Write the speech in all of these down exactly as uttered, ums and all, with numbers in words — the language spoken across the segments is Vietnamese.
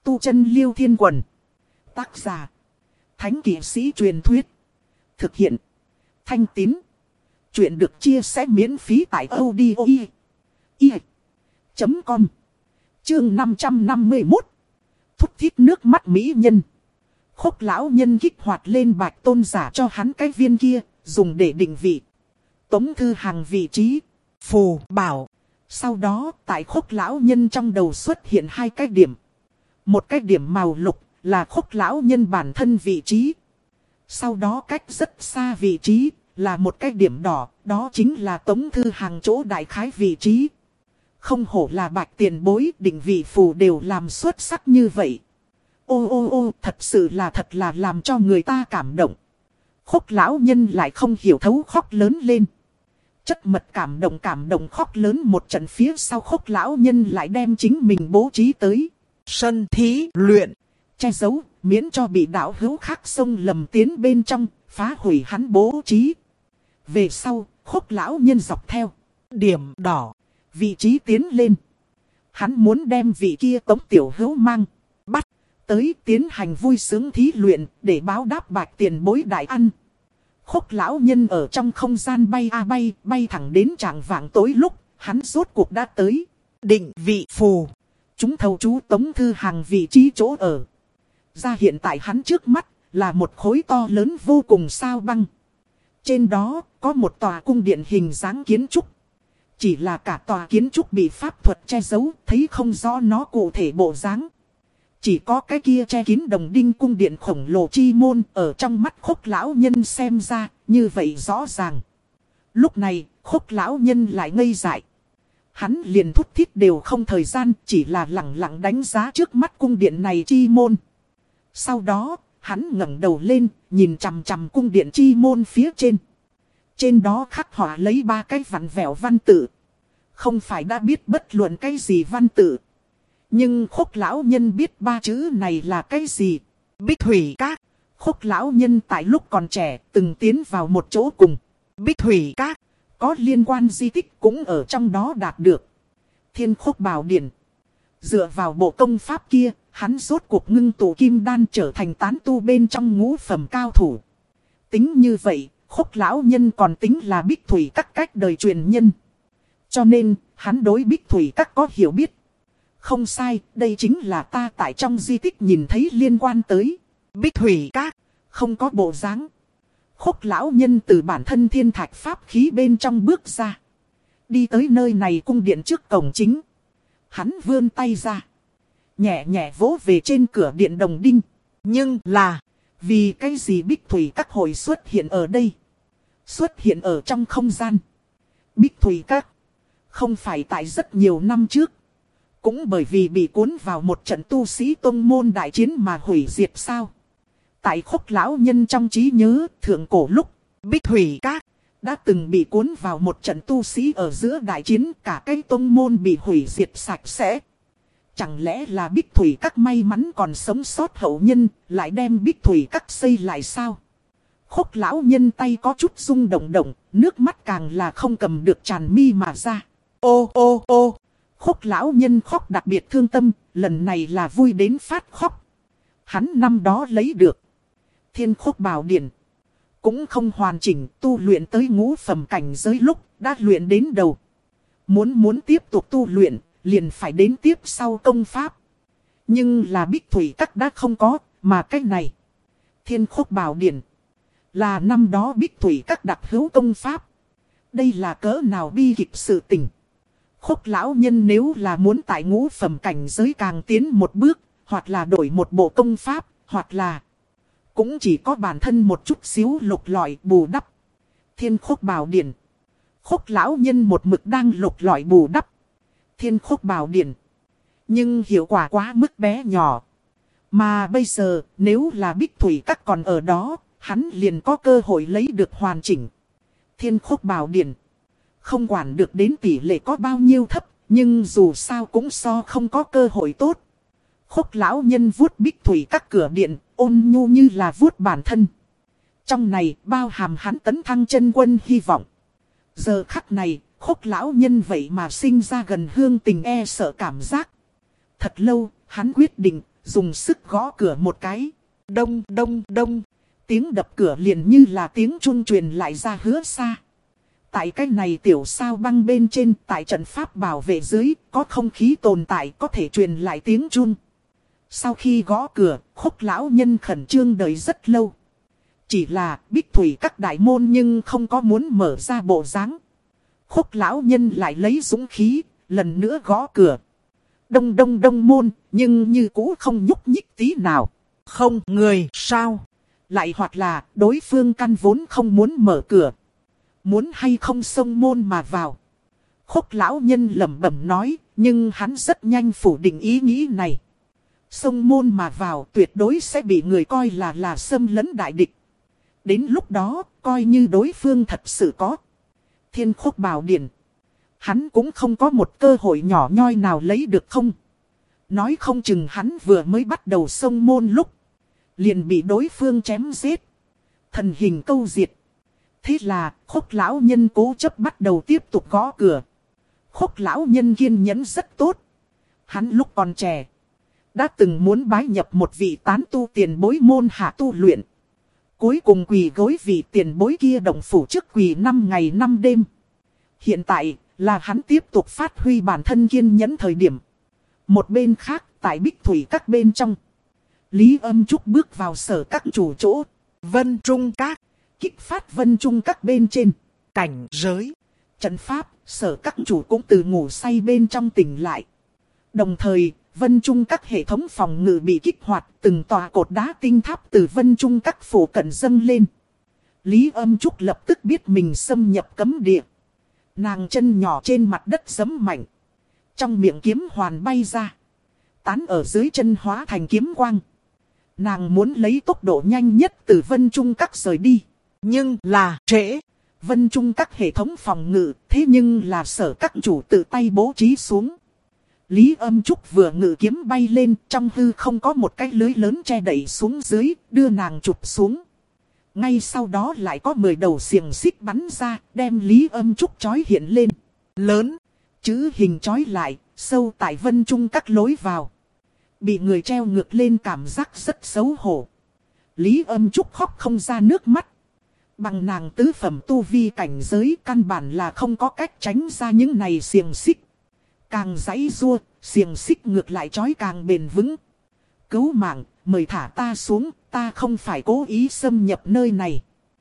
Tu chân Liêu Thiên Quần. Tác giả. Thánh kỵ sĩ truyền thuyết. Thực hiện. Thanh Tín. Chuyện được chia sẻ miễn phí tại audio chấm com. Chương năm trăm năm mươi mốt. Thúc thiết nước mắt mỹ nhân. Khúc lão nhân kích hoạt lên Bạch Tôn giả cho hắn cái viên kia, dùng để định vị Tống Thư Hàng vị trí, phù, bảo. Sau đó, tại khúc lão nhân trong đầu xuất hiện hai cái điểm. Một cái điểm màu lục là khúc lão nhân bản thân vị trí. Sau đó cách rất xa vị trí là một cái điểm đỏ, đó chính là Tống Thư Hàng chỗ đại khái vị trí. Không hổ là Bạch tiền bối, định vị phù đều làm xuất sắc như vậy. Ô ô ô, thật sự là thật là làm cho người ta cảm động. Khúc lão nhân lại không hiểu thấu khóc lớn lên. Chất mật cảm động cảm động khóc lớn một trận, phía sau khúc lão nhân lại đem chính mình bố trí tới sân thí luyện, che giấu, miễn cho bị đạo hữu khác xông lầm tiến bên trong, phá hủy hắn bố trí. Về sau, khúc lão nhân dọc theo điểm đỏ vị trí tiến lên. Hắn muốn đem vị kia Tống tiểu hữu mang bắt tới tiến hành vui sướng thí luyện để báo đáp Bạch tiền bối đại ăn. Khúc lão nhân ở trong không gian bay a bay, bay thẳng đến trạng vạng tối lúc, hắn rốt cuộc đã tới định vị phù. Chúng thầu chú Tống Thư Hàng vị trí chỗ ở. Ra hiện tại hắn trước mắt là một khối to lớn vô cùng sao băng. Trên đó có một tòa cung điện hình dáng kiến trúc. Chỉ là cả tòa kiến trúc bị pháp thuật che giấu, thấy không rõ nó cụ thể bộ dáng. Chỉ có cái kia che kín đồng đinh cung điện khổng lồ chi môn ở trong mắt khúc lão nhân xem ra, như vậy rõ ràng. Lúc này, khúc lão nhân lại ngây dại. Hắn liền thúc thiết đều không thời gian, chỉ là lặng lặng đánh giá trước mắt cung điện này chi môn. Sau đó, hắn ngẩng đầu lên, nhìn chằm chằm cung điện chi môn phía trên. Trên đó khắc họa lấy ba cái vặn vẹo văn tự. Không phải đã biết bất luận cái gì văn tự. Nhưng khúc lão nhân biết ba chữ này là cái gì? Bích Thủy Các. Khúc lão nhân tại lúc còn trẻ từng tiến vào một chỗ cùng Bích Thủy Các có liên quan di tích cũng ở trong đó đạt được Thiên Khúc Bảo Điển. Dựa vào bộ công pháp kia, hắn rốt cuộc ngưng tụ kim đan trở thành tán tu bên trong ngũ phẩm cao thủ. Tính như vậy, khúc lão nhân còn tính là Bích Thủy Các cách đời truyền nhân. Cho nên, hắn đối Bích Thủy Các có hiểu biết. Không sai, đây chính là ta tại trong di tích nhìn thấy liên quan tới Bích Thủy Các, không có bộ dáng. Khúc lão nhân từ bản thân thiên thạch pháp khí bên trong bước ra. Đi tới nơi này cung điện trước cổng chính. Hắn vươn tay ra. Nhẹ nhẹ vỗ về trên cửa điện đồng đinh. Nhưng là, vì cái gì Bích Thủy Các hội xuất hiện ở đây? Xuất hiện ở trong không gian. Bích Thủy Các không phải tại rất nhiều năm trước. Cũng bởi vì bị cuốn vào một trận tu sĩ tông môn đại chiến mà hủy diệt sao? Tại khúc lão nhân trong trí nhớ, thượng cổ lúc, Bích Thủy Các đã từng bị cuốn vào một trận tu sĩ ở giữa đại chiến, cả cái tông môn bị hủy diệt sạch sẽ. Chẳng lẽ là Bích Thủy Các may mắn còn sống sót hậu nhân, lại đem Bích Thủy Các xây lại sao? Khúc lão nhân tay có chút rung động động, nước mắt càng là không cầm được tràn mi mà ra. Ô ô ô! Khúc lão nhân khóc đặc biệt thương tâm, lần này là vui đến phát khóc. Hắn năm đó lấy được Thiên Khúc Bảo Điển, cũng không hoàn chỉnh, tu luyện tới ngũ phẩm cảnh giới lúc đã luyện đến đầu. Muốn muốn tiếp tục tu luyện, liền phải đến tiếp sau công pháp. Nhưng là Bích Thủy Các đã không có, mà cái này Thiên Khúc Bảo Điển là năm đó Bích Thủy Các đặc hữu công pháp. Đây là cỡ nào bi kịch sự tình. Khúc lão nhân nếu là muốn tại ngũ phẩm cảnh giới càng tiến một bước, hoặc là đổi một bộ công pháp, hoặc là cũng chỉ có bản thân một chút xíu lục lọi bù đắp Thiên Khúc Bảo Điển. Khúc lão nhân một mực đang lục lọi bù đắp Thiên Khúc Bảo Điển, nhưng hiệu quả quá mức bé nhỏ. Mà bây giờ, nếu là Bích Thủy Các còn ở đó, hắn liền có cơ hội lấy được hoàn chỉnh Thiên Khúc Bảo Điển. Không quản được đến tỷ lệ có bao nhiêu thấp, nhưng dù sao cũng so không có cơ hội tốt. Khúc lão nhân vuốt Bích Thủy Các cửa điện, ôn nhu như là vuốt bản thân. Trong này bao hàm hắn tấn thăng chân quân hy vọng. Giờ khắc này, khúc lão nhân vậy mà sinh ra gần hương tình e sợ cảm giác. Thật lâu, hắn quyết định, dùng sức gõ cửa một cái. Đông đông đông. Tiếng đập cửa liền như là tiếng chuông truyền lại ra hứa xa. Tại cái này tiểu sao băng bên trên, tại trận pháp bảo vệ dưới, có không khí tồn tại có thể truyền lại tiếng chuông. Sau khi gõ cửa, Khúc lão nhân khẩn trương đợi rất lâu. Chỉ là Bích Thủy các đại môn nhưng không có muốn mở ra bộ dáng. Khúc lão nhân lại lấy dũng khí, lần nữa gõ cửa. Đông đông đông môn, nhưng như cũ không nhúc nhích tí nào. Không người sao? Lại hoặc là đối phương căn vốn không muốn mở cửa. Muốn hay không xông môn mà vào. Khúc lão nhân lẩm bẩm nói, nhưng hắn rất nhanh phủ định ý nghĩ này. Xông môn mà vào tuyệt đối sẽ bị người coi là là xâm lấn đại địch. Đến lúc đó, coi như đối phương thật sự có Thiên Khúc Bảo Điển, hắn cũng không có một cơ hội nhỏ nhoi nào lấy được không. Nói không chừng hắn vừa mới bắt đầu xông môn lúc, liền bị đối phương chém giết, thần hình câu diệt. Thế là Khúc lão nhân cố chấp bắt đầu tiếp tục gõ cửa. Khúc lão nhân kiên nhẫn rất tốt. Hắn lúc còn trẻ, đã từng muốn bái nhập một vị tán tu tiền bối môn hạ tu luyện. Cuối cùng quỳ gối vị tiền bối kia động phủ trước quỳ năm ngày năm đêm. Hiện tại là hắn tiếp tục phát huy bản thân kiên nhẫn thời điểm. Một bên khác, tại Bích Thủy các bên trong, Lý Âm Trúc bước vào sở các chủ chỗ. Vân Trung Các, kích phát Vân Trung Các bên trên. Cảnh giới, trận pháp, sở các chủ cũng từ ngủ say bên trong tỉnh lại. Đồng thời, Vân Trung Các hệ thống phòng ngự bị kích hoạt, từng tòa cột đá tinh tháp từ Vân Trung Các phủ cận dâng lên. Lý Âm Trúc lập tức biết mình xâm nhập cấm địa. Nàng chân nhỏ trên mặt đất giẫm mạnh. Trong miệng kiếm hoàn bay ra, tán ở dưới chân hóa thành kiếm quang. Nàng muốn lấy tốc độ nhanh nhất từ Vân Trung Các rời đi. Nhưng là trễ. Vân Trung Các hệ thống phòng ngự, thế nhưng là sở các chủ tự tay bố trí xuống. Lý Âm Trúc vừa ngự kiếm bay lên, trong hư không có một cái lưới lớn che đậy xuống dưới, đưa nàng chụp xuống. Ngay sau đó lại có mười đầu xiềng xích bắn ra, đem Lý Âm Trúc trói hiện lên. Lớn, chữ hình trói lại, sâu tại Vân Trung Các lối vào. Bị người treo ngược lên cảm giác rất xấu hổ. Lý Âm Trúc khóc không ra nước mắt. Bằng nàng tứ phẩm tu vi cảnh giới, căn bản là không có cách tránh ra những này xiềng xích. Càng giãy giụa, xiềng xích ngược lại trói càng bền vững. Cứu mạng, mời thả ta xuống, ta không phải cố ý xâm nhập nơi này.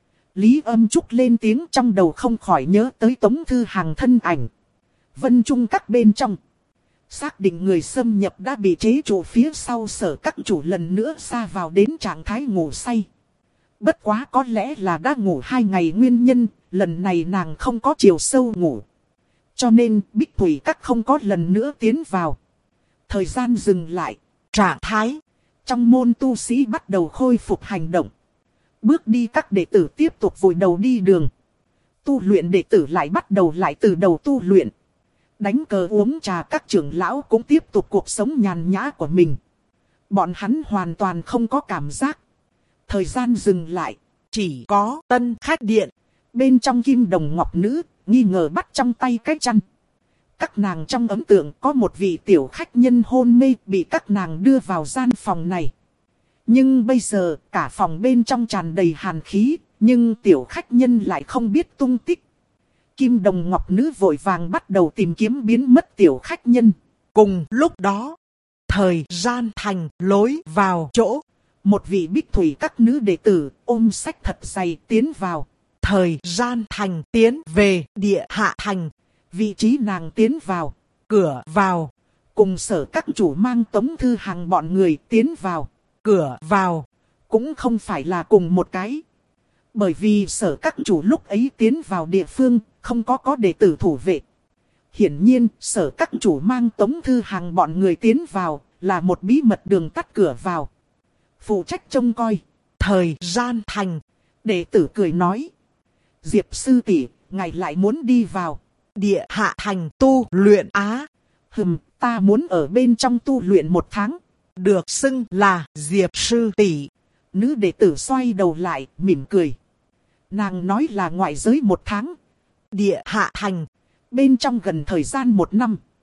Lý Âm Trúc lên tiếng, trong đầu không khỏi nhớ tới Tống Thư Hàng thân ảnh. Vân Trung Các bên trong, xác định người xâm nhập đã bị chế trụ phía sau sở các chủ lần nữa sa vào đến trạng thái ngủ say. Bất quá có lẽ là đã ngủ hai ngày nguyên nhân, lần này nàng không có chiều sâu ngủ. Cho nên Bích Thủy Các không có lần nữa tiến vào. Thời gian dừng lại. Trạng thái. Trong môn tu sĩ bắt đầu khôi phục hành động. Bước đi các đệ tử tiếp tục vùi đầu đi đường. Tu luyện đệ tử lại bắt đầu lại từ đầu tu luyện. Đánh cờ uống trà các trưởng lão cũng tiếp tục cuộc sống nhàn nhã của mình. Bọn hắn hoàn toàn không có cảm giác. Thời gian dừng lại. Chỉ có tân khách điện. Bên trong kim đồng ngọc nữ, nghi ngờ bắt trong tay cái chăn. Các nàng trong ấn tượng có một vị tiểu khách nhân hôn mê bị các nàng đưa vào gian phòng này. Nhưng bây giờ cả phòng bên trong tràn đầy hàn khí, nhưng tiểu khách nhân lại không biết tung tích. Kim đồng ngọc nữ vội vàng bắt đầu tìm kiếm biến mất tiểu khách nhân. Cùng lúc đó, thời gian thành lối vào chỗ. Một vị Bích Thủy Các nữ đệ tử ôm sách thật dày tiến vào. Thời gian thành tiến về địa hạ thành. Vị trí nàng tiến vào, cửa vào. Cùng sở các chủ mang Tống Thư Hàng bọn người tiến vào, cửa vào. Cũng không phải là cùng một cái. Bởi vì sở các chủ lúc ấy tiến vào địa phương, không có có đệ tử thủ vệ. Hiển nhiên, sở các chủ mang Tống Thư Hàng bọn người tiến vào, là một bí mật đường tắt cửa vào. Phụ trách trông coi. Thời gian thành. Đệ tử cười nói. Diệp sư tỷ, ngài lại muốn đi vào địa hạ thành tu luyện á? Hừm, ta muốn ở bên trong tu luyện một tháng. Được xưng là Diệp sư tỷ. Nữ đệ tử xoay đầu lại, mỉm cười. Nàng nói là ngoại giới một tháng. Địa hạ thành. Bên trong gần thời gian một năm.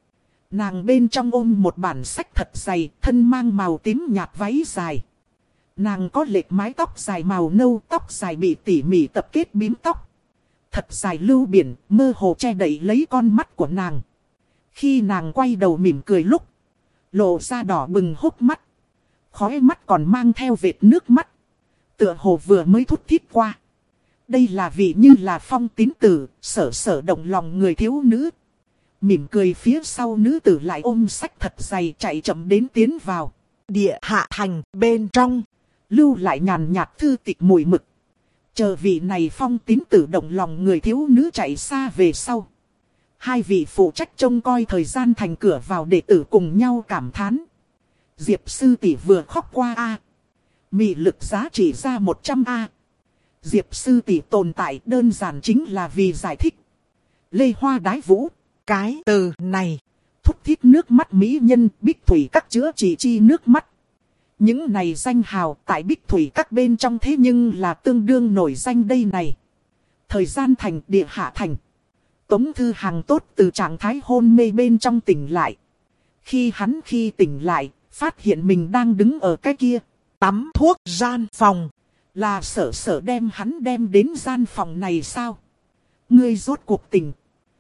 Nàng bên trong ôm một bản sách thật dày, thân mang màu tím nhạt váy dài. Nàng có lệch mái tóc dài màu nâu, tóc dài bị tỉ mỉ tập kết bím tóc. Thật dài lưu biển, mơ hồ che đậy lấy con mắt của nàng. Khi nàng quay đầu mỉm cười lúc, lộ ra đỏ bừng hốc mắt. Khóe mắt còn mang theo vệt nước mắt. Tựa hồ vừa mới thút thít qua. Đây là vị như là phong tín tử, sở sở động lòng người thiếu nữ. Mỉm cười phía sau nữ tử lại ôm sách thật dày chạy chậm đến tiến vào. Địa hạ thành bên trong, lưu lại nhàn nhạt thư tịch mùi mực. Chờ vị này phong tín tử động lòng người thiếu nữ chạy xa về sau. Hai vị phụ trách trông coi thời gian thành cửa vào đệ tử cùng nhau cảm thán. Diệp sư tỷ vừa khóc qua a, mị lực giá trị ra một trăm a. Diệp sư tỷ tồn tại đơn giản chính là vì giải thích. Lê Hoa đái vũ, cái từ này thúc thiết nước mắt mỹ nhân, Bích Thủy các chữa trị chi nước mắt. Những này danh hào tại Bích Thủy các bên trong thế nhưng là tương đương nổi danh đây này. Thời gian thành địa hạ thành. Tống Thư Hằng tốt từ trạng thái hôn mê bên trong tỉnh lại. Khi hắn khi tỉnh lại, phát hiện mình đang đứng ở cái kia tắm thuốc gian phòng. Là sở sở đem hắn đem đến gian phòng này sao? Ngươi rốt cuộc tỉnh.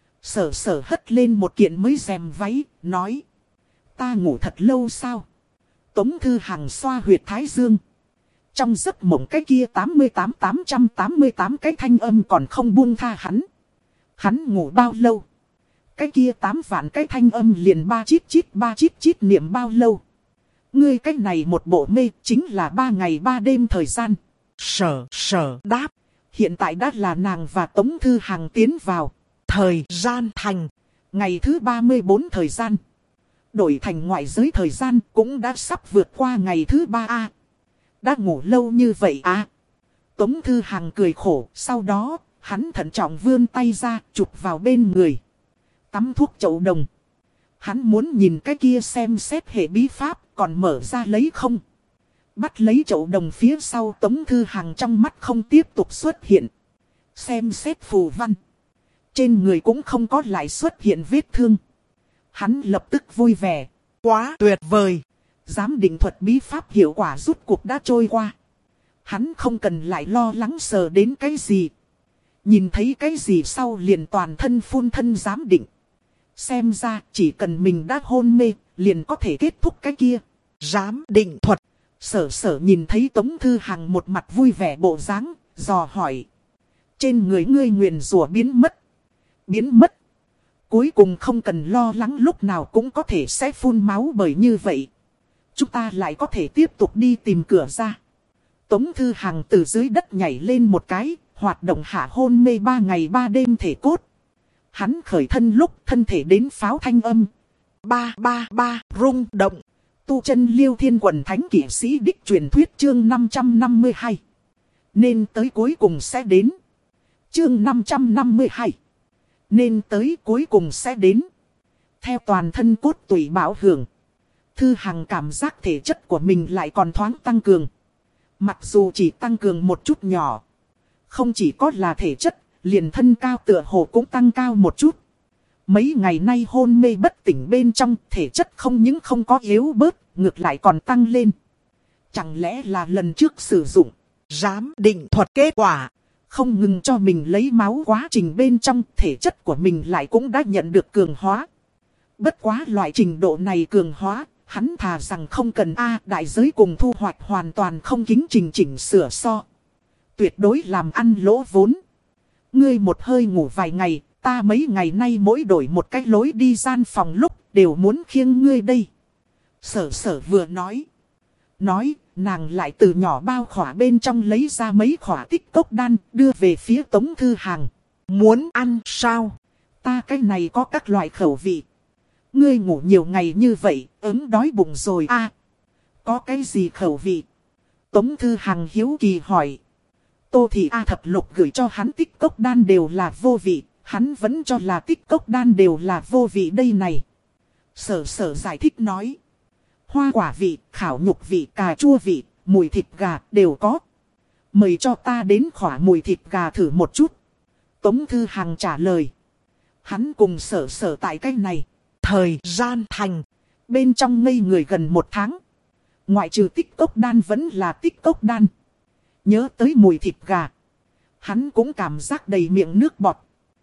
Sở sở hất lên một kiện mới rèm váy, nói. Ta ngủ thật lâu sao? Tống Thư Hằng xoa huyệt thái dương. Trong giấc mộng cái kia tám mươi tám tám trăm tám mươi tám cái thanh âm còn không buông tha hắn. Hắn ngủ bao lâu? Cái kia tám vạn cái thanh âm liền ba chít chít ba chít chít niệm bao lâu? Ngươi cái này một bộ mê chính là ba ngày ba đêm thời gian. Sở sở đáp. Hiện tại đã là nàng và Tống Thư Hằng tiến vào. Thời gian thành. Ngày thứ ba mươi bốn thời gian. Đổi thành ngoại giới thời gian cũng đã sắp vượt qua ngày thứ ba a. Đã ngủ lâu như vậy à? Tống Thư Hằng cười khổ. Sau đó hắn thận trọng vươn tay ra chụp vào bên người. Tắm thuốc chậu đồng. Hắn muốn nhìn cái kia xem xét hệ bí pháp còn mở ra lấy không. Bắt lấy chậu đồng phía sau Tống Thư Hằng trong mắt không tiếp tục xuất hiện. Xem xét phù văn. Trên người cũng không có lại xuất hiện vết thương. Hắn lập tức vui vẻ. Quá tuyệt vời. Giám định thuật bí pháp hiệu quả rút cuộc đã trôi qua. Hắn không cần lại lo lắng sờ đến cái gì. Nhìn thấy cái gì sau liền toàn thân phun thân giám định. Xem ra chỉ cần mình đã hôn mê liền có thể kết thúc cái kia. Giám định thuật. Sở sở nhìn thấy Tống Thư Hằng một mặt vui vẻ bộ dáng, dò hỏi. Trên người ngươi nguyền rủa biến mất. Biến mất. Cuối cùng không cần lo lắng lúc nào cũng có thể sẽ phun máu bởi như vậy. Chúng ta lại có thể tiếp tục đi tìm cửa ra. Tống Thư Hằng từ dưới đất nhảy lên một cái, hoạt động hạ hôn mê ba ngày ba đêm thể cốt. Hắn khởi thân lúc thân thể đến pháo thanh âm. Ba ba ba rung động. Tu chân Liêu Thiên Quần Thánh Kỷ Sĩ Đích truyền thuyết chương năm trăm năm mươi hai. Nên tới cuối cùng sẽ đến. Chương năm trăm năm mươi hai. Nên tới cuối cùng sẽ đến. Theo toàn thân cốt tủy bảo hưởng. Thư Hằng cảm giác thể chất của mình lại còn thoáng tăng cường. Mặc dù chỉ tăng cường một chút nhỏ. Không chỉ có là thể chất, liền thân cao tựa hồ cũng tăng cao một chút. Mấy ngày nay hôn mê bất tỉnh bên trong thể chất không những không có yếu bớt, ngược lại còn tăng lên. Chẳng lẽ là lần trước sử dụng giám định thuật kết quả, không ngừng cho mình lấy máu quá trình bên trong thể chất của mình lại cũng đã nhận được cường hóa. Bất quá loại trình độ này cường hóa, hắn thà rằng không cần A đại giới cùng thu hoạch hoàn toàn không kính trình chỉnh sửa so. Tuyệt đối làm ăn lỗ vốn. Ngươi một hơi ngủ vài ngày, ta mấy ngày nay mỗi đổi một cách lối đi gian phòng lúc đều muốn khiêng ngươi đây. Sở sở vừa nói. Nói, nàng lại từ nhỏ bao khỏa bên trong lấy ra mấy khỏa tích cốc đan đưa về phía Tống Thư Hằng. Muốn ăn sao? Ta cái này có các loại khẩu vị. Ngươi ngủ nhiều ngày như vậy, ứng đói bụng rồi a. À, có cái gì khẩu vị? Tống Thư Hằng hiếu kỳ hỏi. Tô Thị A Thập Lục gửi cho hắn tích cốc đan đều là vô vị. Hắn vẫn cho là tích cốc đan đều là vô vị đây này. Sở sở giải thích nói. Hoa quả vị, khảo nhục vị, cà chua vị, mùi thịt gà đều có. Mời cho ta đến khỏa mùi thịt gà thử một chút. Tống Thư Hằng trả lời. Hắn cùng sở sở tại cái này. thời gian thành. Bên trong ngây người gần một tháng. Ngoại trừ tích cốc đan vẫn là tích cốc đan. Nhớ tới mùi thịt gà. Hắn cũng cảm giác đầy miệng nước bọt.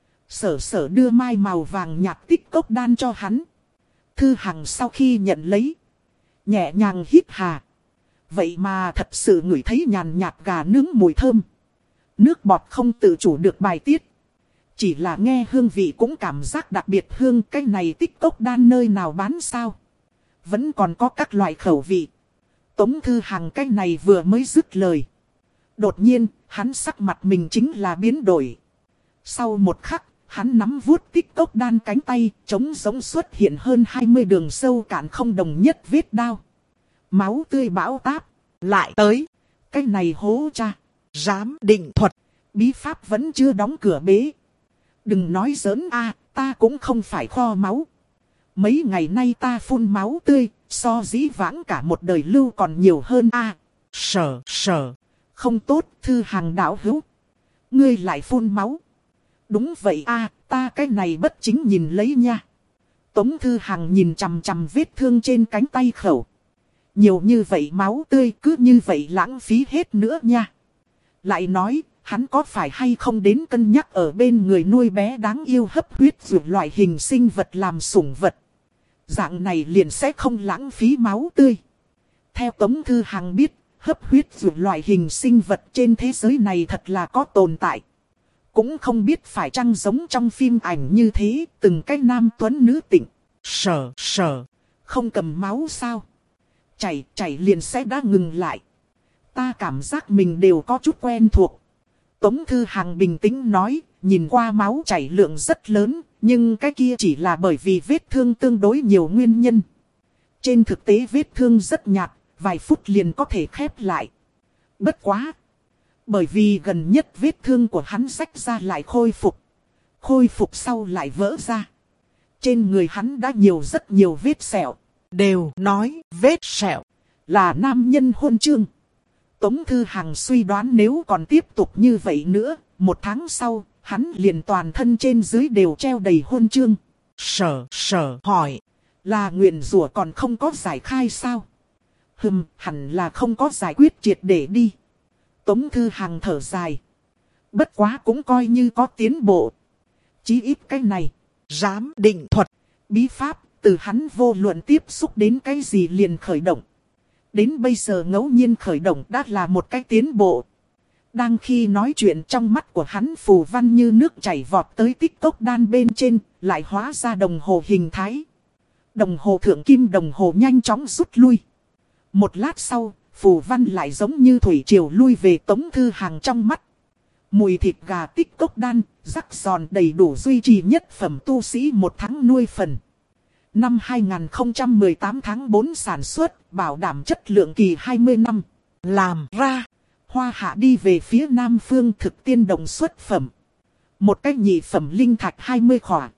Sở sở đưa mai màu vàng nhạt tích cốc đan cho hắn. Thư Hằng sau khi nhận lấy. Nhẹ nhàng hít hà. Vậy mà thật sự ngửi thấy nhàn nhạt gà nướng mùi thơm. Nước bọt không tự chủ được bài tiết. Chỉ là nghe hương vị cũng cảm giác đặc biệt hương. Cái này tích cốc đan nơi nào bán sao? Vẫn còn có các loại khẩu vị. Tống Thư Hằng cái này vừa mới dứt lời. Đột nhiên, hắn sắc mặt mình chính là biến đổi. Sau một khắc, hắn nắm vuốt tích cốc đan cánh tay, trống giống xuất hiện hơn hai mươi đường sâu cạn không đồng nhất vết đao. Máu tươi bão táp, lại tới. Cái này hố cha. Giám định thuật. Bí pháp vẫn chưa đóng cửa bế. Đừng nói giỡn a, ta cũng không phải kho máu. Mấy ngày nay ta phun máu tươi, so dĩ vãng cả một đời lưu còn nhiều hơn a. À, sở, sở. Không tốt, Thư Hằng đạo hữu. Ngươi lại phun máu. Đúng vậy a, à, ta cái này bất chính nhìn lấy nha. Tống Thư Hằng nhìn chằm chằm vết thương trên cánh tay khẩu. Nhiều như vậy máu tươi cứ như vậy lãng phí hết nữa nha. Lại nói, hắn có phải hay không đến cân nhắc ở bên người nuôi bé đáng yêu hấp huyết dù loại hình sinh vật làm sủng vật. Dạng này liền sẽ không lãng phí máu tươi. Theo Tống Thư Hằng biết, hấp huyết dù loại hình sinh vật trên thế giới này thật là có tồn tại. Cũng không biết phải chăng giống trong phim ảnh như thế, từng cái nam tuấn nữ tịnh. Sở, sở. Không cầm máu sao? Chảy, chảy liền sẽ đã ngừng lại. Ta cảm giác mình đều có chút quen thuộc. Tống Thư Hằng bình tĩnh nói, nhìn qua máu chảy lượng rất lớn, nhưng cái kia chỉ là bởi vì vết thương tương đối nhiều nguyên nhân. Trên thực tế vết thương rất nhạt, vài phút liền có thể khép lại. Bất quá. Bởi vì gần nhất vết thương của hắn rách ra lại khôi phục. Khôi phục sau lại vỡ ra. Trên người hắn đã nhiều rất nhiều vết sẹo. Đều nói vết sẹo là nam nhân hôn chương. Tống Thư Hằng suy đoán nếu còn tiếp tục như vậy nữa, một tháng sau, hắn liền toàn thân trên dưới đều treo đầy hôn chương. Sở, sở hỏi. Là nguyền rủa còn không có giải khai sao? Hừm, hẳn là không có giải quyết triệt để đi. Tống Thư Hằng thở dài. Bất quá cũng coi như có tiến bộ. Chí ít cái này. Giám định thuật. Bí pháp, từ hắn vô luận tiếp xúc đến cái gì liền khởi động. Đến bây giờ ngẫu nhiên khởi động đã là một cái tiến bộ. Đang khi nói chuyện trong mắt của hắn phù văn như nước chảy vọt tới tích cốc đan bên trên, lại hóa ra đồng hồ hình thái. Đồng hồ thượng kim đồng hồ nhanh chóng rút lui. Một lát sau, phù văn lại giống như thủy triều lui về Tống Thư Hằng trong mắt. Mùi thịt gà tích cốc đan, rắc giòn đầy đủ duy trì nhất phẩm tu sĩ một tháng nuôi phần. Năm hai nghìn không trăm mười tám tháng tư sản xuất, bảo đảm chất lượng kỳ hai mươi năm. Làm ra, Hoa Hạ đi về phía Nam Phương thực tiên đồng xuất phẩm. Một cái nhị phẩm linh thạch hai mươi khỏa.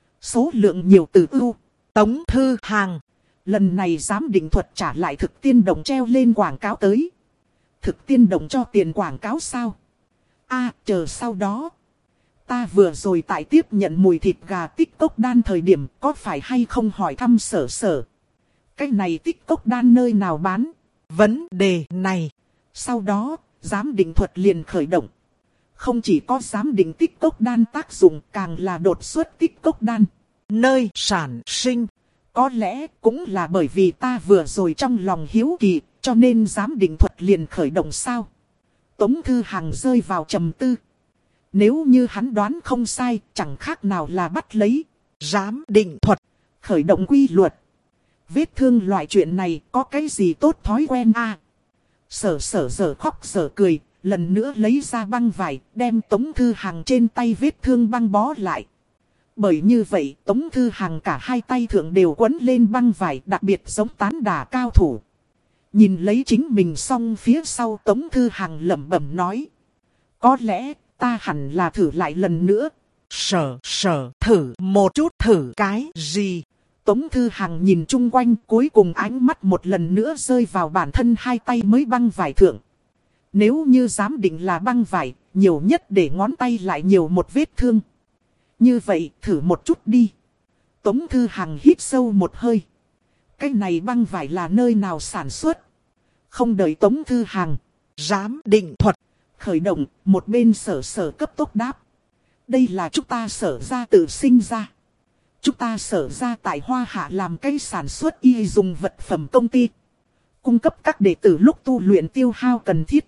Số lượng nhiều từ ưu. Tống Thư Hằng. Lần này giám định thuật trả lại thực tiên đồng treo lên quảng cáo tới. Thực tiên đồng cho tiền quảng cáo sao? À, chờ sau đó. Ta vừa rồi tại tiếp nhận mùi thịt gà tích cốc đan thời điểm có phải hay không hỏi thăm sở sở. Cái này tích cốc đan nơi nào bán? Vấn đề này. Sau đó, giám định thuật liền khởi động. Không chỉ có giám định tích cốc đan tác dụng càng là đột xuất tích cốc đan. Nơi sản sinh. Có lẽ cũng là bởi vì ta vừa rồi trong lòng hiếu kỳ cho nên giám định thuật liền khởi động sao. Tống Thư Hằng rơi vào trầm tư. Nếu như hắn đoán không sai, chẳng khác nào là bắt lấy. Giám định thuật. Khởi động quy luật. Vết thương loại chuyện này có cái gì tốt thói quen à? Sở sở giờ khóc giờ cười, lần nữa lấy ra băng vải, đem Tống Thư Hằng trên tay vết thương băng bó lại. Bởi như vậy, Tống Thư Hằng cả hai tay thượng đều quấn lên băng vải đặc biệt giống tán đả cao thủ. Nhìn lấy chính mình xong phía sau Tống Thư Hằng lẩm bẩm nói. Có lẽ ta hẳn là thử lại lần nữa. Sở sở thử một chút thử cái gì? Tống Thư Hằng nhìn chung quanh cuối cùng ánh mắt một lần nữa rơi vào bản thân hai tay mới băng vải thượng. Nếu như dám định là băng vải, nhiều nhất để ngón tay lại nhiều một vết thương. Như vậy thử một chút đi. Tống Thư Hằng hít sâu một hơi. Cái này băng vải là nơi nào sản xuất? Không đợi Tống Thư Hằng Giám định thuật khởi động, một bên sở sở cấp tốc đáp. Đây là chúng ta sở ra tự sinh ra. Chúng ta sở ra tại Hoa Hạ làm cây sản xuất y dùng vật phẩm công ty. Cung cấp các đệ tử lúc tu luyện tiêu hao cần thiết.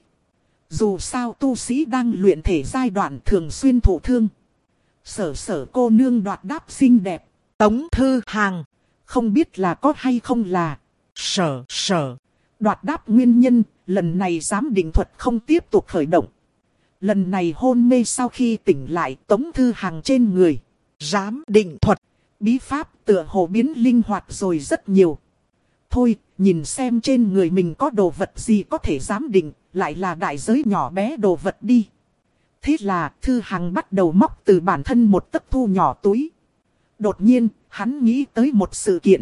Dù sao tu sĩ đang luyện thể giai đoạn thường xuyên thụ thương. Sở sở cô nương đoạt đáp xinh đẹp. Tống Thư Hằng Không biết là có hay không là. Sở sở Đoạt đáp nguyên nhân, lần này giám định thuật không tiếp tục khởi động. Lần này hôn mê sau khi tỉnh lại Tống Thư Hằng trên người. Giám định thuật Bí pháp tựa hồ biến linh hoạt rồi rất nhiều. Thôi, nhìn xem trên người mình có đồ vật gì có thể giám định, lại là đại giới nhỏ bé đồ vật đi. Thế là Thư Hằng bắt đầu móc từ bản thân một tấc thu nhỏ túi. Đột nhiên, hắn nghĩ tới một sự kiện.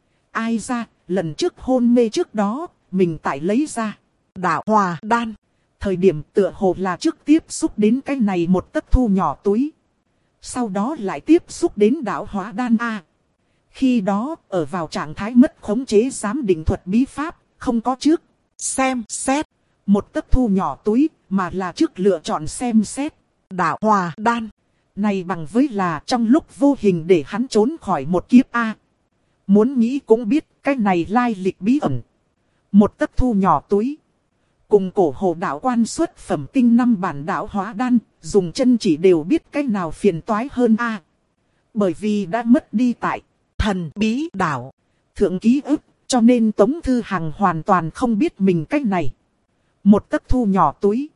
Ai ra, lần trước hôn mê trước đó, mình tại lấy ra. Đạo Hòa Đan. Thời điểm tựa hồ là trước tiếp xúc đến cái này một tấc thu nhỏ túi. Sau đó lại tiếp xúc đến đạo Hóa Đan A. Khi đó, ở vào trạng thái mất khống chế giám định thuật bí pháp, không có trước. Xem xét. Một tấc thu nhỏ túi, mà là trước lựa chọn xem xét. Đạo Hòa Đan. Này bằng với là trong lúc vô hình để hắn trốn khỏi một kiếp A. Muốn nghĩ cũng biết cái này lai lịch bí ẩn. Một tấc thu nhỏ túi. Cùng cổ hồ đạo quan xuất phẩm tinh năm bản đạo Hóa Đan, dùng chân chỉ đều biết cái nào phiền toái hơn A. Bởi vì đã mất đi tại Thần bí đảo thượng ký ức, cho nên Tống Thư Hằng hoàn toàn không biết mình cách này. Một tấc thu nhỏ túi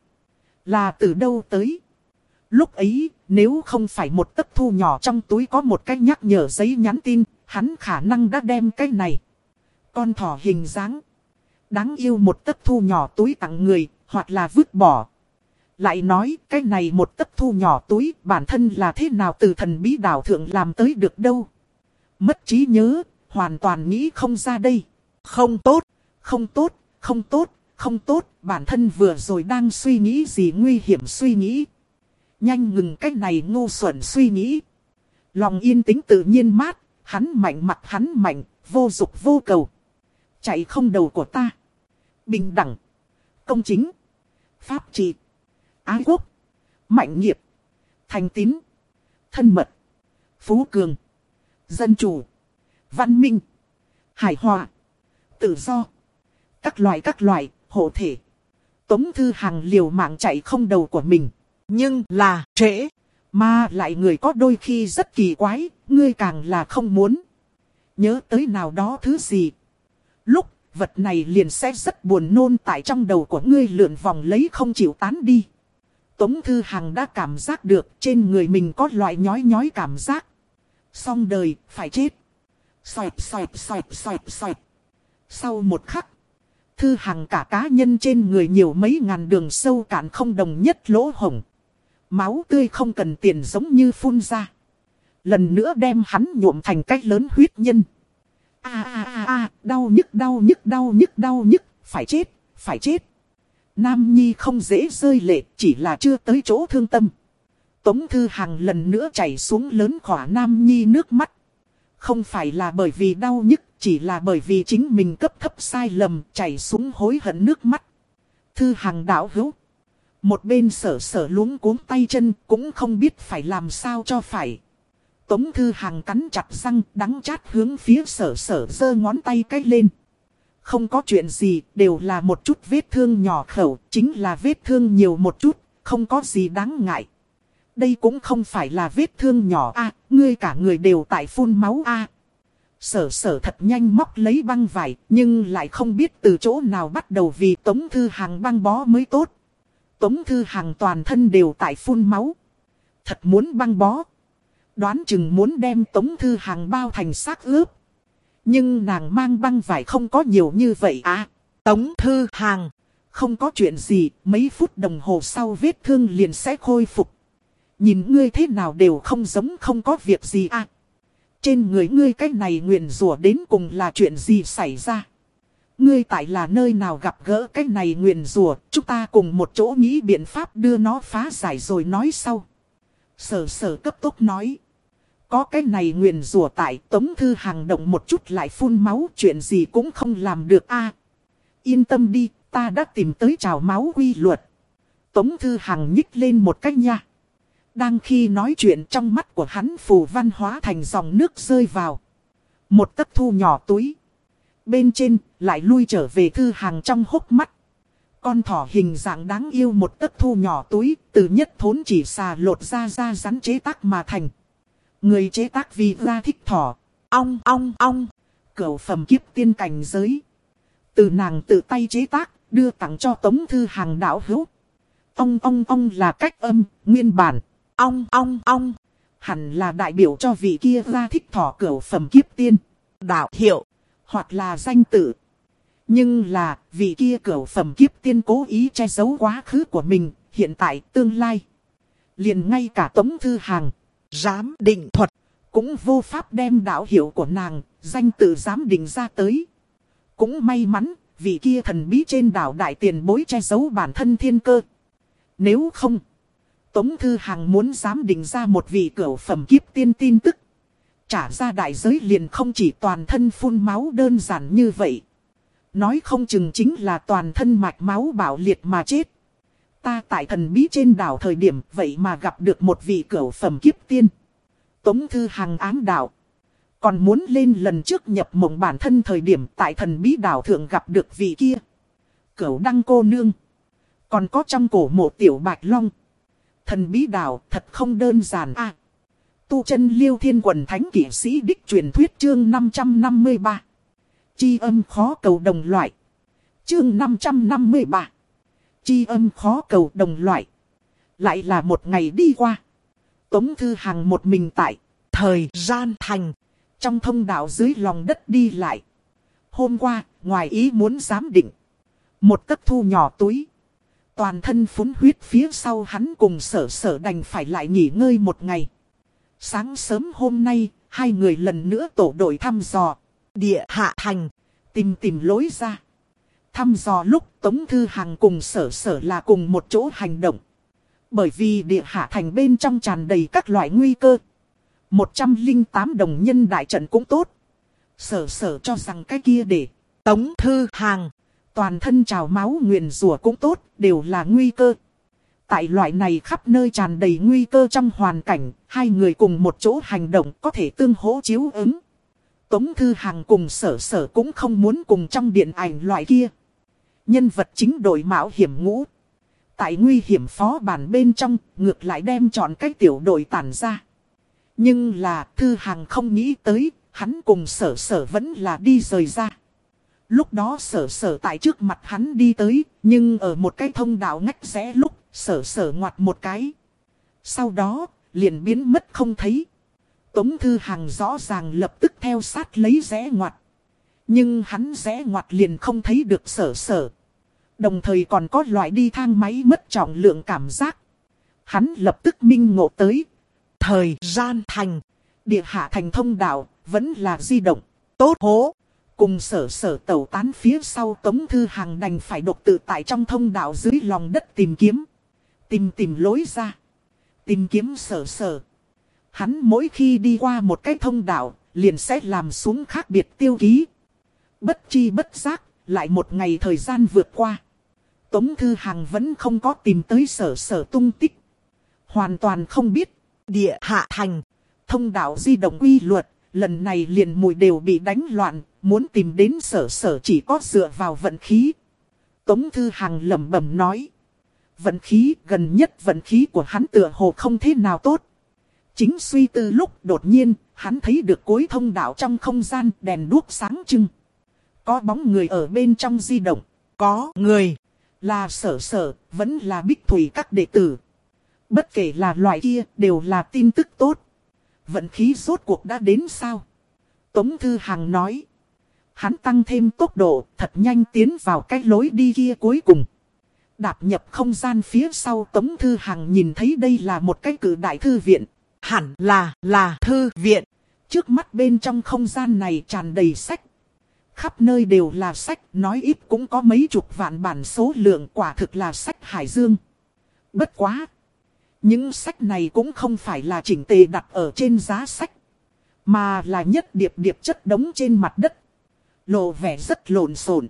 là từ đâu tới. Lúc ấy, nếu không phải một tấc thu nhỏ trong túi có một cái nhắc nhở giấy nhắn tin, hắn khả năng đã đem cái này. Con thỏ hình dáng đáng yêu một tấc thu nhỏ túi tặng người, hoặc là vứt bỏ. Lại nói, cái này một tấc thu nhỏ túi, bản thân là thế nào từ thần bí đảo thượng làm tới được đâu. Mất trí nhớ, hoàn toàn nghĩ không ra đây. Không tốt, không tốt, không tốt, không tốt, bản thân vừa rồi đang suy nghĩ gì nguy hiểm suy nghĩ. Nhanh ngừng cái này ngu xuẩn suy nghĩ. Lòng yên tĩnh tự nhiên mát, hắn mạnh mặt hắn mạnh, vô dục vô cầu. Chạy không đầu của ta. Bình đẳng, công chính, pháp trị, ái quốc, mạnh nghiệp, thành tín, thân mật, phú cường, dân chủ, văn minh, hài hòa, tự do, các loại các loại, hộ thể. Tống Thư Hằng liều mạng chạy không đầu của mình. nhưng là trễ. Mà lại người có đôi khi rất kỳ quái, ngươi càng là không muốn nhớ tới nào đó thứ gì. Lúc vật này liền sẽ rất buồn nôn tại trong đầu của ngươi lượn vòng lấy không chịu tán đi. Tống Thư Hằng đã cảm giác được trên người mình có loại nhói nhói cảm giác. Xong đời, phải chết. Xoẹt xoẹt xoẹt xoẹt xoẹt. Sau một khắc, Thư Hằng cả cá nhân trên người nhiều mấy ngàn đường sâu cạn không đồng nhất lỗ hổng. Máu tươi không cần tiền giống như phun ra. Lần nữa đem hắn nhuộm thành cách lớn huyết nhân. A a a a, đau nhức đau nhức đau nhức đau nhức, phải chết, phải chết. Nam Nhi không dễ rơi lệ, chỉ là chưa tới chỗ thương tâm. Tống Thư Hằng lần nữa chảy xuống lớn khỏa Nam Nhi nước mắt. Không phải là bởi vì đau nhức, chỉ là bởi vì chính mình cấp thấp sai lầm, chảy xuống hối hận nước mắt. Thư Hằng đạo hữu. Một bên sở sở luống cuống tay chân, cũng không biết phải làm sao cho phải. Tống Thư Hằng cắn chặt răng, đắng chát hướng phía sở sở giơ ngón tay cái lên. Không có chuyện gì, đều là một chút vết thương nhỏ khẩu, chính là vết thương nhiều một chút, không có gì đáng ngại. Đây cũng không phải là vết thương nhỏ a, ngươi cả người đều tại phun máu a. Sở sở thật nhanh móc lấy băng vải, nhưng lại không biết từ chỗ nào bắt đầu vì Tống Thư Hằng băng bó mới tốt. Tống Thư Hằng toàn thân đều tại phun máu. Thật muốn băng bó. Đoán chừng muốn đem Tống Thư Hằng bao thành xác ướp. Nhưng nàng mang băng vải không có nhiều như vậy à. Tống Thư Hằng. Không có chuyện gì, mấy phút đồng hồ sau vết thương liền sẽ khôi phục. Nhìn ngươi thế nào đều không giống không có việc gì à. Trên người ngươi cái này nguyền rủa đến cùng là chuyện gì xảy ra. Ngươi tại là nơi nào gặp gỡ cái này nguyền rủa, chúng ta cùng một chỗ nghĩ biện pháp đưa nó phá giải rồi nói sau. Sở sở cấp tốc nói. Có cái này nguyền rủa tại, Tống Thư Hằng động một chút lại phun máu, chuyện gì cũng không làm được a. Yên tâm đi, ta đã tìm tới trào máu quy luật. Tống Thư Hằng nhích lên một cách nha. Đang khi nói chuyện, trong mắt của hắn phù văn hóa thành dòng nước rơi vào. Một tấc thu nhỏ túi. Bên trên lại lui trở về Thư Hằng trong hốc mắt. Con thỏ hình dạng đáng yêu một tấc thu nhỏ túi, từ nhất thốn chỉ xà lột ra ra rắn chế tác mà thành. Người chế tác vì ra thích thỏ. Ong ong ong. Cửu phẩm kiếp tiên cảnh giới. Từ nàng tự tay chế tác, đưa tặng cho Tống Thư Hằng đạo hữu. Ong ong ong là cách âm, nguyên bản. Ong ong ong. Hẳn là đại biểu cho vị kia ra thích thỏ cửu phẩm kiếp tiên. Đạo hiệu. Hoặc là danh tự. Nhưng là, vị kia cửu phẩm kiếp tiên cố ý che giấu quá khứ của mình, hiện tại, tương lai. Liền ngay cả Tống Thư Hằng, giám định thuật, cũng vô pháp đem đạo hiệu của nàng, danh tự giám định ra tới. Cũng may mắn, vị kia thần bí trên đảo đại tiền bối che giấu bản thân thiên cơ. Nếu không, Tống Thư Hằng muốn giám định ra một vị cửu phẩm kiếp tiên tin tức. Trả ra đại giới liền không chỉ toàn thân phun máu đơn giản như vậy. Nói không chừng chính là toàn thân mạch máu bạo liệt mà chết. Ta tại thần bí trên đảo thời điểm vậy mà gặp được một vị cửu phẩm kiếp tiên. Tống Thư Hằng ám đạo. Còn muốn lên lần trước nhập mộng bản thân thời điểm tại thần bí đảo thượng gặp được vị kia. Cửu đăng cô nương. Còn có trong cổ mộ tiểu bạch long. Thần bí đảo thật không đơn giản a. À, tu chân Liêu Thiên Quần Thánh Kỷ Sĩ Đích truyền thuyết chương năm trăm năm mươi ba. Chi âm khó cầu đồng loại. Chương năm trăm năm mươi ba. Chi âm khó cầu đồng loại. Lại là một ngày đi qua. Tống Thư Hằng một mình tại thời gian thành. Trong thông đạo dưới lòng đất đi lại. Hôm qua, ngoài ý muốn giám định. Một tấc thu nhỏ túi. Toàn thân phúng huyết phía sau hắn cùng sở sở đành phải lại nghỉ ngơi một ngày. Sáng sớm hôm nay, hai người lần nữa tổ đội thăm dò. Địa hạ thành. Tìm tìm lối ra. Thăm dò lúc Tống Thư Hằng cùng sở sở là cùng một chỗ hành động. Bởi vì địa hạ thành bên trong tràn đầy các loại nguy cơ. một trăm lẻ tám đồng nhân đại trận cũng tốt. Sở sở cho rằng cái kia để Tống Thư Hằng toàn thân trào máu nguyền rủa cũng tốt, đều là nguy cơ. Tại loại này khắp nơi tràn đầy nguy cơ trong hoàn cảnh, hai người cùng một chỗ hành động có thể tương hỗ chiếu ứng. Tống Thư Hằng cùng sở sở cũng không muốn cùng trong điện ảnh loại kia. Nhân vật chính đội mạo hiểm ngũ. Tại nguy hiểm phó bản bên trong, ngược lại đem chọn cái tiểu đội tản ra. Nhưng là Thư Hằng không nghĩ tới, hắn cùng sở sở vẫn là đi rời ra. Lúc đó sở sở tại trước mặt hắn đi tới, nhưng ở một cái thông đạo ngách rẽ lúc, sở sở ngoặt một cái. Sau đó, liền biến mất không thấy. Tống Thư Hằng rõ ràng lập tức theo sát lấy rẽ ngoặt. Nhưng hắn rẽ ngoặt liền không thấy được sở sở. Đồng thời còn có loại đi thang máy mất trọng lượng cảm giác. Hắn lập tức minh ngộ tới. Thời gian thành. Địa hạ thành thông đạo. Vẫn là di động. Tốt hố. Cùng sở sở tẩu tán phía sau Tống Thư Hằng đành phải độc tự tại trong thông đạo dưới lòng đất tìm kiếm. Tìm tìm lối ra. Tìm kiếm sở sở. Hắn mỗi khi đi qua một cái thông đạo. Liền sẽ làm xuống khác biệt tiêu ký. Bất chi bất giác. Lại một ngày thời gian vượt qua. Tống Thư Hằng vẫn không có tìm tới sở sở tung tích. Hoàn toàn không biết. Địa hạ thành. Thông đạo di động quy luật. Lần này liền mùi đều bị đánh loạn. Muốn tìm đến sở sở chỉ có dựa vào vận khí. Tống Thư Hằng lẩm bẩm nói. Vận khí gần nhất vận khí của hắn tựa hồ không thế nào tốt. Chính suy tư lúc đột nhiên hắn thấy được cuối thông đạo trong không gian đèn đuốc sáng trưng. Có bóng người ở bên trong di động. Có người. Là sở sở, vẫn là Bích Thủy các đệ tử. Bất kể là loại kia, đều là tin tức tốt. Vận khí rốt cuộc đã đến sao? Tống Thư Hằng nói. Hắn tăng thêm tốc độ, thật nhanh tiến vào cái lối đi kia cuối cùng. Đạp nhập không gian phía sau Tống Thư Hằng nhìn thấy đây là một cái cử đại thư viện. Hẳn là, là thư viện. Trước mắt bên trong không gian này tràn đầy sách. Khắp nơi đều là sách, nói ít cũng có mấy chục vạn bản số lượng, quả thực là sách hải dương. Bất quá. Những sách này cũng không phải là chỉnh tề đặt ở trên giá sách. Mà là nhất điệp điệp chất đống trên mặt đất. Lộ vẻ rất lộn xộn.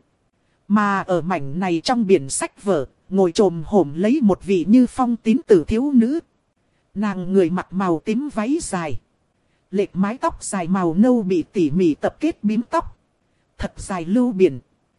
Mà ở mảnh này trong biển sách vở, ngồi trồm hổm lấy một vị như phong tín tử thiếu nữ. Nàng người mặc màu tím váy dài. Lệch mái tóc dài màu nâu bị tỉ mỉ tập kết bím tóc. Thật dài lưu biển.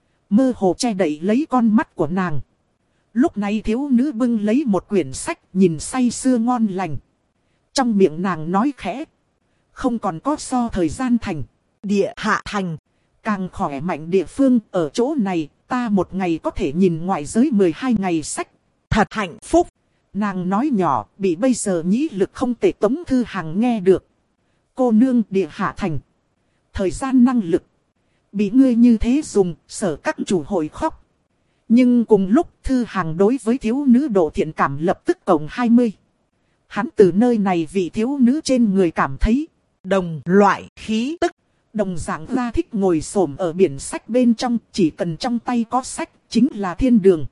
Mơ hồ che đậy lấy con mắt của nàng. Lúc này thiếu nữ bưng lấy một quyển sách nhìn say sưa ngon lành. Trong miệng nàng nói khẽ. Không còn có so thời gian thành. Địa hạ thành. Càng khỏe mạnh địa phương ở chỗ này. Ta một ngày có thể nhìn ngoại giới mười hai ngày sách. Thật hạnh phúc. Nàng nói nhỏ bị bây giờ nhĩ lực không thể Tống Thư Hằng nghe được. Cô nương địa hạ thành. Thời gian năng lực. Bị ngươi như thế dùng sở các chủ hội khóc. Nhưng cùng lúc Thư Hằng đối với thiếu nữ độ thiện cảm lập tức cộng hai mươi. Hắn từ nơi này vị thiếu nữ trên người cảm thấy đồng loại khí tức. Đồng dạng ra thích ngồi xổm ở biển sách bên trong. Chỉ cần trong tay có sách chính là thiên đường.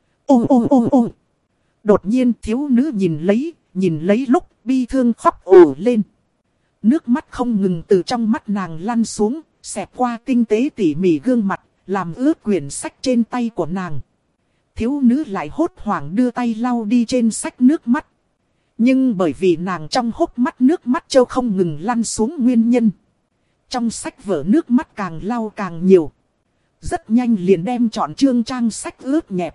Ô ô ô ô. Đột nhiên thiếu nữ nhìn lấy, nhìn lấy lúc bi thương khóc ồ lên. Nước mắt không ngừng từ trong mắt nàng lăn xuống, xẹt qua tinh tế tỉ mỉ gương mặt, làm ướt quyển sách trên tay của nàng. Thiếu nữ lại hốt hoảng đưa tay lau đi trên sách nước mắt. Nhưng bởi vì nàng trong hốc mắt nước mắt châu không ngừng lăn xuống nguyên nhân. Trong sách vở nước mắt càng lau càng nhiều. Rất nhanh liền đem trọn chương trang sách ướt nhẹp.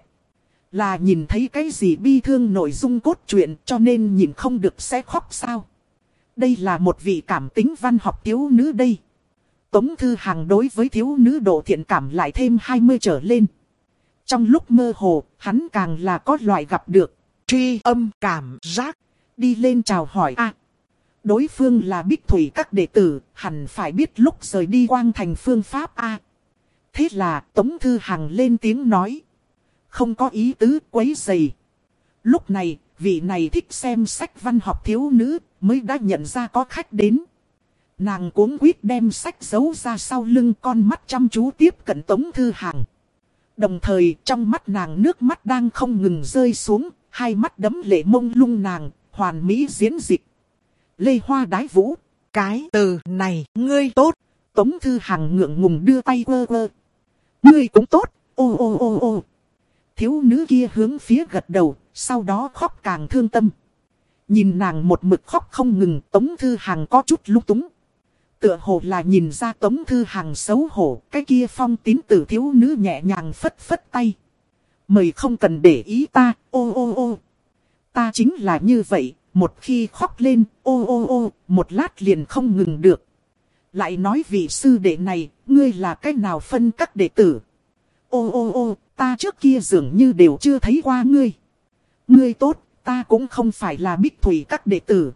Là nhìn thấy cái gì bi thương nội dung cốt truyện cho nên nhìn không được sẽ khóc sao. Đây là một vị cảm tính văn học thiếu nữ đây. Tống Thư Hằng đối với thiếu nữ độ thiện cảm lại thêm hai mươi trở lên. Trong lúc mơ hồ, hắn càng là có loại gặp được. Truy âm cảm giác. Đi lên chào hỏi a. Đối phương là Bích Thủy các đệ tử, hẳn phải biết lúc rời đi Quang Thành phương pháp a. Thế là Tống Thư Hằng lên tiếng nói. Không có ý tứ quấy rầy. Lúc này, vị này thích xem sách văn học thiếu nữ mới đã nhận ra có khách đến. Nàng cuống quýt đem sách giấu ra sau lưng, con mắt chăm chú tiếp cận Tống Thư Hằng. Đồng thời trong mắt nàng nước mắt đang không ngừng rơi xuống, hai mắt đẫm lệ mông lung nàng, hoàn mỹ diễn dịch. Lê Hoa đái vũ, cái từ này ngươi tốt. Tống Thư Hằng ngượng ngùng đưa tay quơ quơ. Ngươi cũng tốt, ô ô ô ô. Thiếu nữ kia hướng phía gật đầu, sau đó khóc càng thương tâm. Nhìn nàng một mực khóc không ngừng, Tống Thư Hằng có chút lung túng. Tựa hồ là nhìn ra Tống Thư Hằng xấu hổ, cái kia phong tín tử thiếu nữ nhẹ nhàng phất phất tay. Mời không cần để ý ta, ô ô ô. Ta chính là như vậy, một khi khóc lên, ô ô ô, một lát liền không ngừng được. Lại nói vị sư đệ này, ngươi là cách nào phân các đệ tử? Ô ô ô, ta trước kia dường như đều chưa thấy qua ngươi. Ngươi tốt, ta cũng không phải là Bích Thủy các đệ tử.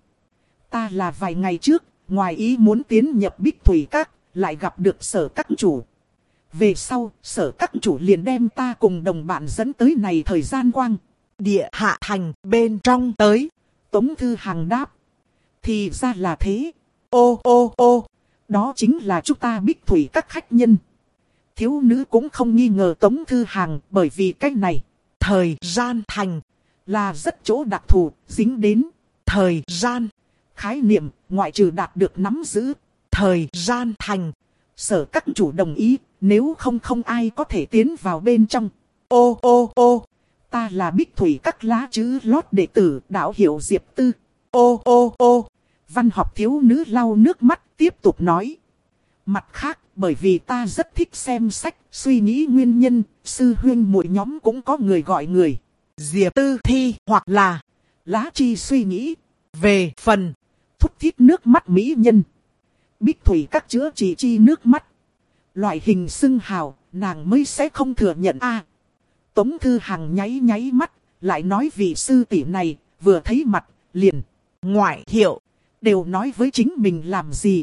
Ta là vài ngày trước, ngoài ý muốn tiến nhập Bích Thủy các, lại gặp được sở các chủ. Về sau, sở các chủ liền đem ta cùng đồng bạn dẫn tới này thời gian quang. Địa hạ thành bên trong tới. Tống Thư Hằng đáp. Thì ra là thế. Ô ô ô, đó chính là chúng ta Bích Thủy các khách nhân. Thiếu nữ cũng không nghi ngờ Tống Thư Hằng, bởi vì cách này. Thời gian thành là rất chỗ đặc thù, dính đến thời gian. Khái niệm, ngoại trừ đạt được nắm giữ thời gian thành. Sở các chủ đồng ý, nếu không không ai có thể tiến vào bên trong. Ô ô ô, ta là Bích Thủy các lá chữ lót đệ tử đạo hiệu Diệp Tư. Ô ô ô, văn học thiếu nữ lau nước mắt tiếp tục nói. Mặt khác, bởi vì ta rất thích xem sách, suy nghĩ nguyên nhân, sư huynh muội nhóm cũng có người gọi người Diệp Tư Thi hoặc là Lá Chi suy nghĩ. Về phần thúc thiết nước mắt mỹ nhân, Bích Thủy các chữa trị chi nước mắt. Loại hình xưng hào, nàng mới sẽ không thừa nhận a. Tống Thư Hằng nháy nháy mắt, lại nói vị sư tỷ này, vừa thấy mặt, liền ngoại hiệu, đều nói với chính mình làm gì.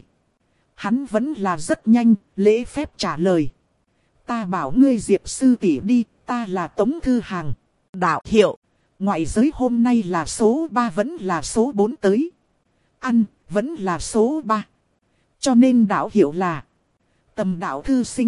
Hắn vẫn là rất nhanh, lễ phép trả lời. Ta bảo ngươi Diệp sư tỷ đi, ta là Tống Thư Hằng. Đạo hiệu, ngoại giới hôm nay là số ba vẫn là số bốn tới. Ăn, vẫn là số ba. Cho nên đạo hiệu là Tầm Đạo Thư Sinh.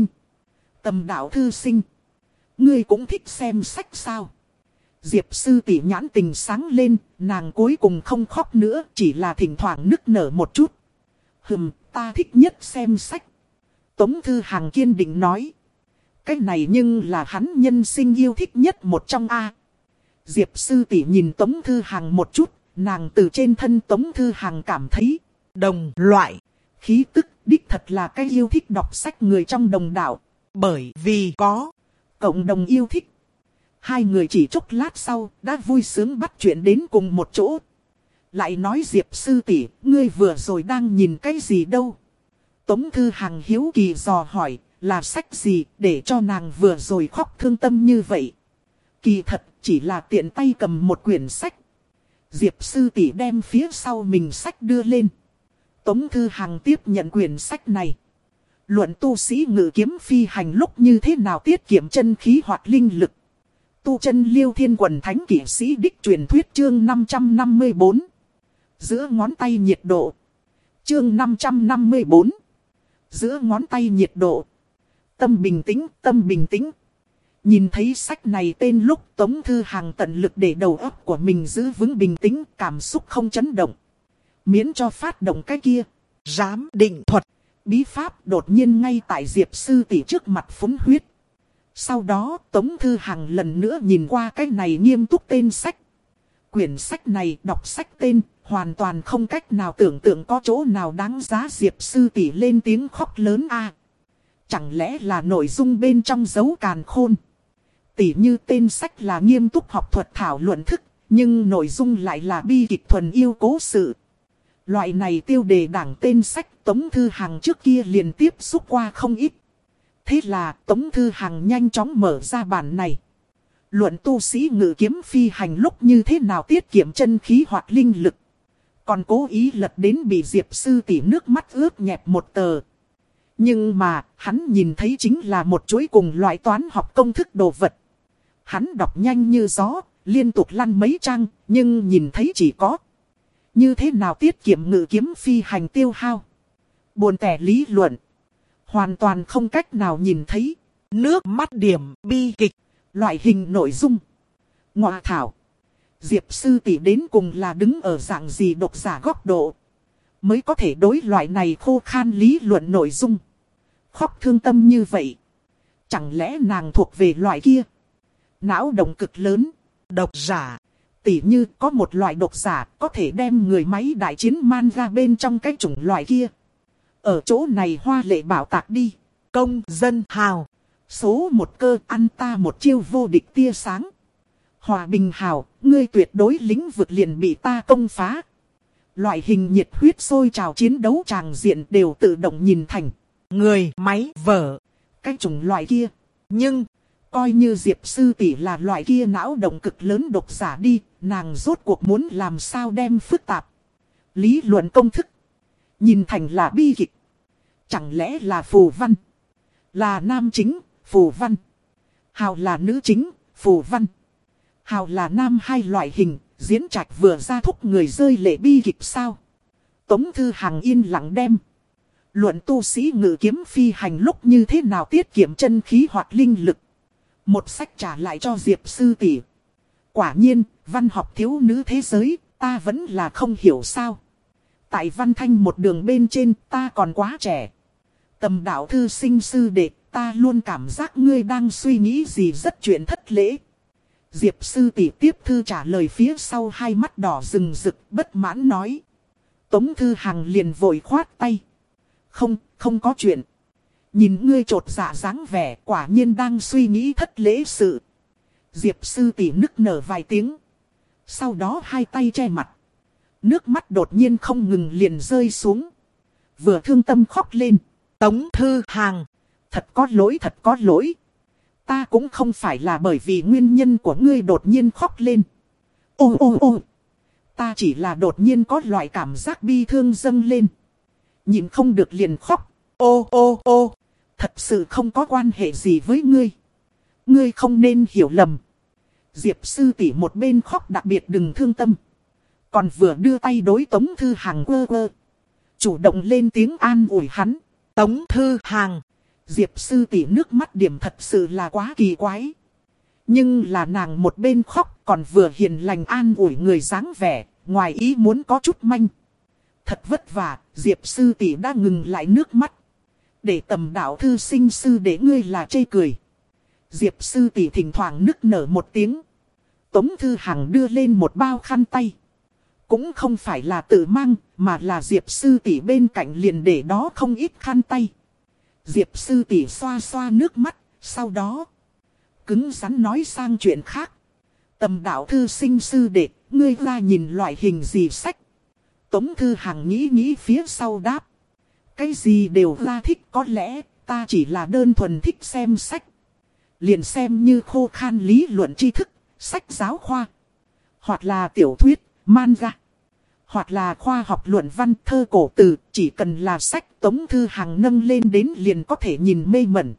Tầm Đạo Thư Sinh, ngươi cũng thích xem sách sao? Diệp sư tỷ nhãn tình sáng lên, nàng cuối cùng không khóc nữa, chỉ là thỉnh thoảng nức nở một chút. Hừm, ta thích nhất xem sách. Tống Thư Hằng kiên định nói. Cái này nhưng là hắn nhân sinh yêu thích nhất một trong A. Diệp sư tỷ nhìn Tống Thư Hằng một chút, nàng từ trên thân Tống Thư Hằng cảm thấy đồng loại. Khí tức đích thật là cái yêu thích đọc sách người trong đồng đạo. Bởi vì có cộng đồng yêu thích. Hai người chỉ chốc lát sau đã vui sướng bắt chuyện đến cùng một chỗ. Lại nói Diệp sư tỷ, ngươi vừa rồi đang nhìn cái gì đâu? Tống Thư Hằng hiếu kỳ dò hỏi, là sách gì để cho nàng vừa rồi khóc thương tâm như vậy? Kỳ thật chỉ là tiện tay cầm một quyển sách. Diệp sư tỷ đem phía sau mình sách đưa lên. Tống Thư Hằng tiếp nhận quyển sách này. Luận tu sĩ ngự kiếm phi hành lúc như thế nào tiết kiệm chân khí hoặc linh lực. Tu chân Liêu Thiên Quần Thánh Kỷ Sĩ Đích truyền thuyết chương năm trăm năm mươi bốn. Giữa ngón tay nhiệt độ. Chương năm trăm năm mươi bốn. Giữa ngón tay nhiệt độ. Tâm bình tĩnh, tâm bình tĩnh. Nhìn thấy sách này tên lúc Tống Thư Hằng tận lực để đầu óc của mình giữ vững bình tĩnh, cảm xúc không chấn động. Miễn cho phát động cái kia. Giám định thuật. Bí pháp đột nhiên ngay tại Diệp sư tỷ trước mặt phúng huyết. Sau đó Tống Thư Hằng lần nữa nhìn qua cái này nghiêm túc tên sách. Quyển sách này đọc sách tên, hoàn toàn không cách nào tưởng tượng có chỗ nào đáng giá Diệp sư tỷ lên tiếng khóc lớn a. Chẳng lẽ là nội dung bên trong dấu càn khôn. Tỉ như tên sách là nghiêm túc học thuật thảo luận thức, nhưng nội dung lại là bi kịch thuần yêu cố sự. Loại này tiêu đề đảng tên sách Tống Thư Hằng trước kia liền tiếp xúc qua không ít. Thế là Tống Thư Hằng nhanh chóng mở ra bản này. Luận tu sĩ ngự kiếm phi hành lúc như thế nào tiết kiệm chân khí hoặc linh lực. Còn cố ý lật đến bị Diệp sư tỷ nước mắt ướt nhẹp một tờ. Nhưng mà hắn nhìn thấy chính là một chuỗi cùng loại toán học công thức đồ vật. Hắn đọc nhanh như gió, liên tục lăn mấy trang, nhưng nhìn thấy chỉ có như thế nào tiết kiệm ngự kiếm phi hành tiêu hao. Buồn tẻ lý luận. Hoàn toàn không cách nào nhìn thấy. Nước mắt điểm bi kịch. Loại hình nội dung. Ngọa thảo. Diệp sư tỷ đến cùng là đứng ở dạng gì độc giả góc độ. Mới có thể đối loại này khô khan lý luận nội dung. Khóc thương tâm như vậy. Chẳng lẽ nàng thuộc về loại kia. Não động cực lớn. Độc giả. Tỉ như có một loại độc giả có thể đem người máy đại chiến man ra bên trong cái chủng loại kia. Ở chỗ này hoa lệ bảo tạc đi. Công dân hào. Số một cơ ăn ta một chiêu vô địch tia sáng. Hòa bình hào, ngươi tuyệt đối lĩnh vực liền bị ta công phá. Loại hình nhiệt huyết sôi trào chiến đấu tràng diện đều tự động nhìn thành. Người máy vở. Cái chủng loại kia. Nhưng, coi như Diệp sư tỷ là loại kia não động cực lớn độc giả đi, nàng rốt cuộc muốn làm sao đem phức tạp. Lý luận công thức. Nhìn thành là bi kịch. Chẳng lẽ là phù văn. Là nam chính, phù văn. Hào là nữ chính, phù văn. Hào là nam hai loại hình, diễn trạch vừa ra thúc người rơi lệ bi kịch sao. Tống Thư Hằng yên lặng đem. Luận tu sĩ ngự kiếm phi hành lúc như thế nào tiết kiệm chân khí hoặc linh lực. Một sách trả lại cho Diệp sư tỷ. Quả nhiên, văn học thiếu nữ thế giới, ta vẫn là không hiểu sao. Tại văn thanh một đường bên trên, ta còn quá trẻ. Tầm đạo thư sinh sư đệ, ta luôn cảm giác ngươi đang suy nghĩ gì rất chuyện thất lễ. Diệp sư tỷ tiếp thư trả lời phía sau hai mắt đỏ rừng rực bất mãn nói. Tống Thư Hằng liền vội khoát tay. Không, không có chuyện. Nhìn ngươi trột dạ dáng vẻ quả nhiên đang suy nghĩ thất lễ sự. Diệp sư tỷ nức nở vài tiếng. Sau đó hai tay che mặt. Nước mắt đột nhiên không ngừng liền rơi xuống. Vừa thương tâm khóc lên. Tống Thư Hằng. Thật có lỗi, thật có lỗi. Ta cũng không phải là bởi vì nguyên nhân của ngươi đột nhiên khóc lên. Ô ô ô. Ta chỉ là đột nhiên có loại cảm giác bi thương dâng lên. Nhìn không được liền khóc. Ô ô ô. Thật sự không có quan hệ gì với ngươi. Ngươi không nên hiểu lầm. Diệp sư tỷ một bên khóc đặc biệt đừng thương tâm. Còn vừa đưa tay đối Tống Thư Hằng quơ quơ. Chủ động lên tiếng an ủi hắn. Tống Thư Hằng. Diệp sư tỷ nước mắt điểm thật sự là quá kỳ quái. Nhưng là nàng một bên khóc còn vừa hiền lành an ủi người dáng vẻ. Ngoài ý muốn có chút manh. Thật vất vả, Diệp sư tỷ đã ngừng lại nước mắt. Để tầm đạo thư sinh sư để ngươi là chê cười. Diệp sư tỷ thỉnh thoảng nức nở một tiếng. Tống Thư Hằng đưa lên một bao khăn tay. Cũng không phải là tự mang, mà là Diệp sư tỷ bên cạnh liền để đó không ít khăn tay. Diệp sư tỷ xoa xoa nước mắt, sau đó cứng rắn nói sang chuyện khác. Tầm đạo thư sinh sư đệ, ngươi ra nhìn loại hình gì sách? Tống Thư Hằng nghĩ nghĩ phía sau đáp. Cái gì đều ra thích, có lẽ ta chỉ là đơn thuần thích xem sách. Liền xem như khô khan lý luận tri thức, sách giáo khoa. Hoặc là tiểu thuyết, manga. Hoặc là khoa học luận văn thơ cổ từ, chỉ cần là sách Tống Thư Hằng nâng lên đến liền có thể nhìn mê mẩn.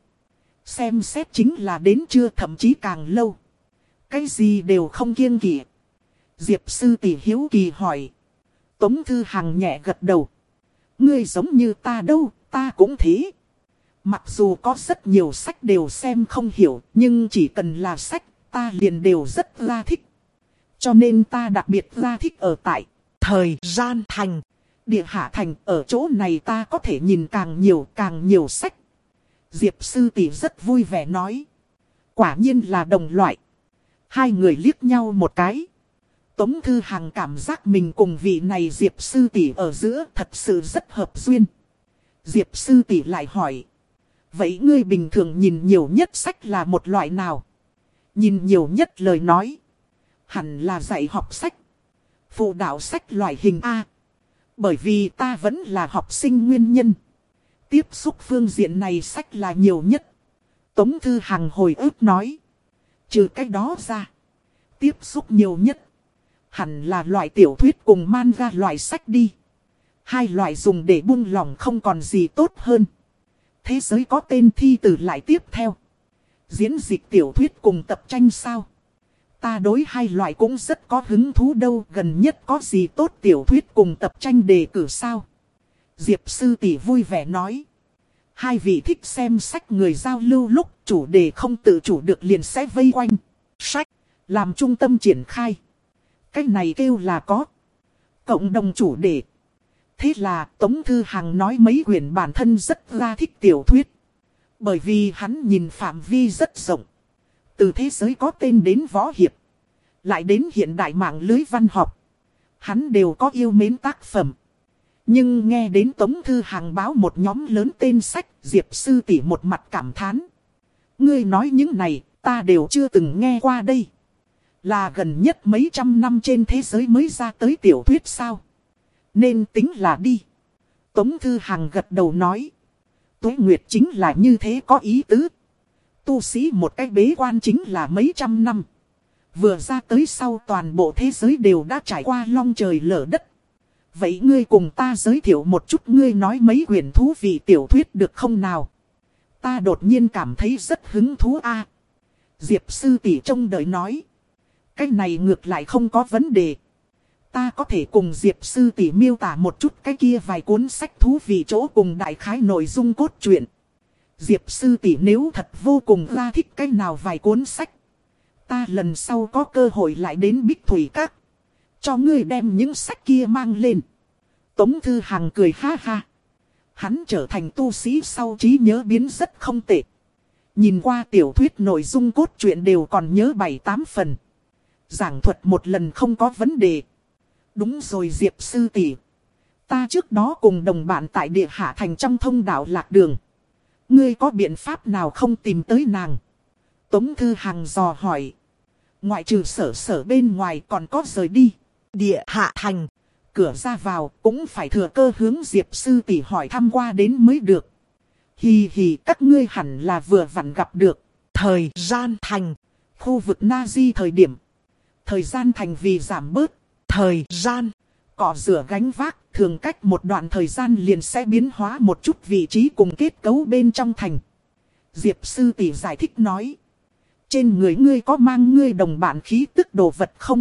Xem xét chính là đến trưa thậm chí càng lâu. Cái gì đều không kiêng kỵ. Diệp sư tỷ hiếu kỳ hỏi. Tống Thư Hằng nhẹ gật đầu. Ngươi giống như ta đâu, ta cũng thế. Mặc dù có rất nhiều sách đều xem không hiểu, nhưng chỉ cần là sách, ta liền đều rất ra thích. Cho nên ta đặc biệt ra thích ở tại thời gian thành. Địa hạ thành, ở chỗ này ta có thể nhìn càng nhiều càng nhiều sách. Diệp sư tỷ rất vui vẻ nói. Quả nhiên là đồng loại. Hai người liếc nhau một cái. Tống Thư Hằng cảm giác mình cùng vị này Diệp sư tỷ ở giữa thật sự rất hợp duyên. Diệp sư tỷ lại hỏi. Vậy ngươi bình thường nhìn nhiều nhất sách là một loại nào? Nhìn nhiều nhất lời nói. Hẳn là dạy học sách. Phụ đạo sách loại hình A. Bởi vì ta vẫn là học sinh nguyên nhân. Tiếp xúc phương diện này sách là nhiều nhất. Tống Thư Hằng hồi ức nói. Trừ cái đó ra. Tiếp xúc nhiều nhất. Hẳn là loại tiểu thuyết cùng manga loại sách đi. Hai loại dùng để buông lòng không còn gì tốt hơn. Thế giới có tên thi từ lại tiếp theo. Diễn dịch tiểu thuyết cùng tập tranh sao? Ta đối hai loại cũng rất có hứng thú đâu. Gần nhất có gì tốt tiểu thuyết cùng tập tranh đề cử sao? Diệp sư tỷ vui vẻ nói. Hai vị thích xem sách người giao lưu lúc chủ đề không tự chủ được liền sẽ vây quanh sách làm trung tâm triển khai. Cái này kêu là có cộng đồng chủ đề. Thế là Tống Thư Hằng nói mấy quyển bản thân rất ra thích tiểu thuyết. Bởi vì hắn nhìn phạm vi rất rộng. Từ thế giới có tên đến võ hiệp. Lại đến hiện đại mạng lưới văn học. Hắn đều có yêu mến tác phẩm. Nhưng nghe đến Tống Thư Hằng báo một nhóm lớn tên sách, Diệp sư tỷ một mặt cảm thán. Ngươi nói những này, ta đều chưa từng nghe qua đây. Là gần nhất mấy trăm năm trên thế giới mới ra tới tiểu thuyết sao? Nên tính là đi. Tống Thư Hằng gật đầu nói. Tuế Nguyệt chính là như thế có ý tứ. Tu sĩ một cái bế quan chính là mấy trăm năm. Vừa ra tới sau toàn bộ thế giới đều đã trải qua long trời lở đất. Vậy ngươi cùng ta giới thiệu một chút, ngươi nói mấy quyển thú vị tiểu thuyết được không nào? Ta đột nhiên cảm thấy rất hứng thú a. Diệp sư tỷ trông đợi nói. Cái này ngược lại không có vấn đề. Ta có thể cùng Diệp sư tỷ miêu tả một chút cái kia vài cuốn sách thú vị chỗ cùng đại khái nội dung cốt truyện. Diệp sư tỷ nếu thật vô cùng ra thích cái nào vài cuốn sách. Ta lần sau có cơ hội lại đến Bích Thủy Các. Cho ngươi đem những sách kia mang lên. Tống Thư Hằng cười ha ha. Hắn trở thành tu sĩ sau trí nhớ biến rất không tệ. Nhìn qua tiểu thuyết nội dung cốt truyện đều còn nhớ bảy tám phần. Giảng thuật một lần không có vấn đề. Đúng rồi Diệp sư tỷ. Ta trước đó cùng đồng bạn tại địa hạ thành trong thông đạo lạc đường. Ngươi có biện pháp nào không tìm tới nàng? Tống Thư Hằng dò hỏi. Ngoại trừ sở sở bên ngoài còn có rời đi. Địa hạ thành. Cửa ra vào cũng phải thừa cơ hướng Diệp sư tỷ hỏi thăm qua đến mới được. Hì hì, các ngươi hẳn là vừa vặn gặp được. Thời gian thành. Khu vực Nazi thời điểm. Thời gian thành vì giảm bớt. Thời gian. Cọ rửa gánh vác. Thường cách một đoạn thời gian liền sẽ biến hóa một chút vị trí cùng kết cấu bên trong thành. Diệp sư tỷ giải thích nói. Trên người ngươi có mang ngươi đồng bạn khí tức đồ vật không?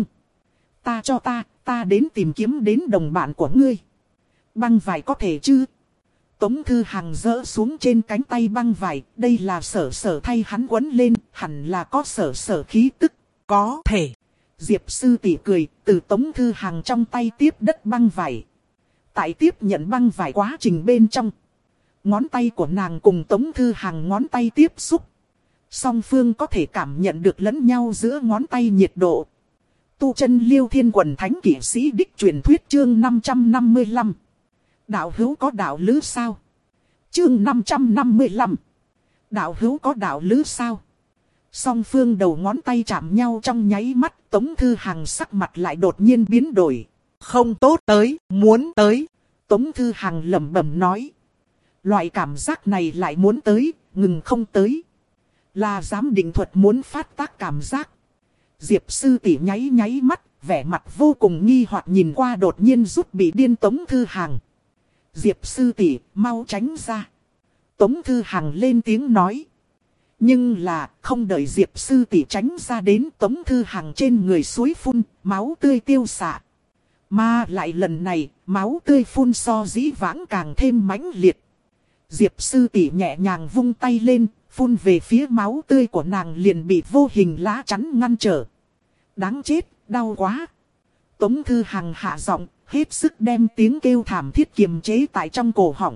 Ta cho ta, ta đến tìm kiếm đến đồng bạn của ngươi. Băng vải có thể chứ? Tống Thư Hằng dỡ xuống trên cánh tay băng vải. Đây là sở sở thay hắn quấn lên. Hẳn là có sở sở khí tức. Có thể. Diệp sư tỷ cười, từ Tống Thư Hằng trong tay tiếp đất băng vải. Tại tiếp nhận băng vải quá trình bên trong, ngón tay của nàng cùng Tống Thư Hằng ngón tay tiếp xúc. Song phương có thể cảm nhận được lẫn nhau giữa ngón tay nhiệt độ. Tu chân Liêu Thiên Quần Thánh Kỷ Sĩ Đích truyền thuyết chương năm trăm năm mươi lăm. Đạo hữu có đạo lữ sao? Chương năm trăm năm mươi lăm. Đạo hữu có đạo lữ sao? Song phương đầu ngón tay chạm nhau trong nháy mắt, Tống Thư Hằng sắc mặt lại đột nhiên biến đổi. Không tốt, tới, muốn tới. Tống Thư Hằng lẩm bẩm nói. Loại cảm giác này lại muốn tới, ngừng không tới. Là giám định thuật muốn phát tác cảm giác. Diệp sư tỷ nháy nháy mắt, vẻ mặt vô cùng nghi hoặc nhìn qua đột nhiên rút bị điên Tống Thư Hằng. Diệp sư tỷ, mau tránh ra. Tống Thư Hằng lên tiếng nói. Nhưng là, không đợi Diệp sư tỷ tránh ra đến, Tống Thư Hằng trên người suối phun, máu tươi tiêu xạ. Mà lại lần này, máu tươi phun so dĩ vãng càng thêm mãnh liệt. Diệp sư tỷ nhẹ nhàng vung tay lên, phun về phía máu tươi của nàng liền bị vô hình lá chắn ngăn trở. Đáng chết, đau quá. Tống Thư Hằng hạ giọng, hết sức đem tiếng kêu thảm thiết kiềm chế tại trong cổ họng.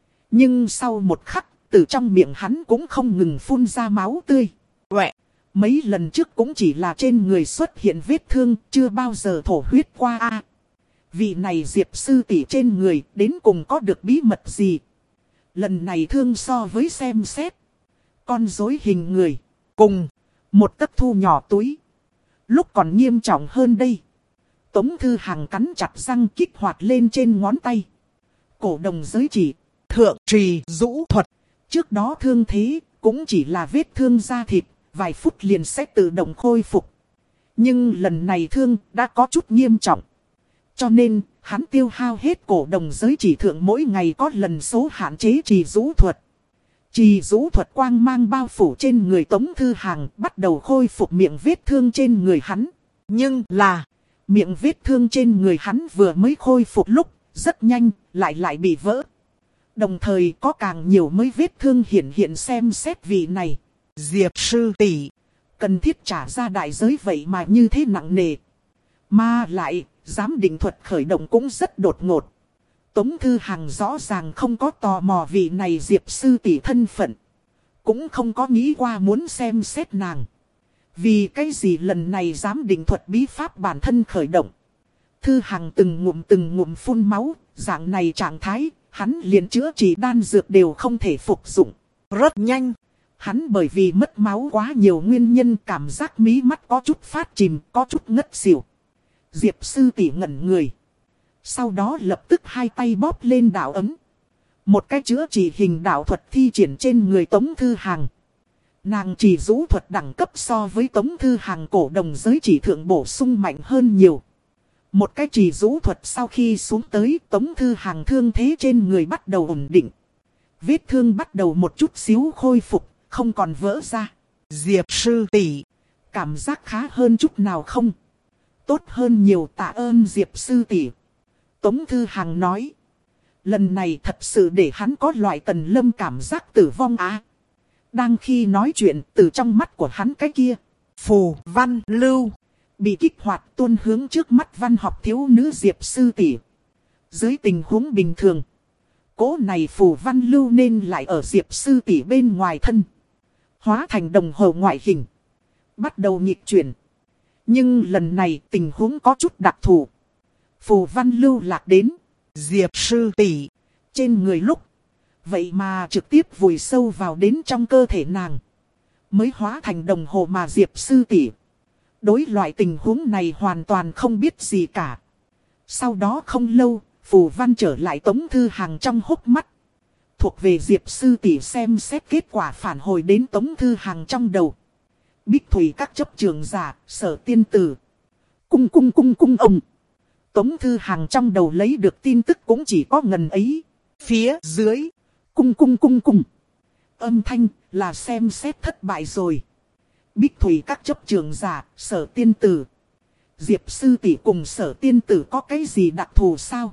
Nhưng sau một khắc, từ trong miệng hắn cũng không ngừng phun ra máu tươi. Quẹ! Mấy lần trước cũng chỉ là trên người xuất hiện vết thương, chưa bao giờ thổ huyết qua a. Vị này Diệp sư tỷ trên người đến cùng có được bí mật gì? Lần này thương so với xem xét. Con rối hình người. Cùng. Một tấc thu nhỏ túi. Lúc còn nghiêm trọng hơn đây. Tống Thư Hằng cắn chặt răng kích hoạt lên trên ngón tay. Cổ đồng giới chỉ. Thượng trì rũ thuật. Trước đó thương thế cũng chỉ là vết thương da thịt. Vài phút liền sẽ tự động khôi phục. Nhưng lần này thương đã có chút nghiêm trọng. Cho nên, hắn tiêu hao hết cổ đồng giới chỉ thượng mỗi ngày có lần số hạn chế trì rũ thuật. Trì rũ thuật quang mang bao phủ trên người Tống Thư Hằng bắt đầu khôi phục miệng vết thương trên người hắn. Nhưng là, miệng vết thương trên người hắn vừa mới khôi phục lúc, rất nhanh, lại lại bị vỡ. Đồng thời có càng nhiều mới vết thương hiện hiện xem xét vị này. Diệp sư tỷ cần thiết trả ra đại giới vậy mà như thế nặng nề. Mà lại, giám định thuật khởi động cũng rất đột ngột. Tống Thư Hằng rõ ràng không có tò mò vị này Diệp sư tỷ thân phận. Cũng không có nghĩ qua muốn xem xét nàng. Vì cái gì lần này giám định thuật bí pháp bản thân khởi động. Thư Hằng từng ngụm từng ngụm phun máu, dạng này trạng thái, hắn liền chữa trị đan dược đều không thể phục dụng. Rất nhanh. Hắn bởi vì mất máu quá nhiều nguyên nhân cảm giác mí mắt có chút phát chìm, có chút ngất xỉu. Diệp sư tỷ ngẩn người. Sau đó lập tức hai tay bóp lên đạo ấm. Một cái chữa trị hình đạo thuật thi triển trên người Tống Thư Hằng. Nàng chỉ rũ thuật đẳng cấp so với Tống Thư Hằng cổ đồng giới chỉ thượng bổ sung mạnh hơn nhiều. Một cái chỉ rũ thuật sau khi xuống tới Tống Thư Hằng thương thế trên người bắt đầu ổn định. Vết thương bắt đầu một chút xíu khôi phục, không còn vỡ ra. Diệp sư tỷ cảm giác khá hơn chút nào không? Tốt hơn nhiều, tạ ơn Diệp sư tỷ. Tống Thư Hằng nói. Lần này thật sự để hắn có loại Tần Lâm cảm giác tử vong á. Đang khi nói chuyện từ trong mắt của hắn cái kia. Phù văn lưu. Bị kích hoạt tuôn hướng trước mắt văn học thiếu nữ Diệp sư tỷ. Dưới tình huống bình thường. Cố này phù văn lưu nên lại ở Diệp sư tỷ bên ngoài thân. Hóa thành đồng hồ ngoại hình. Bắt đầu nghịch chuyển. Nhưng lần này tình huống có chút đặc thù. Phù văn lưu lạc đến Diệp sư tỷ trên người lúc. Vậy mà trực tiếp vùi sâu vào đến trong cơ thể nàng. Mới hóa thành đồng hồ mà Diệp sư tỷ. Đối loại tình huống này hoàn toàn không biết gì cả. Sau đó không lâu, phù văn trở lại Tống Thư Hằng trong hốc mắt. Thuộc về Diệp sư tỷ xem xét kết quả phản hồi đến Tống Thư Hằng trong đầu. Bích thủy các chấp trường giả, sở tiên tử. Cung cung cung cung ông. Tống Thư Hằng trong đầu lấy được tin tức cũng chỉ có ngần ấy. Phía dưới. Cung cung cung cung. Âm thanh là xem xét thất bại rồi. Bích thủy các chấp trường giả, sở tiên tử. Diệp sư tỷ cùng sở tiên tử có cái gì đặc thù sao?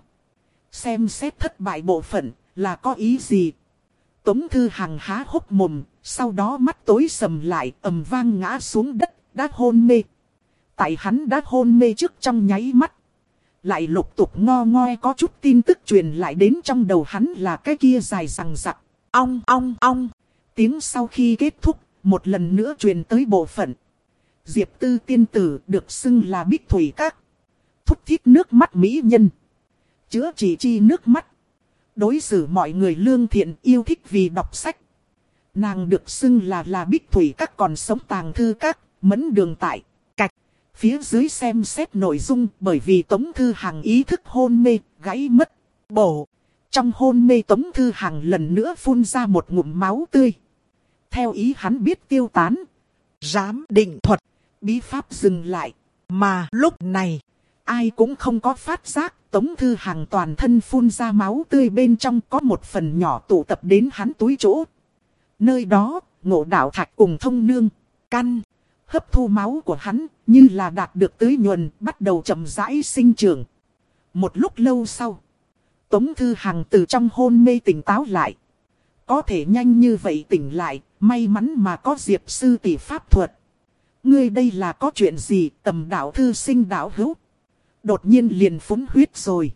Xem xét thất bại bộ phận là có ý gì? Tống Thư Hằng há hốc mồm, sau đó mắt tối sầm lại, ầm vang ngã xuống đất, đã hôn mê. Tại hắn đã hôn mê trước trong nháy mắt. Lại lục tục ngo ngoe có chút tin tức truyền lại đến trong đầu hắn là cái kia dài rằng rặc. Ong ong ong. Tiếng sau khi kết thúc, một lần nữa truyền tới bộ phận. Diệp Tư tiên tử được xưng là Bích Thủy Các. Thúc thiết nước mắt mỹ nhân. Chữa trị chi nước mắt. Đối xử mọi người lương thiện yêu thích vì đọc sách. Nàng được xưng là là Bích Thủy Các còn sống tàng thư các, mẫn đường tại. Cạch. Phía dưới xem xét nội dung bởi vì Tống Thư Hằng ý thức hôn mê, gãy mất. Bổ. Trong hôn mê Tống Thư Hằng lần nữa phun ra một ngụm máu tươi. Theo ý hắn biết tiêu tán. Giám định thuật. Bí pháp dừng lại. Mà lúc này, ai cũng không có phát giác. Tống Thư Hằng toàn thân phun ra máu tươi bên trong có một phần nhỏ tụ tập đến hắn túi chỗ. Nơi đó, Ngộ Đạo Thạch cùng Thông Nương, căn, hấp thu máu của hắn, như là đạt được tưới nhuần, bắt đầu chậm rãi sinh trưởng. Một lúc lâu sau, Tống Thư Hằng từ trong hôn mê tỉnh táo lại. Có thể nhanh như vậy tỉnh lại, may mắn mà có Diệp sư tỷ pháp thuật. Ngươi đây là có chuyện gì, Tầm đạo thư sinh đạo hữu? Đột nhiên liền phúng huyết rồi.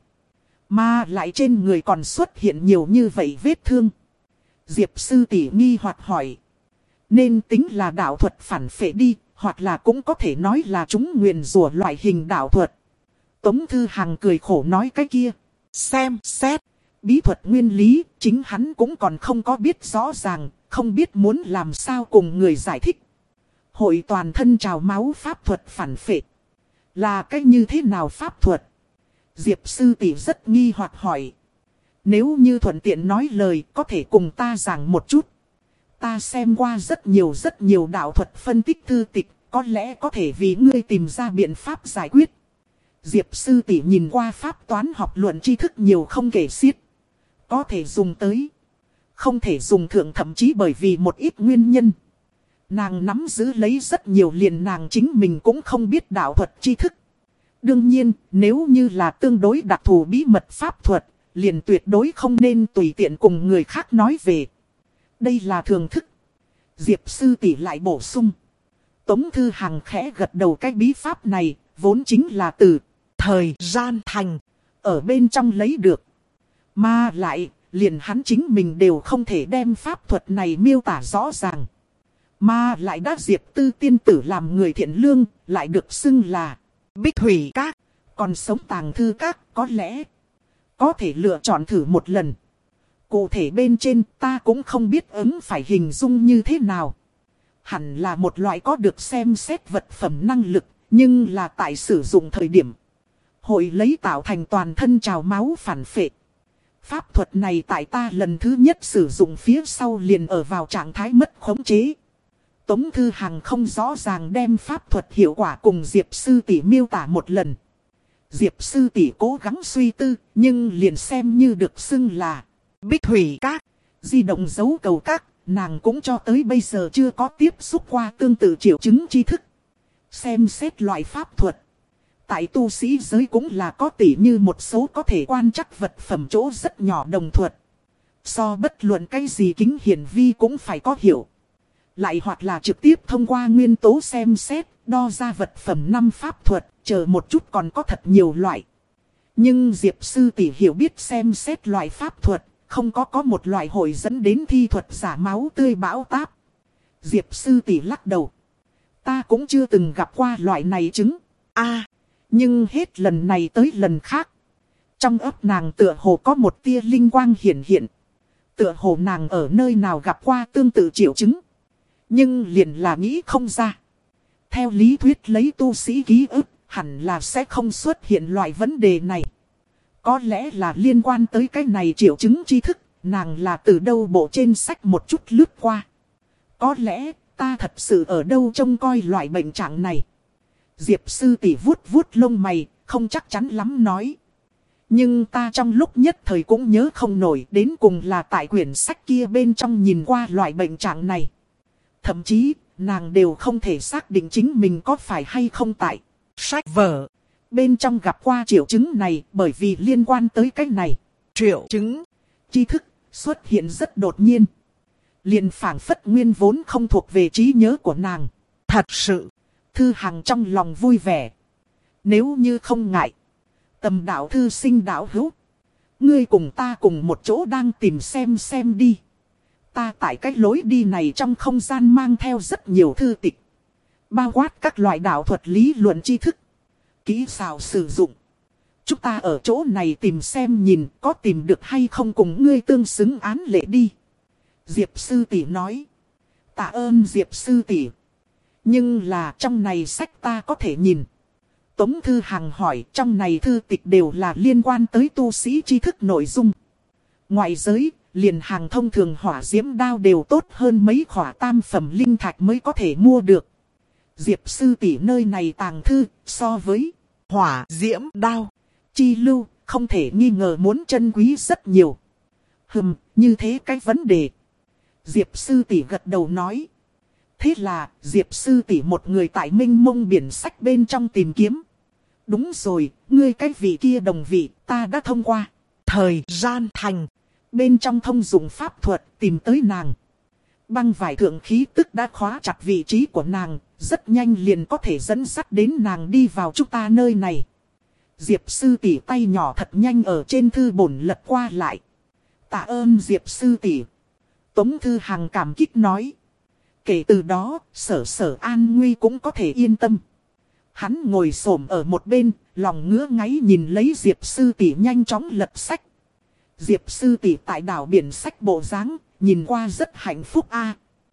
Mà lại trên người còn xuất hiện nhiều như vậy vết thương. Diệp sư tỷ nghi hoặc hỏi. Nên tính là đạo thuật phản phệ đi, hoặc là cũng có thể nói là chúng nguyền rủa loại hình đạo thuật. Tống Thư Hằng cười khổ nói cái kia. Xem xét. Bí thuật nguyên lý, chính hắn cũng còn không có biết rõ ràng, không biết muốn làm sao cùng người giải thích. Hội toàn thân trào máu pháp thuật phản phệ. Là cái như thế nào pháp thuật? Diệp sư tỷ rất nghi hoặc hỏi. Nếu như thuận tiện nói lời có thể cùng ta giảng một chút. Ta xem qua rất nhiều rất nhiều đạo thuật phân tích thư tịch. Có lẽ có thể vì ngươi tìm ra biện pháp giải quyết. Diệp sư tỷ nhìn qua pháp toán học luận tri thức nhiều không kể xiết. Có thể dùng tới. Không thể dùng thượng thậm chí bởi vì một ít nguyên nhân. Nàng nắm giữ lấy rất nhiều liền nàng chính mình cũng không biết đạo thuật tri thức. Đương nhiên, nếu như là tương đối đặc thù bí mật pháp thuật, liền tuyệt đối không nên tùy tiện cùng người khác nói về. Đây là thường thức. Diệp sư tỷ lại bổ sung. Tống Thư Hằng khẽ gật đầu cái bí pháp này, vốn chính là từ thời gian thành ở bên trong lấy được. Mà lại, liền hắn chính mình đều không thể đem pháp thuật này miêu tả rõ ràng. Mà lại đã Diệp Tư tiên tử làm người thiện lương, lại được xưng là Bích Thủy Các, còn sống tàng thư các, có lẽ có thể lựa chọn thử một lần. Cụ thể bên trên ta cũng không biết ứng phải hình dung như thế nào. Hẳn là một loại có được xem xét vật phẩm năng lực, nhưng là tại sử dụng thời điểm hội lấy tạo thành toàn thân trào máu phản phệ. Pháp thuật này tại ta lần thứ nhất sử dụng phía sau liền ở vào trạng thái mất khống chế. Tống Thư Hằng không rõ ràng đem pháp thuật hiệu quả cùng Diệp sư tỷ miêu tả một lần. Diệp sư tỷ cố gắng suy tư, nhưng liền xem như được xưng là Bích Thủy Các, di động dấu cầu các, nàng cũng cho tới bây giờ chưa có tiếp xúc qua tương tự triệu chứng tri thức. Xem xét loại pháp thuật. Tại tu sĩ giới cũng là có tỉ như một số có thể quan trắc vật phẩm chỗ rất nhỏ đồng thuật. So bất luận cái gì kính hiển vi cũng phải có hiểu. Lại hoặc là trực tiếp thông qua nguyên tố xem xét, đo ra vật phẩm năm pháp thuật, chờ một chút còn có thật nhiều loại. Nhưng Diệp sư tỷ hiểu biết xem xét loại pháp thuật, không có có một loại hội dẫn đến thi thuật giả máu tươi bão táp. Diệp sư tỷ lắc đầu. Ta cũng chưa từng gặp qua loại này chứng. a Nhưng hết lần này tới lần khác. Trong ấp nàng tựa hồ có một tia linh quang hiển hiện. Tựa hồ nàng ở nơi nào gặp qua tương tự triệu chứng. Nhưng liền là nghĩ không ra. Theo lý thuyết lấy tu sĩ ký ức, hẳn là sẽ không xuất hiện loại vấn đề này. Có lẽ là liên quan tới cái này triệu chứng tri thức, nàng là từ đâu bộ trên sách một chút lướt qua. Có lẽ, ta thật sự ở đâu trông coi loại bệnh trạng này. Diệp sư tỷ vuốt vuốt lông mày, không chắc chắn lắm nói. Nhưng ta trong lúc nhất thời cũng nhớ không nổi đến cùng là tại quyển sách kia bên trong nhìn qua loại bệnh trạng này. Thậm chí, nàng đều không thể xác định chính mình có phải hay không tại sách vở bên trong gặp qua triệu chứng này, bởi vì liên quan tới cái này. Triệu chứng, tri thức xuất hiện rất đột nhiên. Liền phảng phất nguyên vốn không thuộc về trí nhớ của nàng. Thật sự, Thư Hằng trong lòng vui vẻ. Nếu như không ngại, Tầm đạo thư sinh đạo hữu. Ngươi cùng ta cùng một chỗ đang tìm xem xem đi. Ta tại cái lối đi này trong không gian mang theo rất nhiều thư tịch. Bao quát các loại đạo thuật lý luận tri thức. Kỹ xảo sử dụng. Chúng ta ở chỗ này tìm xem nhìn có tìm được hay không cùng ngươi tương xứng án lệ đi. Diệp sư tỷ nói. Tạ ơn Diệp sư tỷ. Nhưng là trong này sách ta có thể nhìn. Tống Thư Hằng hỏi trong này thư tịch đều là liên quan tới tu sĩ tri thức nội dung. Ngoại giới, liền hàng thông thường hỏa diễm đao đều tốt hơn mấy khỏa tam phẩm linh thạch mới có thể mua được. Diệp sư tỷ nơi này tàng thư so với hỏa diễm đao. Chi lưu, không thể nghi ngờ muốn trân quý rất nhiều. Hừm, như thế cái vấn đề. Diệp sư tỷ gật đầu nói. Thế là, Diệp sư tỷ một người tại mênh mông biển sách bên trong tìm kiếm. Đúng rồi, ngươi cái vị kia đồng vị, ta đã thông qua. Thời gian thành. Bên trong thông dụng pháp thuật tìm tới nàng. Băng vải thượng khí tức đã khóa chặt vị trí của nàng. Rất nhanh liền có thể dẫn dắt đến nàng đi vào chúng ta nơi này. Diệp sư tỷ tay nhỏ thật nhanh ở trên thư bổn lật qua lại. Tạ ơn Diệp sư tỷ. Tống Thư Hằng cảm kích nói. Kể từ đó, sở sở an nguy cũng có thể yên tâm. Hắn ngồi xổm ở một bên, lòng ngứa ngáy nhìn lấy Diệp sư tỷ nhanh chóng lật sách. Diệp sư tỷ tại đảo biển sách bộ dáng, nhìn qua rất hạnh phúc a.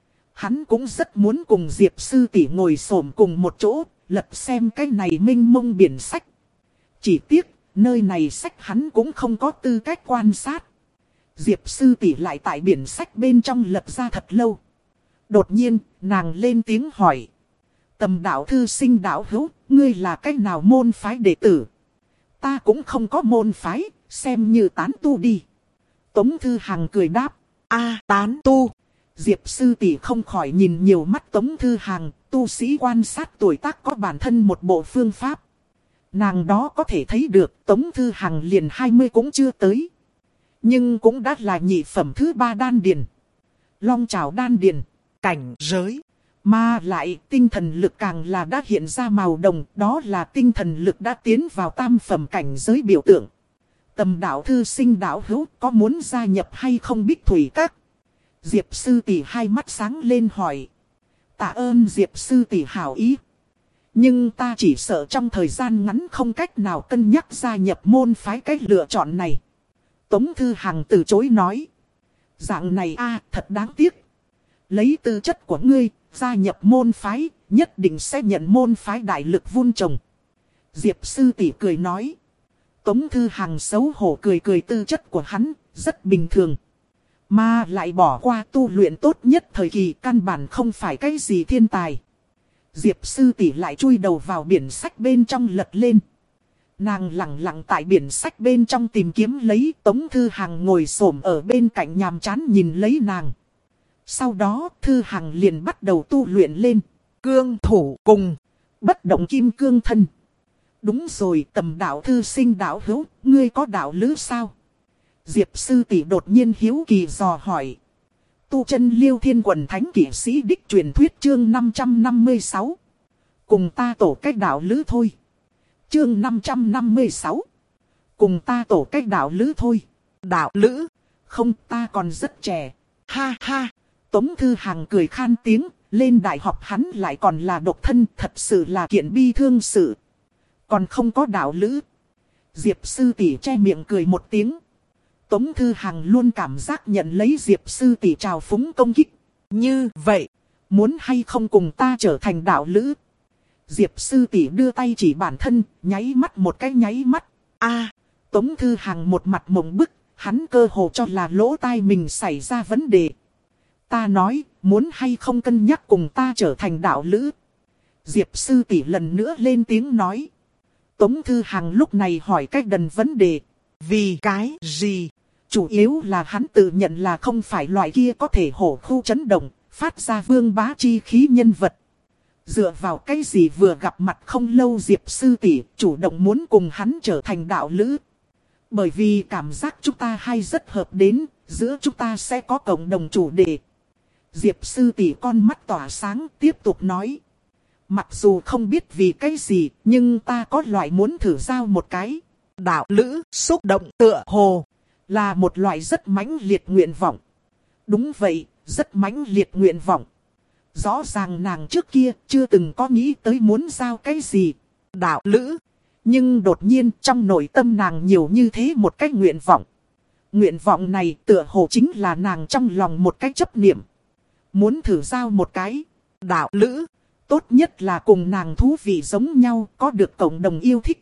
Hắn cũng rất muốn cùng Diệp sư tỷ ngồi xổm cùng một chỗ, lật xem cái này mênh mông biển sách. Chỉ tiếc, nơi này sách hắn cũng không có tư cách quan sát. Diệp sư tỷ lại tại biển sách bên trong lật ra thật lâu. Đột nhiên, nàng lên tiếng hỏi. Tầm đạo thư sinh đạo hữu, ngươi là cách nào môn phái đệ tử? Ta cũng không có môn phái, xem như tán tu đi. Tống Thư Hằng cười đáp. A tán tu. Diệp sư tỷ không khỏi nhìn nhiều mắt Tống Thư Hằng, tu sĩ quan sát tuổi tác có bản thân một bộ phương pháp. Nàng đó có thể thấy được Tống Thư Hằng liền hai mươi cũng chưa tới. Nhưng cũng đã là nhị phẩm thứ ba đan điền. Long trảo đan điền, cảnh giới. Mà lại tinh thần lực càng là đã hiện ra màu đồng, đó là tinh thần lực đã tiến vào tam phẩm cảnh giới biểu tượng. Tầm đạo thư sinh đạo hữu có muốn gia nhập hay không Bích Thủy Các? Diệp sư tỷ hai mắt sáng lên hỏi. Tạ ơn Diệp sư tỷ hảo ý. Nhưng ta chỉ sợ trong thời gian ngắn không cách nào cân nhắc gia nhập môn phái cách lựa chọn này. Tống Thư Hằng từ chối nói. Dạng này a thật đáng tiếc. Lấy tư chất của ngươi, gia nhập môn phái, nhất định sẽ nhận môn phái đại lực vun trồng. Diệp sư tỷ cười nói. Tống Thư Hằng xấu hổ cười cười tư chất của hắn, rất bình thường. Mà lại bỏ qua tu luyện tốt nhất thời kỳ căn bản không phải cái gì thiên tài. Diệp sư tỷ lại chui đầu vào biển sách bên trong lật lên. Nàng lặng lặng tại biển sách bên trong tìm kiếm lấy. Tống Thư Hằng ngồi xổm ở bên cạnh nhàm chán nhìn lấy nàng. Sau đó Thư Hằng liền bắt đầu tu luyện lên. Cương thủ cùng bất động kim cương thân. Đúng rồi, tầm đạo thư sinh đạo hữu, ngươi có đạo lữ sao? Diệp sư tỷ đột nhiên hiếu kỳ dò hỏi. Tu chân Liêu Thiên Quần Thánh Kỷ Sĩ Đích truyền thuyết chương năm trăm năm mươi sáu. Cùng ta tổ cách đạo lữ thôi. Chương năm trăm năm mươi sáu. Cùng ta tổ cách đạo lữ thôi. Đạo lữ? Không, ta còn rất trẻ. Ha ha. Tống Thư Hằng cười khan tiếng, lên đại học hắn lại còn là độc thân, thật sự là kiện bi thương sự. Còn không có đạo lữ. Diệp sư tỷ che miệng cười một tiếng. Tống Thư Hằng luôn cảm giác nhận lấy Diệp sư tỷ trào phúng công kích. Như vậy, muốn hay không cùng ta trở thành đạo lữ? Diệp sư tỷ đưa tay chỉ bản thân, nháy mắt một cái nháy mắt. A, Tống Thư Hằng một mặt mộng bức, hắn cơ hồ cho là lỗ tai mình xảy ra vấn đề. Ta nói, muốn hay không cân nhắc cùng ta trở thành đạo lữ? Diệp sư tỷ lần nữa lên tiếng nói. Tống Thư Hằng lúc này hỏi cách đần vấn đề. Vì cái gì? Chủ yếu là hắn tự nhận là không phải loại kia có thể hổ khu chấn động, phát ra vương bá chi khí nhân vật. Dựa vào cái gì vừa gặp mặt không lâu Diệp sư tỷ chủ động muốn cùng hắn trở thành đạo lữ. Bởi vì cảm giác chúng ta hay rất hợp đến, giữa chúng ta sẽ có cộng đồng chủ đề. Diệp sư tỷ con mắt tỏa sáng tiếp tục nói. Mặc dù không biết vì cái gì, nhưng ta có loại muốn thử giao một cái. đạo lữ, xúc động tựa hồ. Là một loại rất mãnh liệt nguyện vọng. Đúng vậy, rất mãnh liệt nguyện vọng. Rõ ràng nàng trước kia chưa từng có nghĩ tới muốn giao cái gì. Đạo lữ. Nhưng đột nhiên trong nội tâm nàng nhiều như thế một cái nguyện vọng. Nguyện vọng này tựa hồ chính là nàng trong lòng một cái chấp niệm. Muốn thử giao một cái. Đạo lữ. Tốt nhất là cùng nàng thú vị giống nhau, có được cộng đồng yêu thích.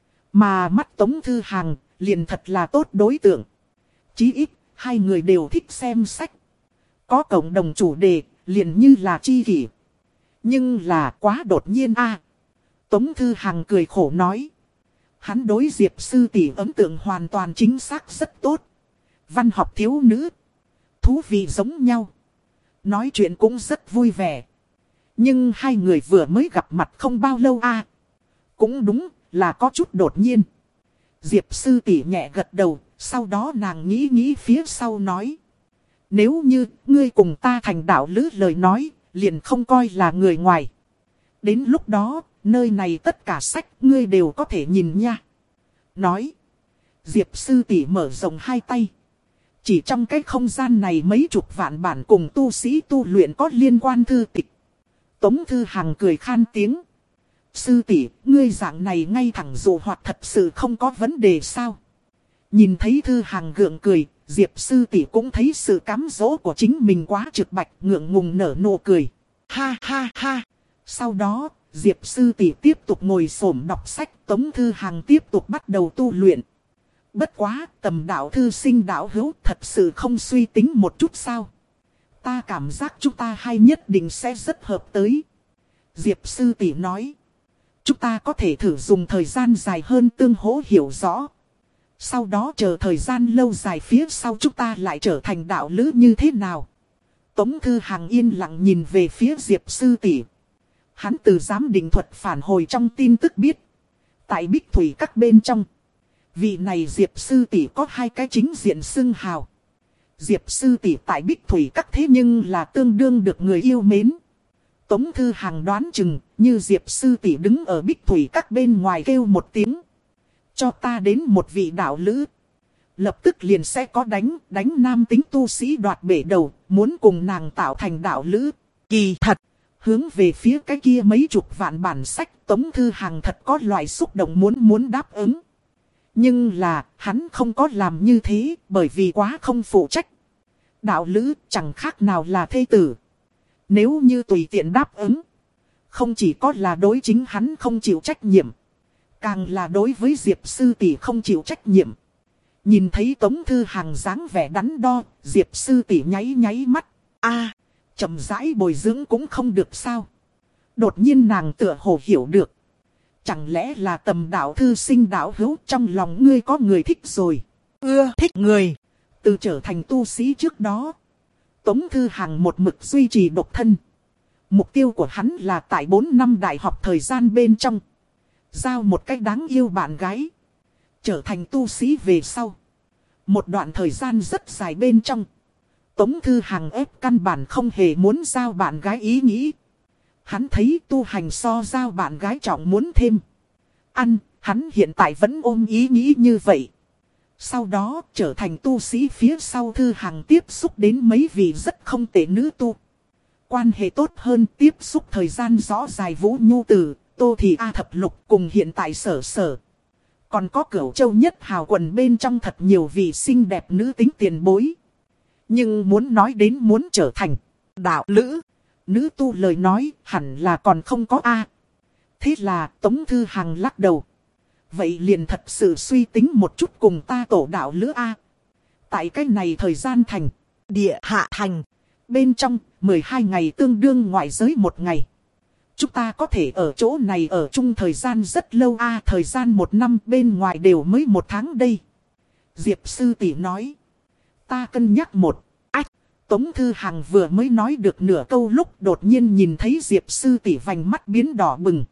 Mà mắt Tống Thư Hàng liền thật là tốt đối tượng. Chí ít, hai người đều thích xem sách. Có cộng đồng chủ đề, liền như là chi kỷ. Nhưng là quá đột nhiên a. Tống Thư Hàng cười khổ nói. Hắn đối Diệp sư tỷ ấn tượng hoàn toàn chính xác rất tốt. Văn học thiếu nữ. Thú vị giống nhau. Nói chuyện cũng rất vui vẻ. Nhưng hai người vừa mới gặp mặt không bao lâu a. Cũng đúng là có chút đột nhiên. Diệp sư tỷ nhẹ gật đầu. Sau đó nàng nghĩ nghĩ phía sau nói. Nếu như ngươi cùng ta thành đạo lữ lời nói, liền không coi là người ngoài. Đến lúc đó, nơi này tất cả sách ngươi đều có thể nhìn nha. Nói. Diệp sư tỷ mở rộng hai tay. Chỉ trong cái không gian này mấy chục vạn bản cùng tu sĩ tu luyện có liên quan thư tịch. Tống Thư Hàng cười khan tiếng. Sư tỷ, ngươi dạng này ngay thẳng dụ hoạt thật sự không có vấn đề sao? Nhìn thấy Thư Hàng gượng cười, Diệp sư tỷ cũng thấy sự cám dỗ của chính mình quá trực bạch, ngượng ngùng nở nụ cười. Ha ha ha. Sau đó, Diệp sư tỷ tiếp tục ngồi xổm đọc sách, Tống Thư Hàng tiếp tục bắt đầu tu luyện. Bất quá, tầm đạo thư sinh đạo hữu thật sự không suy tính một chút sao? Ta cảm giác chúng ta hai nhất định sẽ rất hợp tới. Diệp sư tỷ nói. Chúng ta có thể thử dùng thời gian dài hơn tương hỗ hiểu rõ. Sau đó chờ thời gian lâu dài phía sau chúng ta lại trở thành đạo lữ như thế nào? Tống Thư Hàng yên lặng nhìn về phía Diệp sư tỷ. Hắn từ giám định thuật phản hồi trong tin tức biết. Tại Bích Thủy các bên trong. Vị này Diệp sư tỷ có hai cái chính diện xưng hào. Diệp sư tỷ tại Bích Thủy các thế nhưng là tương đương được người yêu mến. Tống Thư Hàng đoán chừng như Diệp sư tỷ đứng ở Bích Thủy các bên ngoài kêu một tiếng. Cho ta đến một vị đạo lữ. Lập tức liền sẽ có đánh, đánh nam tính tu sĩ đoạt bể đầu, muốn cùng nàng tạo thành đạo lữ. Kỳ thật, hướng về phía cái kia mấy chục vạn bản sách, Tống Thư Hàng thật có loại xúc động muốn muốn đáp ứng. Nhưng là, hắn không có làm như thế, bởi vì quá không phụ trách. Đạo lữ chẳng khác nào là thê tử. Nếu như tùy tiện đáp ứng, không chỉ có là đối chính hắn không chịu trách nhiệm, càng là đối với Diệp sư tỷ không chịu trách nhiệm. Nhìn thấy Tống Thư Hàng dáng vẻ đắn đo, Diệp sư tỷ nháy nháy mắt. A, chậm rãi bồi dưỡng cũng không được sao? Đột nhiên nàng tựa hồ hiểu được. Chẳng lẽ là tầm đạo thư sinh đạo hữu trong lòng ngươi có người thích rồi? Ưa thích người. Từ trở thành tu sĩ trước đó, Tống Thư Hàng một mực duy trì độc thân. Mục tiêu của hắn là tại bốn năm đại học thời gian bên trong. Giao một cách đáng yêu bạn gái. Trở thành tu sĩ về sau. Một đoạn thời gian rất dài bên trong. Tống Thư Hàng ép căn bản không hề muốn giao bạn gái ý nghĩ. Hắn thấy tu hành so giao bạn gái trọng muốn thêm. Ăn, hắn hiện tại vẫn ôm ý nghĩ như vậy. Sau đó trở thành tu sĩ phía sau Thư Hàng tiếp xúc đến mấy vị rất không tệ nữ tu. Quan hệ tốt hơn tiếp xúc thời gian rõ dài Vũ Nhu Tử, Tô Thị A Thập Lục cùng hiện tại Sở Sở. Còn có Cửu Châu Nhất Hào quần bên trong thật nhiều vị xinh đẹp nữ tính tiền bối. Nhưng muốn nói đến muốn trở thành đạo lữ, nữ tu lời nói hẳn là còn không có A. Thế là Tống Thư Hàng lắc đầu. Vậy liền thật sự suy tính một chút cùng ta tổ đạo lữ A. Tại cái này thời gian thành, địa hạ thành, bên trong mười hai ngày tương đương ngoại giới một ngày. Chúng ta có thể ở chỗ này ở chung thời gian rất lâu A. Thời gian một năm bên ngoài đều mới một tháng đây. Diệp sư tỷ nói. Ta cân nhắc một. Ách. Tống Thư Hàng vừa mới nói được nửa câu lúc đột nhiên nhìn thấy Diệp sư tỷ vành mắt biến đỏ bừng.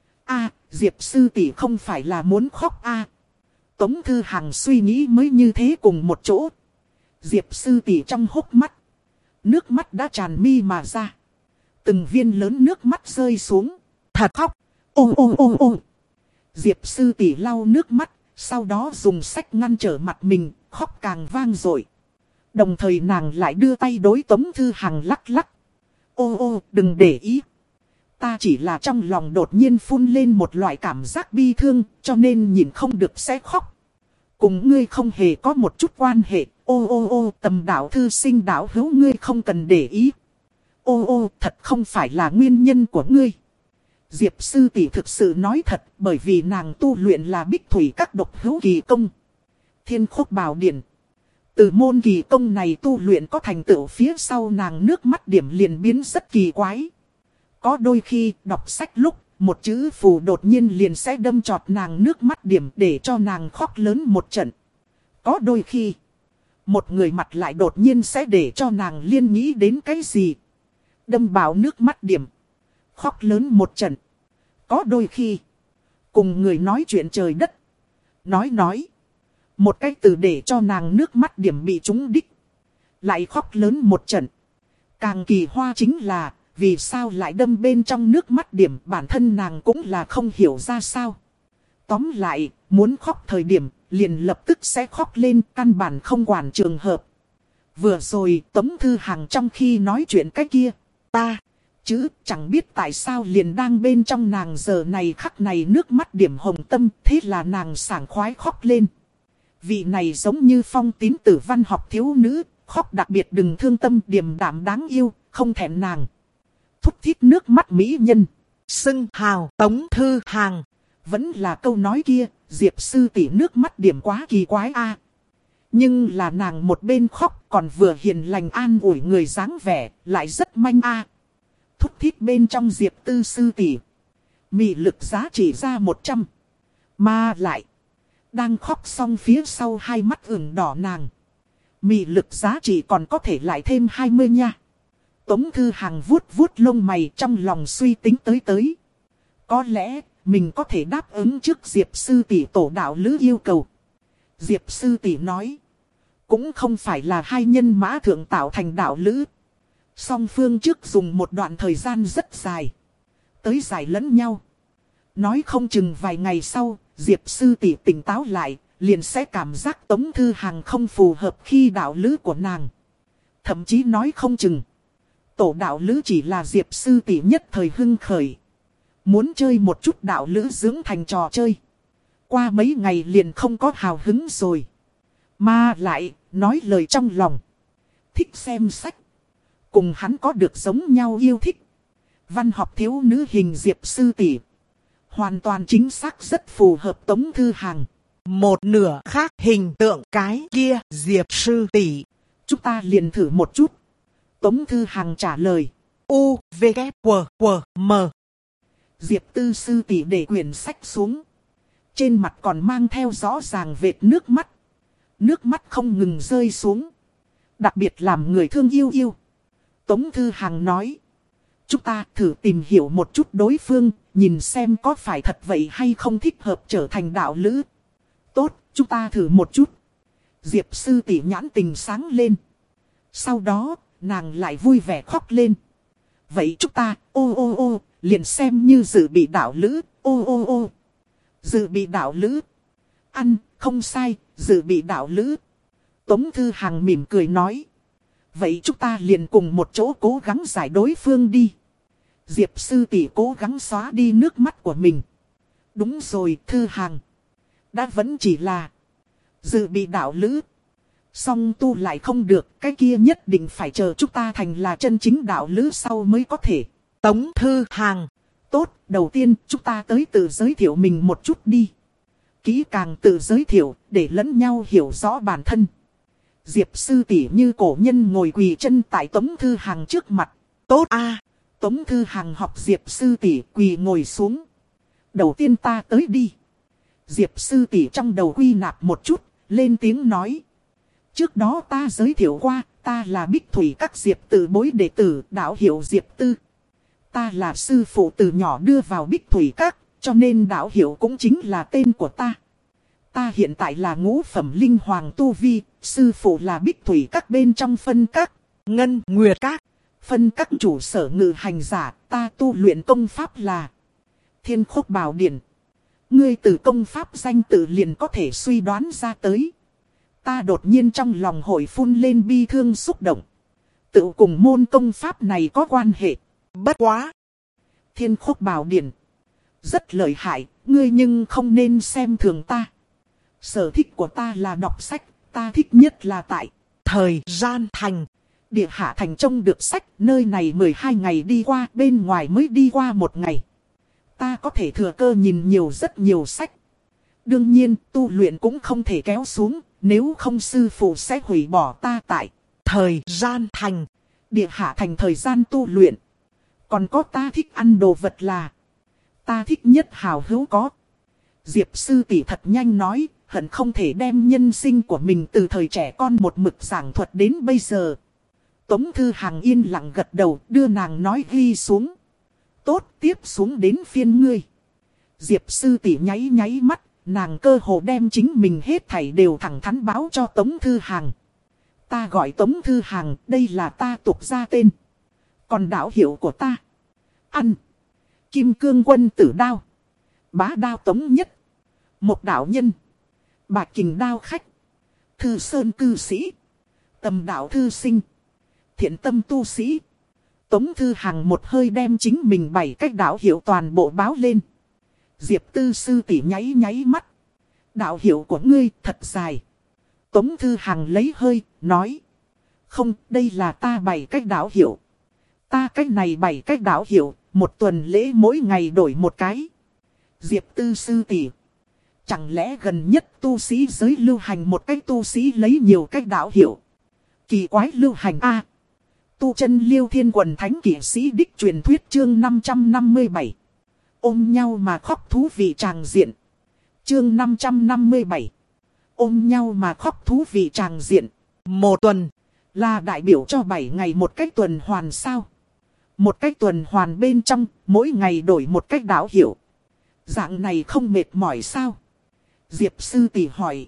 A, Diệp sư tỷ không phải là muốn khóc A. Tống Thư Hàng suy nghĩ mới như thế cùng một chỗ. Diệp sư tỷ trong hốc mắt. Nước mắt đã tràn mi mà ra. Từng viên lớn nước mắt rơi xuống. Thật khóc. Ô ô ô ô. Diệp sư tỷ lau nước mắt. Sau đó dùng sách ngăn trở mặt mình, khóc càng vang dội. Đồng thời nàng lại đưa tay đối Tống Thư Hằng lắc lắc. Ô ô, đừng để ý. Ta chỉ là trong lòng đột nhiên phun lên một loại cảm giác bi thương, cho nên nhìn không được sẽ khóc. Cùng ngươi không hề có một chút quan hệ. Ô ô ô, Tầm đạo thư sinh đạo hữu ngươi không cần để ý. Ô ô, thật không phải là nguyên nhân của ngươi. Diệp sư tỷ thực sự nói thật, bởi vì nàng tu luyện là bích thủy các độc hữu kỳ công. Thiên Khúc Bảo Điển. Từ môn kỳ công này tu luyện có thành tựu phía sau nàng nước mắt điểm liền biến rất kỳ quái. Có đôi khi đọc sách lúc, một chữ phù đột nhiên liền sẽ đâm chọt nàng nước mắt điểm để cho nàng khóc lớn một trận. Có đôi khi, một người mặt lại đột nhiên sẽ để cho nàng liên nghĩ đến cái gì. Đâm vào nước mắt điểm, khóc lớn một trận. Có đôi khi, cùng người nói chuyện trời đất. Nói nói, một cái từ để cho nàng nước mắt điểm bị trúng đích. Lại khóc lớn một trận. Càng kỳ hoa chính là, vì sao lại đâm bên trong nước mắt điểm, bản thân nàng cũng là không hiểu ra sao. Tóm lại, muốn khóc thời điểm, liền lập tức sẽ khóc lên, căn bản không quản trường hợp. Vừa rồi, Tống Thư Hằng trong khi nói chuyện cái kia, ta, chứ chẳng biết tại sao liền đang bên trong nàng giờ này khắc này nước mắt điểm hồng tâm, thế là nàng sảng khoái khóc lên. Vị này giống như phong tín tử văn học thiếu nữ, khóc đặc biệt đừng thương tâm điềm đạm đáng yêu, không thẹn nàng. Thúc thiết nước mắt mỹ nhân, xưng hào Tống Thư Hằng. Vẫn là câu nói kia, Diệp sư tỷ nước mắt điểm quá kỳ quái a. Nhưng là nàng một bên khóc còn vừa hiền lành an ủi người dáng vẻ, lại rất manh a. Thúc thiết bên trong Diệp tư sư tỷ, mị lực giá trị ra một trăm. Mà lại, đang khóc xong phía sau hai mắt ửng đỏ nàng, mị lực giá trị còn có thể lại thêm hai mươi nha. Tống Thư Hằng vuốt vuốt lông mày trong lòng suy tính tới tới. Có lẽ, mình có thể đáp ứng trước Diệp sư tỷ tổ đạo lữ yêu cầu. Diệp sư tỷ nói, cũng không phải là hai nhân mã thượng tạo thành đạo lữ. Song phương trước dùng một đoạn thời gian rất dài, tới giải lẫn nhau. Nói không chừng vài ngày sau, Diệp sư tỷ tỉnh táo lại, liền sẽ cảm giác Tống Thư Hằng không phù hợp khi đạo lữ của nàng. Thậm chí nói không chừng, tổ đạo lữ chỉ là Diệp sư tỷ nhất thời hưng khởi. Muốn chơi một chút đạo lữ dưỡng thành trò chơi. Qua mấy ngày liền không có hào hứng rồi. Mà lại, nói lời trong lòng. Thích xem sách. Cùng hắn có được giống nhau yêu thích. Văn học thiếu nữ hình Diệp sư tỷ, hoàn toàn chính xác rất phù hợp Tống Thư Hằng. Một nửa khác hình tượng cái kia Diệp sư tỷ, chúng ta liền thử một chút. Tống Thư Hằng trả lời. U, V, K, W, W, M. Diệp tư sư tỷ để quyển sách xuống. Trên mặt còn mang theo rõ ràng vệt nước mắt. Nước mắt không ngừng rơi xuống. Đặc biệt làm người thương yêu yêu. Tống Thư Hằng nói, chúng ta thử tìm hiểu một chút đối phương, nhìn xem có phải thật vậy hay không thích hợp trở thành đạo lữ. Tốt, chúng ta thử một chút. Diệp sư tỷ nhãn tình sáng lên. Sau đó, nàng lại vui vẻ khóc lên. Vậy chúng ta, ô ô ô, liền xem như dự bị đạo lữ, ô ô ô. Dự bị đạo lữ. Ăn, không sai, dự bị đạo lữ. Tống Thư Hằng mỉm cười nói. Vậy chúng ta liền cùng một chỗ cố gắng giải đối phương đi. Diệp sư tỷ cố gắng xóa đi nước mắt của mình. Đúng rồi, Thư Hằng. Đã vẫn chỉ là dự bị đạo lữ. Song tu lại không được, cái kia nhất định phải chờ chúng ta thành là chân chính đạo lữ sau mới có thể. Tống Thư Hằng. Tốt, đầu tiên chúng ta tới tự giới thiệu mình một chút đi. Kỹ càng tự giới thiệu, để lẫn nhau hiểu rõ bản thân. Diệp sư tỷ như cổ nhân ngồi quỳ chân tại Tống Thư Hằng trước mặt. Tốt a. À. Tống Thư Hằng học Diệp sư tỷ quỳ ngồi xuống. Đầu tiên ta tới đi. Diệp sư tỷ trong đầu quy nạp một chút, lên tiếng nói. Trước đó ta giới thiệu qua, ta là Bích Thủy các Diệp Tử bối đệ tử, đạo hiệu Diệp Tư. Ta là sư phụ từ nhỏ đưa vào Bích Thủy các, cho nên đạo hiệu cũng chính là tên của ta. Ta hiện tại là ngũ phẩm linh hoàng tu vi, sư phụ là Bích Thủy các bên trong phân các, Ngân Nguyệt các. Phân các chủ sở ngự hành giả, ta tu luyện công pháp là Thiên Khúc Bảo Điển. Ngươi từ công pháp danh tự liền có thể suy đoán ra tới. Ta đột nhiên trong lòng hội phun lên bi thương xúc động. Tự cùng môn công pháp này có quan hệ. Bất quá. Thiên Khúc Bảo Điển. Rất lợi hại, ngươi nhưng không nên xem thường ta. Sở thích của ta là đọc sách, ta thích nhất là tại Thời Gian Thành. Địa Hạ Thành trông được sách, nơi này mười hai ngày đi qua, bên ngoài mới đi qua một ngày. Ta có thể thừa cơ nhìn nhiều rất nhiều sách. Đương nhiên, tu luyện cũng không thể kéo xuống, nếu không sư phụ sẽ hủy bỏ ta tại Thời Gian Thành. Địa Hạ Thành thời gian tu luyện. Còn có ta thích ăn đồ vật là ta thích nhất hào hữu có. Diệp sư tỷ thật nhanh nói, hận không thể đem nhân sinh của mình từ thời trẻ con một mực giảng thuật đến bây giờ. Tống Thư Hằng yên lặng gật đầu, đưa nàng nói ghi xuống. Tốt, tiếp xuống đến phiên ngươi. Diệp sư tỷ nháy nháy mắt, nàng cơ hồ đem chính mình hết thảy đều thẳng thắn báo cho Tống Thư Hằng. Ta gọi Tống Thư Hằng, đây là ta tục ra tên. Còn đạo hiệu của ta. Ăn. Kim Cương Quân Tử Đao. Bá Đao Tống Nhất. Một đạo nhân. Bạch Kình Đao Khách. Thư Sơn Cư Sĩ. Tầm Đạo Thư Sinh. Thiện Tâm Tu Sĩ. Tống Thư Hằng một hơi đem chính mình bảy cách đạo hiệu toàn bộ báo lên. Diệp Tư sư tỷ nháy nháy mắt. Đạo hiệu của ngươi thật dài. Tống Thư Hằng lấy hơi, nói. Không, đây là ta bảy cách đạo hiệu. Ta cách này bảy cách đạo hiệu, một tuần lễ mỗi ngày đổi một cái. Diệp Tư sư tỷ. Chẳng lẽ gần nhất tu sĩ giới lưu hành một cách tu sĩ lấy nhiều cách đạo hiệu. Kỳ quái lưu hành A. Tu chân Liêu Thiên Quần Thánh Kỷ Sĩ Đích truyền thuyết chương năm trăm năm mươi bảy. Ôm nhau mà khóc thú vị tràng diện. Chương năm trăm năm mươi bảy. Ôm nhau mà khóc thú vị tràng diện. Một tuần. Là đại biểu cho bảy ngày một cách tuần hoàn sao? Một cách tuần hoàn bên trong, mỗi ngày đổi một cách đạo hiệu. Dạng này không mệt mỏi sao? Diệp sư tỷ hỏi.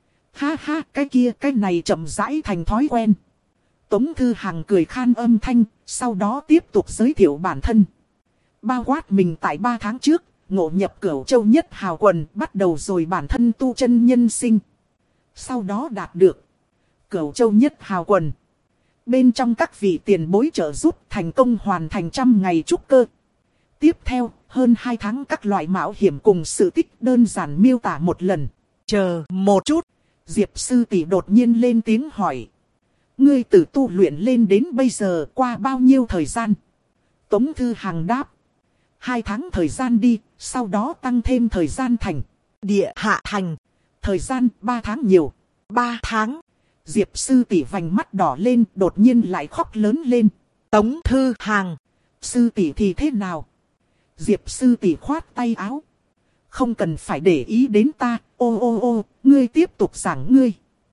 Ha ha, cái kia, cái này chậm rãi thành thói quen. Tống Thư Hằng cười khan âm thanh, sau đó tiếp tục giới thiệu bản thân. Bao quát mình tại ba tháng trước, ngộ nhập Cửu Châu Nhất Hào Quần, bắt đầu rồi bản thân tu chân nhân sinh. Sau đó đạt được Cửu Châu Nhất Hào Quần. Bên trong các vị tiền bối trợ giúp thành công hoàn thành trăm ngày trúc cơ. Tiếp theo, hơn hai tháng các loại mạo hiểm cùng sự tích đơn giản miêu tả một lần. Chờ một chút. Diệp sư tỷ đột nhiên lên tiếng hỏi. Ngươi từ tu luyện lên đến bây giờ qua bao nhiêu thời gian? Tống Thư Hằng đáp. Hai tháng thời gian đi, sau đó tăng thêm thời gian thành. Địa Hạ Thành. Thời gian ba tháng nhiều. Ba tháng. Diệp sư tỷ vành mắt đỏ lên, đột nhiên lại khóc lớn lên. Tống Thư Hằng. Sư tỷ thì thế nào? Diệp sư tỷ khoát tay áo. Không cần phải để ý đến ta, ô ô ô, ngươi tiếp tục giảng ngươi.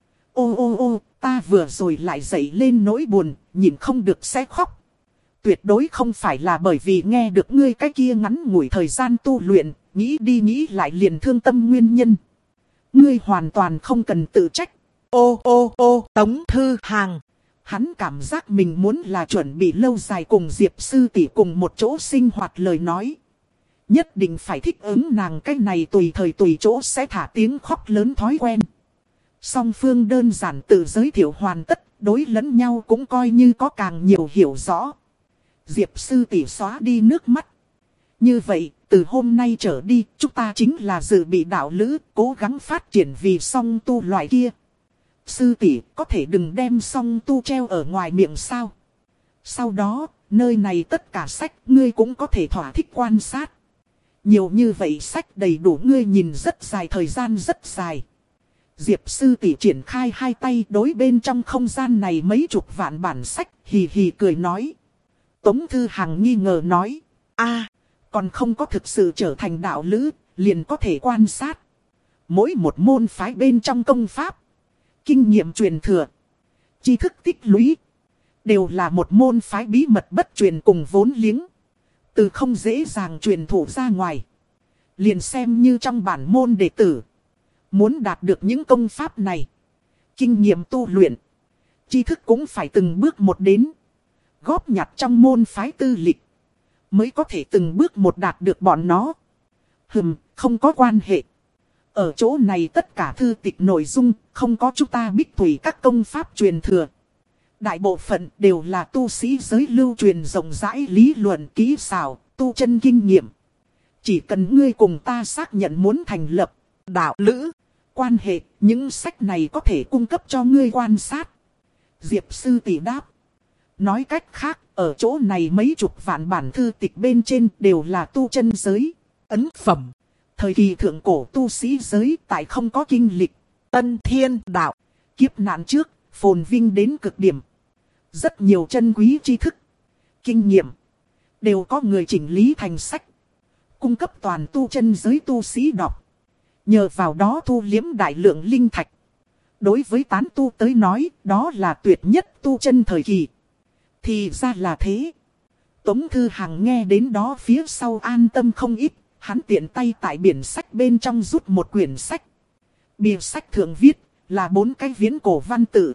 Ô ô ô, ta vừa rồi lại dậy lên nỗi buồn, nhìn không được sẽ khóc. Tuyệt đối không phải là bởi vì nghe được ngươi cái kia ngắn ngủi thời gian tu luyện, nghĩ đi nghĩ lại liền thương tâm nguyên nhân. Ngươi hoàn toàn không cần tự trách. Ô ô ô, Tống Thư Hằng. Hắn cảm giác mình muốn là chuẩn bị lâu dài cùng Diệp sư tỷ cùng một chỗ sinh hoạt lời nói. Nhất định phải thích ứng nàng cái này tùy thời tùy chỗ sẽ thả tiếng khóc lớn thói quen. Song phương đơn giản tự giới thiệu hoàn tất, đối lẫn nhau cũng coi như có càng nhiều hiểu rõ. Diệp sư tỷ xóa đi nước mắt. Như vậy, từ hôm nay trở đi, chúng ta chính là dự bị đạo lữ, cố gắng phát triển vì song tu loại kia. Sư tỷ có thể đừng đem song tu treo ở ngoài miệng sao? Sau đó, nơi này tất cả sách ngươi cũng có thể thỏa thích quan sát. Nhiều như vậy sách đầy đủ ngươi nhìn rất dài thời gian rất dài. Diệp sư tỷ triển khai hai tay đối bên trong không gian này mấy chục vạn bản sách, hì hì cười nói. Tống Thư Hằng nghi ngờ nói. A, còn không có thực sự trở thành đạo lữ, liền có thể quan sát. Mỗi một môn phái bên trong công pháp, kinh nghiệm truyền thừa, tri thức tích lũy, đều là một môn phái bí mật bất truyền cùng vốn liếng. Từ không dễ dàng truyền thụ ra ngoài. Liền xem như trong bản môn đệ tử. Muốn đạt được những công pháp này, kinh nghiệm tu luyện, tri thức cũng phải từng bước một đến. Góp nhặt trong môn phái tư lịch, mới có thể từng bước một đạt được bọn nó. Hừm, không có quan hệ. Ở chỗ này tất cả thư tịch nội dung, không có chúng ta Bích Thủy các công pháp truyền thừa. Đại bộ phận đều là tu sĩ giới lưu truyền rộng rãi lý luận kỹ xảo, tu chân kinh nghiệm. Chỉ cần ngươi cùng ta xác nhận muốn thành lập đạo lữ quan hệ, những sách này có thể cung cấp cho ngươi quan sát. Diệp sư tỷ đáp. Nói cách khác, ở chỗ này mấy chục vạn bản thư tịch bên trên đều là tu chân giới, ấn phẩm. Thời kỳ thượng cổ tu sĩ giới tại không có kinh lịch, tân thiên đạo, kiếp nạn trước, phồn vinh đến cực điểm. Rất nhiều chân quý tri thức, kinh nghiệm, đều có người chỉnh lý thành sách, cung cấp toàn tu chân giới tu sĩ đọc. Nhờ vào đó thu liếm đại lượng linh thạch. Đối với tán tu tới nói, đó là tuyệt nhất tu chân thời kỳ. Thì ra là thế. Tống Thư Hằng nghe đến đó phía sau an tâm không ít. Hắn tiện tay tại biển sách bên trong rút một quyển sách. Bìa sách thượng viết là bốn cái viễn cổ văn tự.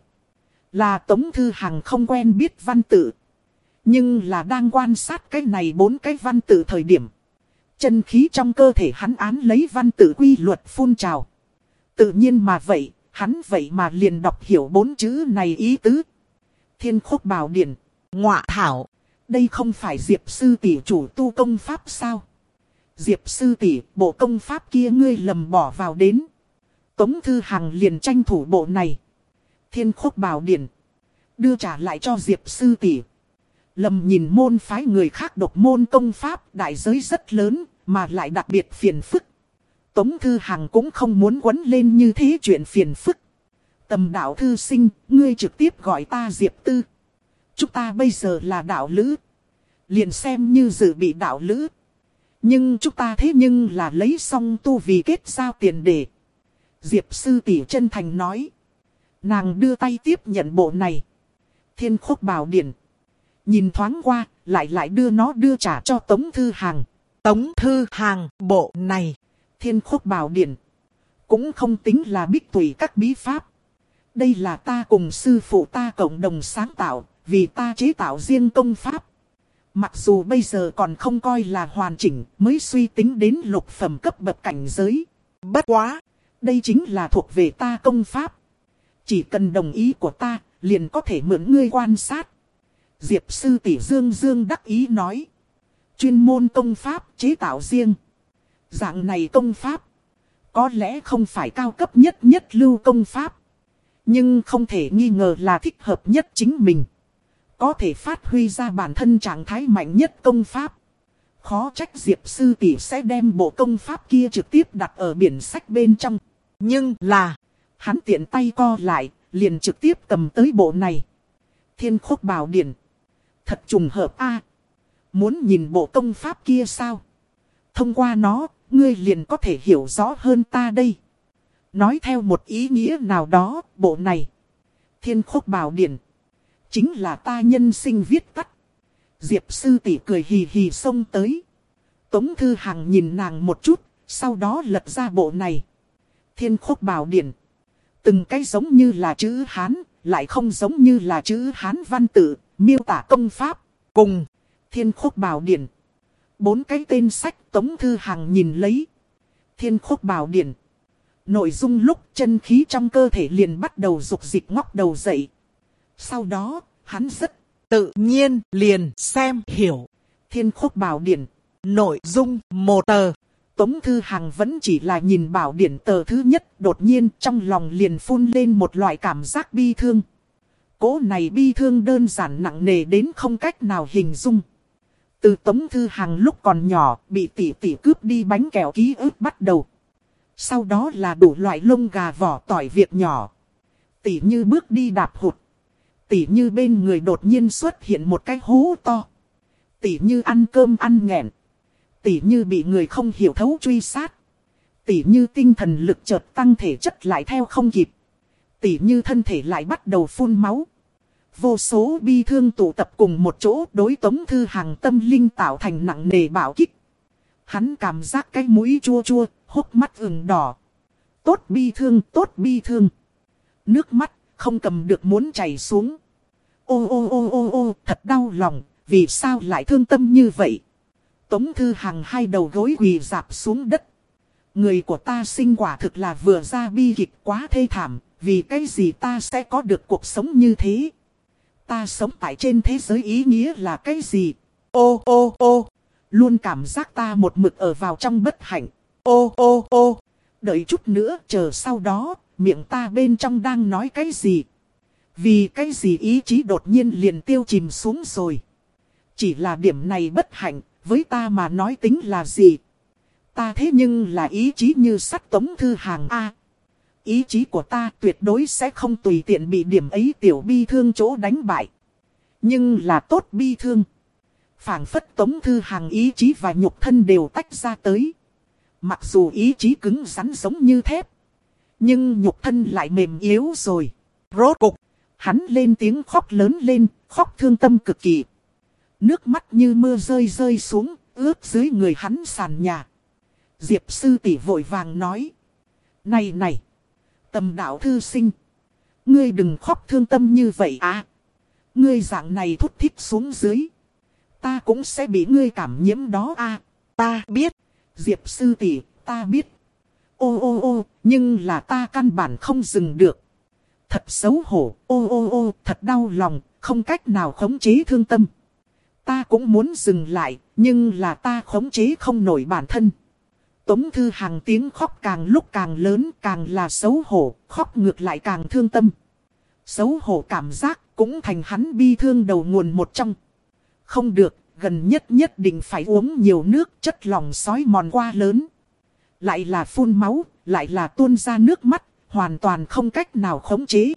Là Tống Thư Hằng không quen biết văn tự. Nhưng là đang quan sát cái này bốn cái văn tự thời điểm. Chân khí trong cơ thể hắn án lấy văn tự quy luật phun trào. Tự nhiên mà vậy, hắn vậy mà liền đọc hiểu bốn chữ này ý tứ. Thiên Khúc Bảo Điển, ngọa thảo. Đây không phải Diệp sư tỷ chủ tu công pháp sao? Diệp sư tỷ, bộ công pháp kia ngươi lầm bỏ vào đến. Tống Thư Hằng liền tranh thủ bộ này. Thiên Khúc Bảo Điển, đưa trả lại cho Diệp sư tỷ. Lầm nhìn môn phái người khác độc môn công pháp, đại giới rất lớn, mà lại đặc biệt phiền phức. Tống Thư Hằng cũng không muốn quấn lên như thế chuyện phiền phức. Tầm đạo thư sinh, ngươi trực tiếp gọi ta Diệp Tư. Chúng ta bây giờ là đạo lữ. Liền xem như dự bị đạo lữ. Nhưng chúng ta thế nhưng là lấy xong tu vì kết giao tiền đề. Diệp sư tỷ chân thành nói. Nàng đưa tay tiếp nhận bộ này. Thiên Khúc Bảo Điển. Nhìn thoáng qua, lại lại đưa nó đưa trả cho Tống Thư Hằng. Tống Thư Hằng, bộ này, Thiên Khúc Bảo Điển, cũng không tính là Bích Thủy các bí pháp. Đây là ta cùng sư phụ ta cộng đồng sáng tạo, vì ta chế tạo riêng công pháp. Mặc dù bây giờ còn không coi là hoàn chỉnh, mới suy tính đến lục phẩm cấp bậc cảnh giới. Bất quá, đây chính là thuộc về ta công pháp. Chỉ cần đồng ý của ta, liền có thể mượn ngươi quan sát. Diệp sư tỷ dương dương đắc ý nói. Chuyên môn công pháp chế tạo riêng. Dạng này công pháp, có lẽ không phải cao cấp nhất nhất lưu công pháp. Nhưng không thể nghi ngờ là thích hợp nhất chính mình. Có thể phát huy ra bản thân trạng thái mạnh nhất công pháp. Khó trách Diệp sư tỷ sẽ đem bộ công pháp kia trực tiếp đặt ở biển sách bên trong. Nhưng là, hắn tiện tay co lại, liền trực tiếp cầm tới bộ này. Thiên Khúc Bảo Điển. Thật trùng hợp a. Muốn nhìn bộ công pháp kia sao? Thông qua nó, ngươi liền có thể hiểu rõ hơn ta đây. Nói theo một ý nghĩa nào đó, bộ này, Thiên Khúc Bảo Điển, chính là ta nhân sinh viết tắt. Diệp sư tỷ cười hì hì xông tới. Tống Thư Hằng nhìn nàng một chút, sau đó lật ra bộ này. Thiên Khúc Bảo Điển. Từng cái giống như là chữ Hán, lại không giống như là chữ Hán văn tự, miêu tả công pháp. Cùng Thiên Khúc Bảo Điển. Bốn cái tên sách Tống Thư Hằng nhìn lấy. Thiên Khúc Bảo Điển. Nội dung lúc chân khí trong cơ thể liền bắt đầu dục dịch ngóc đầu dậy. Sau đó, hắn rất tự nhiên liền xem hiểu. Thiên Khúc Bảo Điển. Nội dung một tờ. Tống Thư Hằng vẫn chỉ là nhìn bảo điển tờ thứ nhất, đột nhiên trong lòng liền phun lên một loại cảm giác bi thương. Cỗ này bi thương đơn giản nặng nề đến không cách nào hình dung. Từ Tống Thư Hằng lúc còn nhỏ bị tỷ tỷ cướp đi bánh kẹo ký ức bắt đầu. Sau đó là đủ loại lông gà vỏ tỏi việc nhỏ. Tỷ như bước đi đạp hụt. Tỷ như bên người đột nhiên xuất hiện một cái hố to. Tỷ như ăn cơm ăn nghẹn. Tỷ như bị người không hiểu thấu truy sát. Tỷ như tinh thần lực chợt tăng thể chất lại theo không kịp. Tỷ như thân thể lại bắt đầu phun máu. Vô số bi thương tụ tập cùng một chỗ đối Tống Thư Hằng tâm linh tạo thành nặng nề bạo kích. Hắn cảm giác cái mũi chua chua, hốc mắt ửng đỏ. Tốt bi thương, tốt bi thương. Nước mắt không cầm được muốn chảy xuống. Ô ô ô ô ô, thật đau lòng, vì sao lại thương tâm như vậy? Tống Thư Hằng hai đầu gối quỳ rạp xuống đất. Người của ta sinh quả thực là vừa ra bi kịch quá thê thảm. Vì cái gì ta sẽ có được cuộc sống như thế? Ta sống tại trên thế giới ý nghĩa là cái gì? Ô ô ô, luôn cảm giác ta một mực ở vào trong bất hạnh. Ô ô ô, đợi chút nữa chờ sau đó, miệng ta bên trong đang nói cái gì? Vì cái gì ý chí đột nhiên liền tiêu chìm xuống rồi? Chỉ là điểm này bất hạnh, với ta mà nói tính là gì? Ta thế nhưng là ý chí như sắt Tống Thư Hằng A. Ý chí của ta tuyệt đối sẽ không tùy tiện bị điểm ấy tiểu bi thương chỗ đánh bại. Nhưng là tốt bi thương. Phảng phất Tống Thư Hằng ý chí và nhục thân đều tách ra tới. Mặc dù ý chí cứng rắn giống như thép. Nhưng nhục thân lại mềm yếu rồi. Rốt cục, hắn lên tiếng khóc lớn lên, khóc thương tâm cực kỳ. Nước mắt như mưa rơi rơi xuống, ướt dưới người hắn sàn nhà. Diệp sư tỷ vội vàng nói. Này này, Tầm Đạo thư sinh. Ngươi đừng khóc thương tâm như vậy à. Ngươi dạng này thút thít xuống dưới. Ta cũng sẽ bị ngươi cảm nhiễm đó à. Ta biết. Diệp sư tỷ, ta biết. Ô ô ô, nhưng là ta căn bản không dừng được. Thật xấu hổ, ô ô ô, thật đau lòng, không cách nào khống chế thương tâm. Ta cũng muốn dừng lại, nhưng là ta khống chế không nổi bản thân. Tống Thư Hằng tiếng khóc càng lúc càng lớn, càng là xấu hổ, khóc ngược lại càng thương tâm. Xấu hổ cảm giác cũng thành hắn bi thương đầu nguồn một trong. Không được, gần nhất nhất định phải uống nhiều nước, chất lỏng sói mòn qua lớn. Lại là phun máu, lại là tuôn ra nước mắt, hoàn toàn không cách nào khống chế.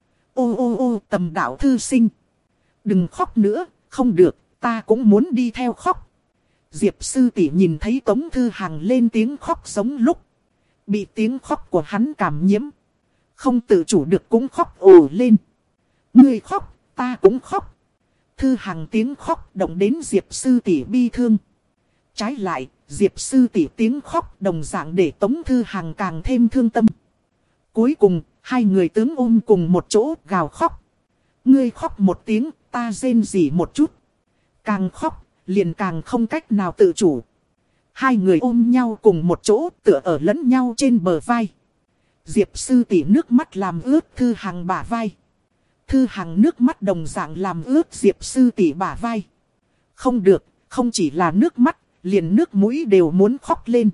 Ô ô ô, Tầm Đạo thư sinh. Đừng khóc nữa, không được, ta cũng muốn đi theo khóc. Diệp sư tỷ nhìn thấy Tống Thư Hằng lên tiếng khóc giống lúc. Bị tiếng khóc của hắn cảm nhiễm. Không tự chủ được cũng khóc ồ lên. Ngươi khóc, ta cũng khóc. Thư Hằng tiếng khóc động đến Diệp sư tỷ bi thương. Trái lại, Diệp sư tỷ tiếng khóc đồng dạng để Tống Thư Hằng càng thêm thương tâm. Cuối cùng, hai người tướng ôm cùng một chỗ gào khóc. Ngươi khóc một tiếng, ta rên rỉ một chút. Càng khóc, liền càng không cách nào tự chủ. Hai người ôm nhau cùng một chỗ tựa ở lẫn nhau trên bờ vai. Diệp sư tỷ nước mắt làm ướt Thư Hằng bả vai. Thư Hằng nước mắt đồng dạng làm ướt Diệp sư tỷ bả vai. Không được, không chỉ là nước mắt, liền nước mũi đều muốn khóc lên.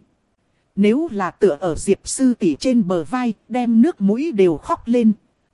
Nếu là tựa ở Diệp sư tỷ trên bờ vai, đem nước mũi đều khóc lên.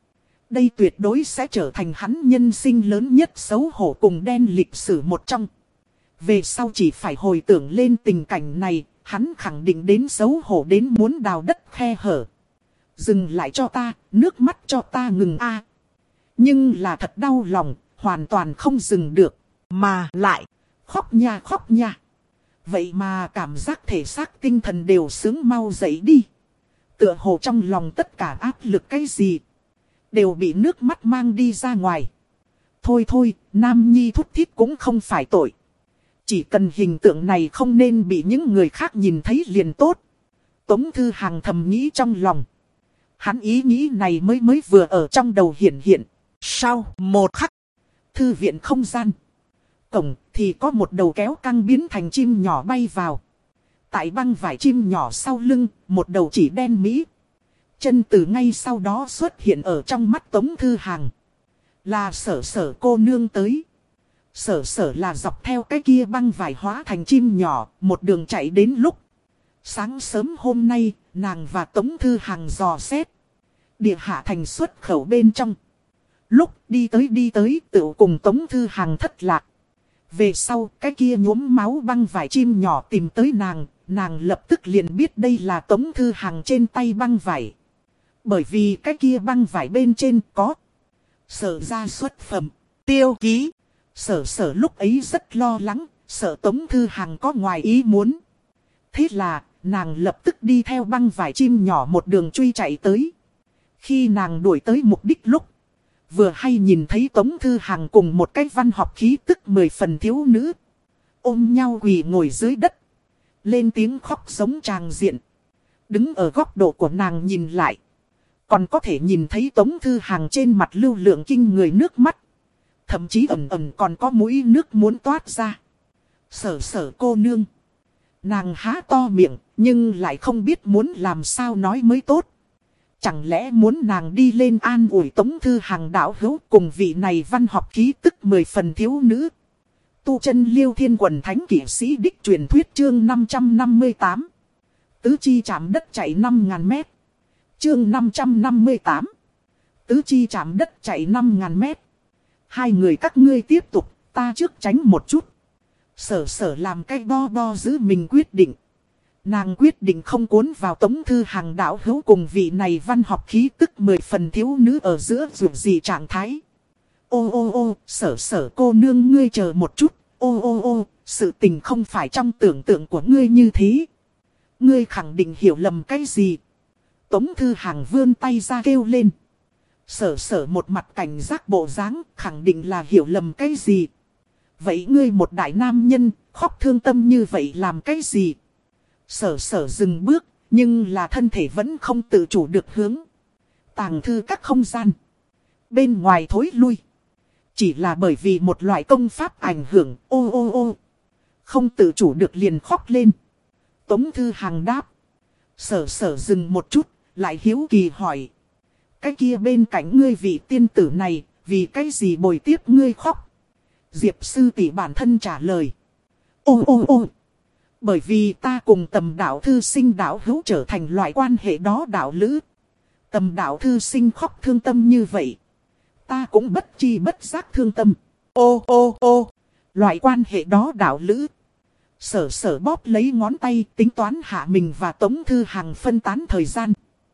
Đây tuyệt đối sẽ trở thành hắn nhân sinh lớn nhất xấu hổ cùng đen lịch sử một trong. Về sau chỉ phải hồi tưởng lên tình cảnh này, hắn khẳng định đến xấu hổ đến muốn đào đất khe hở. Dừng lại cho ta, nước mắt cho ta ngừng a. Nhưng là thật đau lòng, hoàn toàn không dừng được, mà lại khóc nha khóc nha. Vậy mà cảm giác thể xác tinh thần đều sướng mau dậy đi. Tựa hồ trong lòng tất cả áp lực cái gì đều bị nước mắt mang đi ra ngoài. Thôi thôi, nam nhi thút thít cũng không phải tội. Chỉ cần hình tượng này không nên bị những người khác nhìn thấy liền tốt. Tống Thư Hằng thầm nghĩ trong lòng. Hắn ý nghĩ này mới mới vừa ở trong đầu hiện hiện. Sau một khắc, thư viện không gian. Cổng thì có một đầu kéo căng biến thành chim nhỏ bay vào. Tại băng vải chim nhỏ sau lưng, một đầu chỉ đen mỹ. Chân từ ngay sau đó xuất hiện ở trong mắt Tống Thư Hằng. Là Sở Sở cô nương tới. Sở Sở là dọc theo cái kia băng vải hóa thành chim nhỏ, một đường chạy đến lúc. Sáng sớm hôm nay, nàng và Tống Thư Hằng dò xét. Địa hạ thành xuất khẩu bên trong. Lúc đi tới đi tới tự cùng Tống Thư Hằng thất lạc. Về sau, cái kia nhuốm máu băng vải chim nhỏ tìm tới nàng, nàng lập tức liền biết đây là Tống Thư Hằng trên tay băng vải. Bởi vì cái kia băng vải bên trên có Sở ra xuất phẩm, tiêu ký. Sở Sở lúc ấy rất lo lắng, sợ Tống Thư Hằng có ngoài ý muốn. Thế là, nàng lập tức đi theo băng vải chim nhỏ một đường truy chạy tới. Khi nàng đuổi tới mục đích lúc, vừa hay nhìn thấy Tống Thư Hằng cùng một cái văn học khí tức mười phần thiếu nữ. Ôm nhau quỳ ngồi dưới đất. Lên tiếng khóc giống tràng diện. Đứng ở góc độ của nàng nhìn lại. Còn có thể nhìn thấy Tống Thư Hằng trên mặt lưu lượng kinh người nước mắt. Thậm chí ẩn ẩn còn có mũi nước muốn toát ra. Sở sở cô nương. Nàng há to miệng, nhưng lại không biết muốn làm sao nói mới tốt. Chẳng lẽ muốn nàng đi lên an ủi Tống Thư Hằng đạo hữu cùng vị này văn học ký tức mười phần thiếu nữ. Tu chân Liêu Thiên Quần Thánh Kỷ Sĩ Đích truyền thuyết chương năm trăm năm mươi tám. Tứ chi chạm đất chạy năm ngàn mét. Chương năm trăm năm mươi tám. Tứ chi chạm đất chạy năm ngàn mét. Hai người các ngươi tiếp tục, ta trước tránh một chút. Sở sở làm cái bo bo giữ mình quyết định. Nàng quyết định không cuốn vào Tống Thư Hằng đạo hữu cùng vị này văn học khí tức mười phần thiếu nữ ở giữa dù gì trạng thái. Ô ô ô, sở sở cô nương ngươi chờ một chút, ô ô ô, sự tình không phải trong tưởng tượng của ngươi như thế. Ngươi khẳng định hiểu lầm cái gì. Tống Thư Hằng vươn tay ra kêu lên. Sở sở một mặt cảnh giác bộ dáng, khẳng định là hiểu lầm cái gì. Vậy ngươi một đại nam nhân, khóc thương tâm như vậy làm cái gì? Sở sở dừng bước, nhưng là thân thể vẫn không tự chủ được hướng tàng thư các không gian bên ngoài thối lui. Chỉ là bởi vì một loại công pháp ảnh hưởng, ô ô ô, không tự chủ được liền khóc lên. Tống Thư Hằng đáp. Sở sở dừng một chút, lại hiếu kỳ hỏi. Cái kia bên cạnh ngươi vị tiên tử này, vì cái gì bồi tiếp ngươi khóc? Diệp sư tỷ bản thân trả lời. Ô ô ô, bởi vì ta cùng Tầm đạo thư sinh đạo hữu trở thành loại quan hệ đó đạo lữ. Tầm đạo thư sinh khóc thương tâm như vậy, ta cũng bất chi bất giác thương tâm. Ô ô ô, loại quan hệ đó đạo lữ. Sở sở bóp lấy ngón tay tính toán hạ mình và Tống Thư Hằng phân tán thời gian.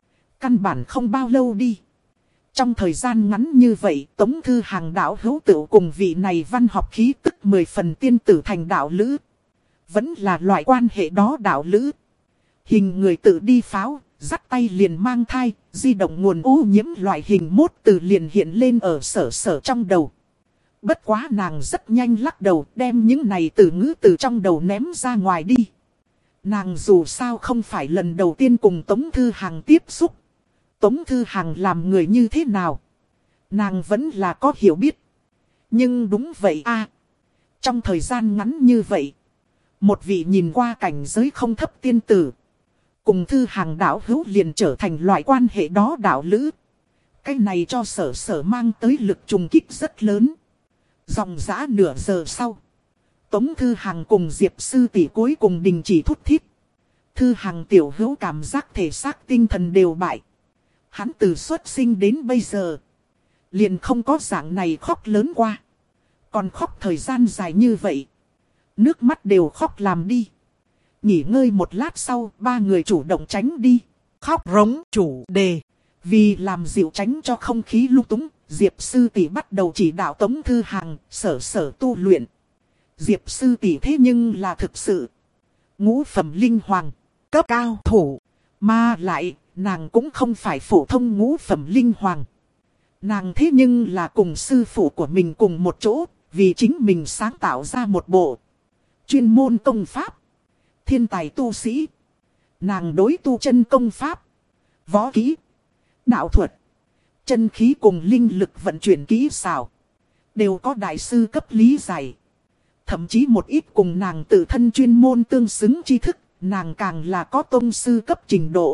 Căn bản không bao lâu đi. Trong thời gian ngắn như vậy, Tống Thư Hằng đạo hữu tự cùng vị này văn học khí tức mười phần tiên tử thành đạo lữ. Vẫn là loại quan hệ đó đạo lữ. Hình người tự đi pháo, dắt tay liền mang thai, di động nguồn ô nhiễm loại hình mốt từ liền hiện lên ở sở sở trong đầu. Bất quá nàng rất nhanh lắc đầu, đem những này từ ngữ từ trong đầu ném ra ngoài đi. Nàng dù sao không phải lần đầu tiên cùng Tống Thư Hằng tiếp xúc. Tống Thư Hằng làm người như thế nào, nàng vẫn là có hiểu biết. Nhưng đúng vậy a, trong thời gian ngắn như vậy, một vị nhìn qua cảnh giới không thấp tiên tử cùng Thư Hằng đạo hữu liền trở thành loại quan hệ đó đạo lữ. Cái này cho sở sở mang tới lực trùng kích rất lớn. Dòng dã nửa giờ sau, Tống Thư Hằng cùng Diệp sư tỷ cuối cùng đình chỉ thút thít. Thư Hằng tiểu hữu cảm giác thể xác tinh thần đều bại. Hắn từ xuất sinh đến bây giờ, liền không có dạng này khóc lớn qua. Còn khóc thời gian dài như vậy, nước mắt đều khóc làm đi. Nghỉ ngơi một lát sau, ba người chủ động tránh đi. Khóc rống chủ đề. Vì làm dịu tránh cho không khí lung túng, Diệp sư tỷ bắt đầu chỉ đạo Tống Thư Hằng, sở sở tu luyện. Diệp sư tỷ thế nhưng là thực sự ngũ phẩm linh hoàng, cấp cao thủ. Mà lại, nàng cũng không phải phổ thông ngũ phẩm linh hoàng. Nàng thế nhưng là cùng sư phụ của mình cùng một chỗ, vì chính mình sáng tạo ra một bộ chuyên môn công pháp. Thiên tài tu sĩ. Nàng đối tu chân công pháp, võ kỹ, đạo thuật, chân khí cùng linh lực vận chuyển kỹ xảo, đều có đại sư cấp lý giải. Thậm chí một ít cùng nàng tự thân chuyên môn tương xứng tri thức, nàng càng là có tông sư cấp trình độ.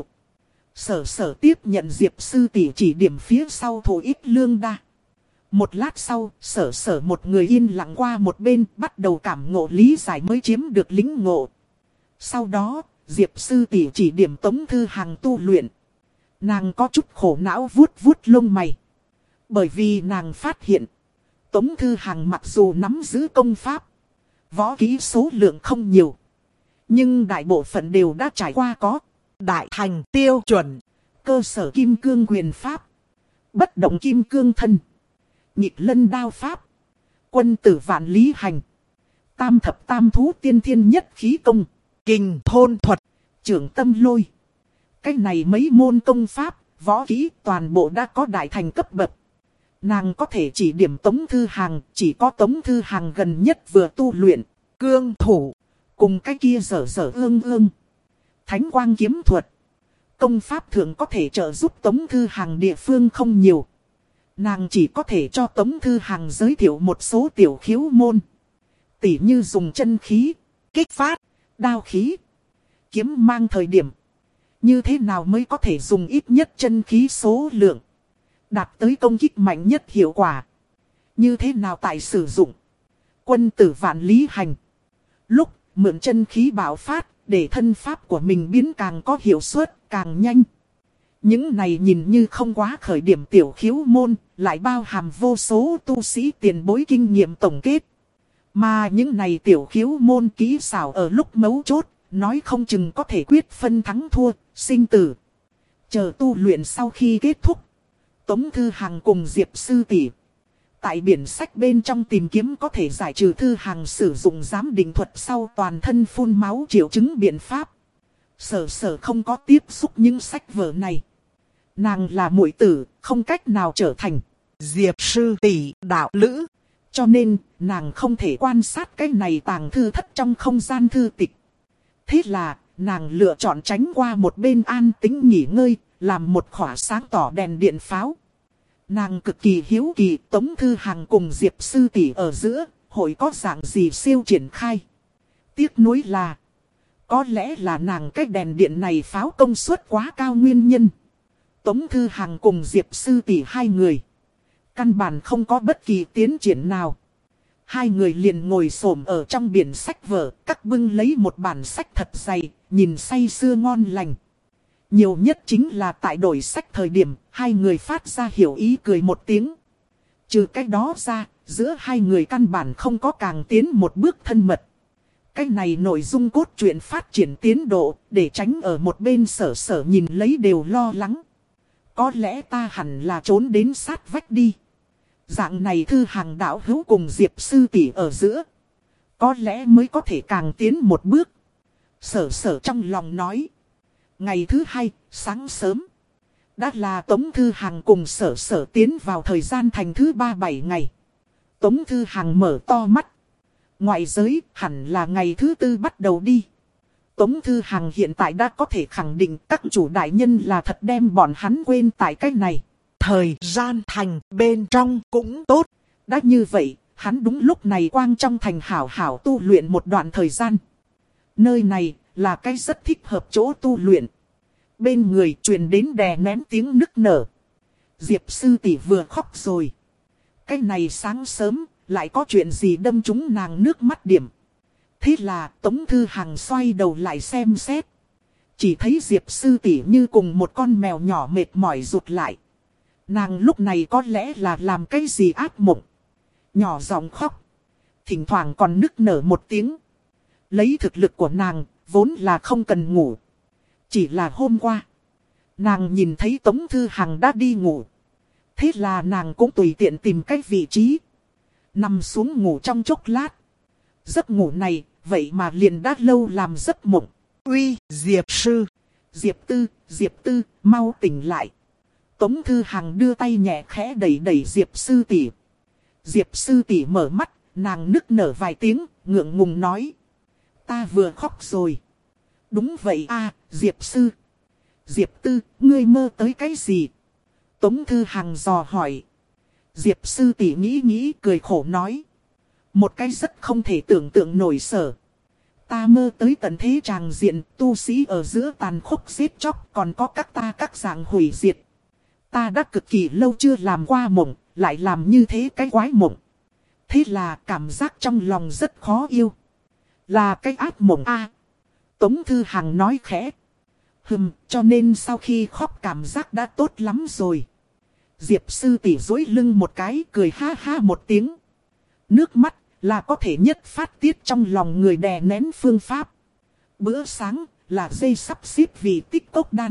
Sở sở tiếp nhận Diệp sư tỷ chỉ điểm phía sau thủ ít lương đa. Một lát sau, sở sở một người yên lặng qua một bên, bắt đầu cảm ngộ lý giải mới chiếm được lĩnh ngộ. Sau đó, Diệp sư tỷ chỉ điểm Tống Thư Hằng tu luyện. Nàng có chút khổ não vuốt vuốt lông mày. Bởi vì nàng phát hiện, Tống Thư Hằng mặc dù nắm giữ công pháp, võ kỹ số lượng không nhiều, nhưng đại bộ phận đều đã trải qua có đại thành tiêu chuẩn. Cơ sở kim cương quyền pháp, bất động kim cương thân, nhịp lân đao pháp, quân tử vạn lý hành, tam thập tam thú tiên thiên nhất khí công, kình thôn thuật, trưởng tâm lôi. Cái này mấy môn công pháp, võ kỹ toàn bộ đã có đại thành cấp bậc. Nàng có thể chỉ điểm Tống Thư Hằng, chỉ có Tống Thư Hằng gần nhất vừa tu luyện cương thủ, cùng cái kia dở dở ương ương thánh quang kiếm thuật. Công pháp thường có thể trợ giúp Tống Thư Hằng địa phương không nhiều. Nàng chỉ có thể cho Tống Thư Hằng giới thiệu một số tiểu khiếu môn. Tỉ như dùng chân khí, kích phát, đao khí, kiếm mang thời điểm. Như thế nào mới có thể dùng ít nhất chân khí số lượng, đạt tới công kích mạnh nhất hiệu quả. Như thế nào tại sử dụng. Quân tử vạn lý hành. Lúc mượn chân khí bạo phát, để thân pháp của mình biến càng có hiệu suất, càng nhanh. Những này nhìn như không quá khởi điểm tiểu khiếu môn, lại bao hàm vô số tu sĩ tiền bối kinh nghiệm tổng kết. Mà những này tiểu khiếu môn kỹ xảo ở lúc mấu chốt, nói không chừng có thể quyết phân thắng thua, sinh tử. Chờ tu luyện sau khi kết thúc, Tống Thư Hằng cùng Diệp Sư Tỷ tại biển sách bên trong tìm kiếm có thể giải trừ Thư Hằng sử dụng giám định thuật sau toàn thân phun máu triệu chứng biện pháp. Sở sở không có tiếp xúc những sách vở này. Nàng là muội tử, không cách nào trở thành Diệp Sư Tỷ đạo lữ. Cho nên, nàng không thể quan sát cái này tàng thư thất trong không gian thư tịch. Thế là, nàng lựa chọn tránh qua một bên an tĩnh nghỉ ngơi, làm một khỏa sáng tỏ đèn điện pháo. Nàng cực kỳ hiếu kỳ Tống Thư Hằng cùng Diệp Sư Tỷ ở giữa, hội có dạng gì siêu triển khai. Tiếc nuối là, có lẽ là nàng cái đèn điện này pháo công suất quá cao nguyên nhân. Tống Thư Hằng cùng Diệp Sư Tỷ hai người, căn bản không có bất kỳ tiến triển nào. Hai người liền ngồi xổm ở trong biển sách vở, cắt bưng lấy một bản sách thật dày, nhìn say sưa ngon lành. Nhiều nhất chính là tại đổi sách thời điểm, hai người phát ra hiểu ý cười một tiếng. Trừ cái đó ra, giữa hai người căn bản không có càng tiến một bước thân mật. Cái này nội dung cốt truyện phát triển tiến độ, để tránh ở một bên sở sở nhìn lấy đều lo lắng. Có lẽ ta hẳn là trốn đến sát vách đi. Dạng này Thư Hằng đạo hữu cùng Diệp Sư Tỷ ở giữa, có lẽ mới có thể càng tiến một bước. Sở sở trong lòng nói. Ngày thứ hai, sáng sớm, đã là Tống Thư Hằng cùng sở sở tiến vào thời gian thành thứ ba bảy ngày. Tống Thư Hằng mở to mắt. Ngoại giới hẳn là ngày thứ tư bắt đầu đi. Tống Thư Hằng hiện tại đã có thể khẳng định các chủ đại nhân là thật đem bọn hắn quên tại cách này. Thời gian thành bên trong cũng tốt. Đã như vậy, hắn đúng lúc này quang trong thành hảo hảo tu luyện một đoạn thời gian. Nơi này là cái rất thích hợp chỗ tu luyện. Bên người truyền đến đè nén tiếng nức nở. Diệp Sư Tỷ vừa khóc rồi. Cái này sáng sớm, lại có chuyện gì đâm trúng nàng nước mắt điểm. Thế là Tống Thư Hằng xoay đầu lại xem xét. Chỉ thấy Diệp Sư Tỷ như cùng một con mèo nhỏ mệt mỏi rụt lại. Nàng lúc này có lẽ là làm cái gì ác mộng. Nhỏ giọng khóc. Thỉnh thoảng còn nức nở một tiếng. Lấy thực lực của nàng, vốn là không cần ngủ. Chỉ là hôm qua, nàng nhìn thấy Tống Thư Hằng đã đi ngủ. Thế là nàng cũng tùy tiện tìm cái vị trí, nằm xuống ngủ trong chốc lát. Giấc ngủ này, vậy mà liền đã lâu làm giấc mộng. Uy, Diệp Sư. Diệp Tư, Diệp Tư, mau tỉnh lại. Tống Thư Hằng đưa tay nhẹ khẽ đẩy đẩy Diệp Sư Tỷ. Diệp Sư Tỷ mở mắt, nàng nức nở vài tiếng, ngượng ngùng nói. Ta vừa khóc rồi. Đúng vậy a, Diệp Sư. Diệp Tư, ngươi mơ tới cái gì? Tống Thư Hằng dò hỏi. Diệp Sư Tỷ nghĩ nghĩ cười khổ nói. Một cái rất không thể tưởng tượng nổi sở. Ta mơ tới tận thế tràng diện, tu sĩ ở giữa tàn khốc giết chóc, còn có các ta các dạng hủy diệt. Ta đã cực kỳ lâu chưa làm qua mộng, lại làm như thế cái quái mộng. Thế là cảm giác trong lòng rất khó yêu. Là cái ác mộng a. Tống Thư Hằng nói khẽ. Hừm, cho nên sau khi khóc cảm giác đã tốt lắm rồi. Diệp Sư Tỷ duỗi lưng một cái, cười ha ha một tiếng. Nước mắt là có thể nhất phát tiết trong lòng người đè nén phương pháp. Bữa sáng là dây sắp xếp vì tích cốc đan.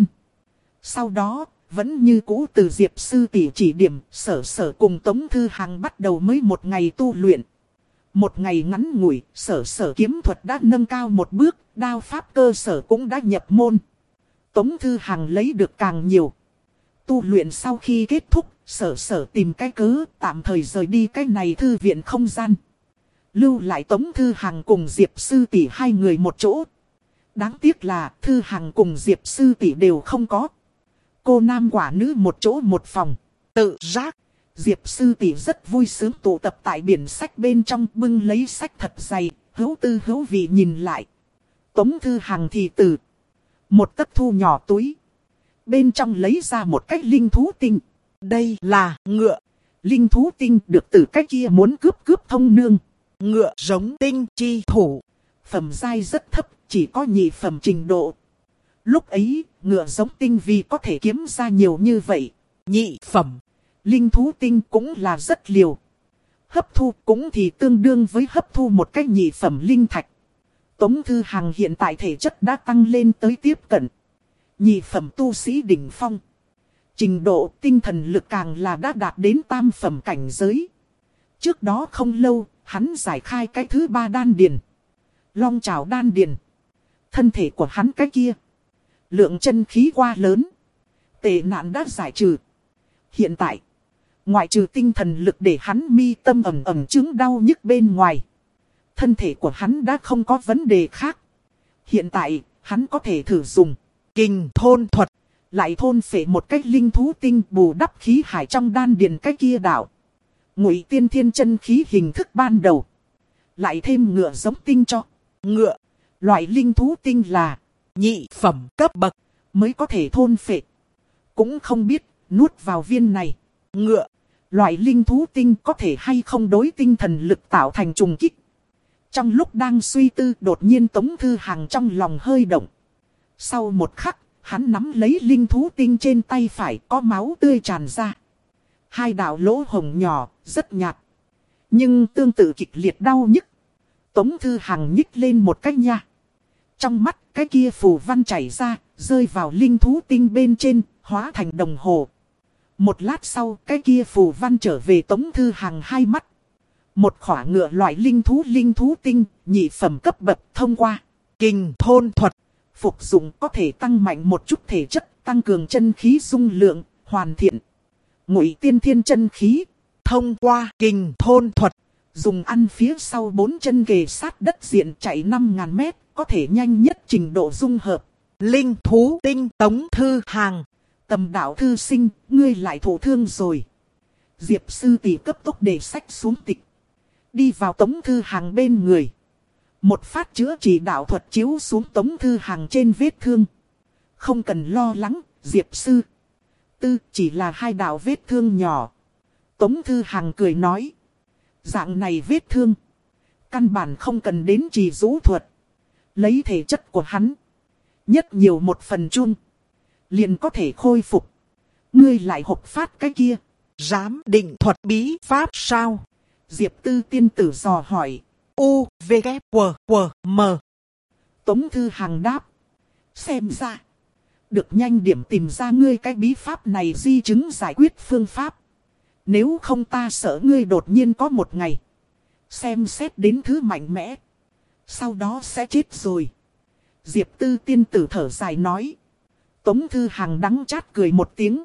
Sau đó, vẫn như cũ từ Diệp Sư Tỷ chỉ điểm, sở sở cùng Tống Thư Hằng bắt đầu mới một ngày tu luyện. Một ngày ngắn ngủi, sở sở kiếm thuật đã nâng cao một bước, đao pháp cơ sở cũng đã nhập môn. Tống Thư Hằng lấy được càng nhiều. Tu luyện sau khi kết thúc, sở sở tìm cái cớ, tạm thời rời đi cái này thư viện không gian. Lưu lại Tống Thư Hằng cùng Diệp Sư Tỷ hai người một chỗ. Đáng tiếc là Thư Hằng cùng Diệp Sư Tỷ đều không có. Cô nam quả nữ một chỗ một phòng. Tự giác. Diệp sư tỷ rất vui sướng tụ tập tại biển sách bên trong, bưng lấy sách thật dày, hữu tư hữu vị nhìn lại. Tống Thư Hằng thì từ một tấc thu nhỏ túi, bên trong lấy ra một cái linh thú tinh. Đây là ngựa. Linh thú tinh được từ cái kia muốn cướp cướp thông nương. Ngựa giống tinh chi thủ. Phẩm giai rất thấp, chỉ có nhị phẩm trình độ. Lúc ấy, ngựa giống tinh vì có thể kiếm ra nhiều như vậy. Nhị phẩm. Linh thú tinh cũng là rất liều. Hấp thu cũng thì tương đương với hấp thu một cái nhị phẩm linh thạch. Tống Thư Hằng hiện tại thể chất đã tăng lên tới tiếp cận nhị phẩm tu sĩ đỉnh phong. Trình độ tinh thần lực càng là đã đạt đến tam phẩm cảnh giới. Trước đó không lâu, hắn giải khai cái thứ ba đan điền. Long trảo đan điền. Thân thể của hắn cái kia. Lượng chân khí qua lớn. Tệ nạn đã giải trừ. Hiện tại, ngoại trừ tinh thần lực để hắn mi tâm ẩm ẩm chứng đau nhức bên ngoài. Thân thể của hắn đã không có vấn đề khác. Hiện tại, hắn có thể thử dùng Kình thôn thuật. lại thôn phệ một cách linh thú tinh bù đắp khí hải trong đan điền cái kia đảo. Ngụy tiên thiên chân khí hình thức ban đầu. Lại thêm ngựa giống tinh cho. Ngựa. Loại linh thú tinh là nhị phẩm cấp bậc mới có thể thôn phệ. Cũng không biết nuốt vào viên này. Ngựa. Loại linh thú tinh có thể hay không đối tinh thần lực tạo thành trùng kích. Trong lúc đang suy tư, đột nhiên Tống Thư Hằng trong lòng hơi động. Sau một khắc, hắn nắm lấy linh thú tinh trên tay phải, có máu tươi tràn ra. Hai đạo lỗ hồng nhỏ, rất nhạt. Nhưng tương tự kịch liệt đau nhức. Tống Thư Hằng nhích lên một cái nha. Trong mắt cái kia phù văn chảy ra, rơi vào linh thú tinh bên trên, hóa thành đồng hồ. Một lát sau, cái kia phù văn trở về Tống Thư Hằng hai mắt. Một khỏa ngựa loại linh thú linh thú tinh, nhị phẩm cấp bậc thông qua Kình thôn thuật. Phục dụng có thể tăng mạnh một chút thể chất, tăng cường chân khí dung lượng, hoàn thiện Ngụy tiên thiên chân khí. Thông qua kình thôn thuật, dùng ăn phía sau bốn chân kề sát đất diện chạy năm ngàn mét, có thể nhanh nhất trình độ dung hợp linh thú tinh. Tống Thư Hằng. Tầm đạo thư sinh, ngươi lại thổ thương rồi. Diệp sư tỷ cấp tốc để sách xuống tịch. Đi vào Tống Thư Hằng bên người. Một phát chữa trị đạo thuật chiếu xuống Tống Thư Hằng trên vết thương. Không cần lo lắng, Diệp sư tư chỉ là hai đạo vết thương nhỏ. Tống Thư Hằng cười nói. Dạng này vết thương, căn bản không cần đến trì rũ thuật. Lấy thể chất của hắn, nhất nhiều một phần chung, liền có thể khôi phục. Ngươi lại hộc phát cái kia Giám định thuật bí pháp sao? Diệp Tư tiên tử dò hỏi. U, V, K, W, W, M. Tống Thư Hằng đáp. Xem ra, được nhanh điểm tìm ra ngươi cái bí pháp này di chứng giải quyết phương pháp. Nếu không ta sợ ngươi đột nhiên có một ngày xem xét đến thứ mạnh mẽ, sau đó sẽ chết rồi. Diệp Tư tiên tử thở dài nói. Tống Thư Hằng đắng chát cười một tiếng.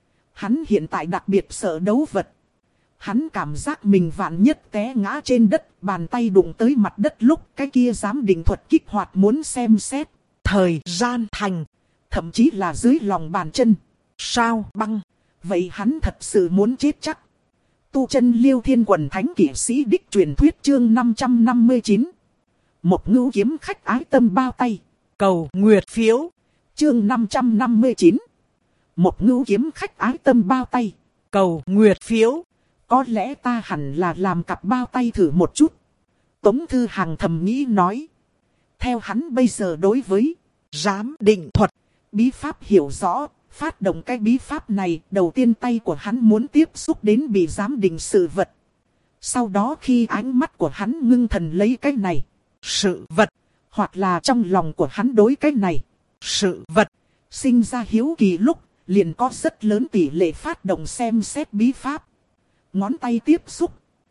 Hắn hiện tại đặc biệt sợ đấu vật. Hắn cảm giác mình vạn nhất té ngã trên đất, bàn tay đụng tới mặt đất lúc cái kia giám định thuật kích hoạt muốn xem xét Thời gian thành, thậm chí là dưới lòng bàn chân sao băng. Vậy hắn thật sự muốn chết chắc. Tu chân Liêu Thiên Quần Thánh Kỷ Sĩ Đích truyền thuyết chương năm trăm năm mươi chín. Một ngưu kiếm khách ái tâm bao tay. Cầu nguyệt phiếu. Chương năm trăm năm mươi chín. Một ngưu kiếm khách ái tâm bao tay. Cầu nguyệt phiếu. Có lẽ ta hẳn là làm cặp bao tay thử một chút. Tống Thư Hằng thầm nghĩ nói. Theo hắn bây giờ đối với giám định thuật bí pháp hiểu rõ, phát động cái bí pháp này, đầu tiên tay của hắn muốn tiếp xúc đến bị giám định sự vật. Sau đó khi ánh mắt của hắn ngưng thần lấy cái này sự vật, hoặc là trong lòng của hắn đối cái này sự vật sinh ra hiếu kỳ lúc, liền có rất lớn tỷ lệ phát động xem xét bí pháp. Ngón tay tiếp xúc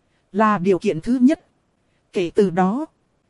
là điều kiện thứ nhất. Kể từ đó,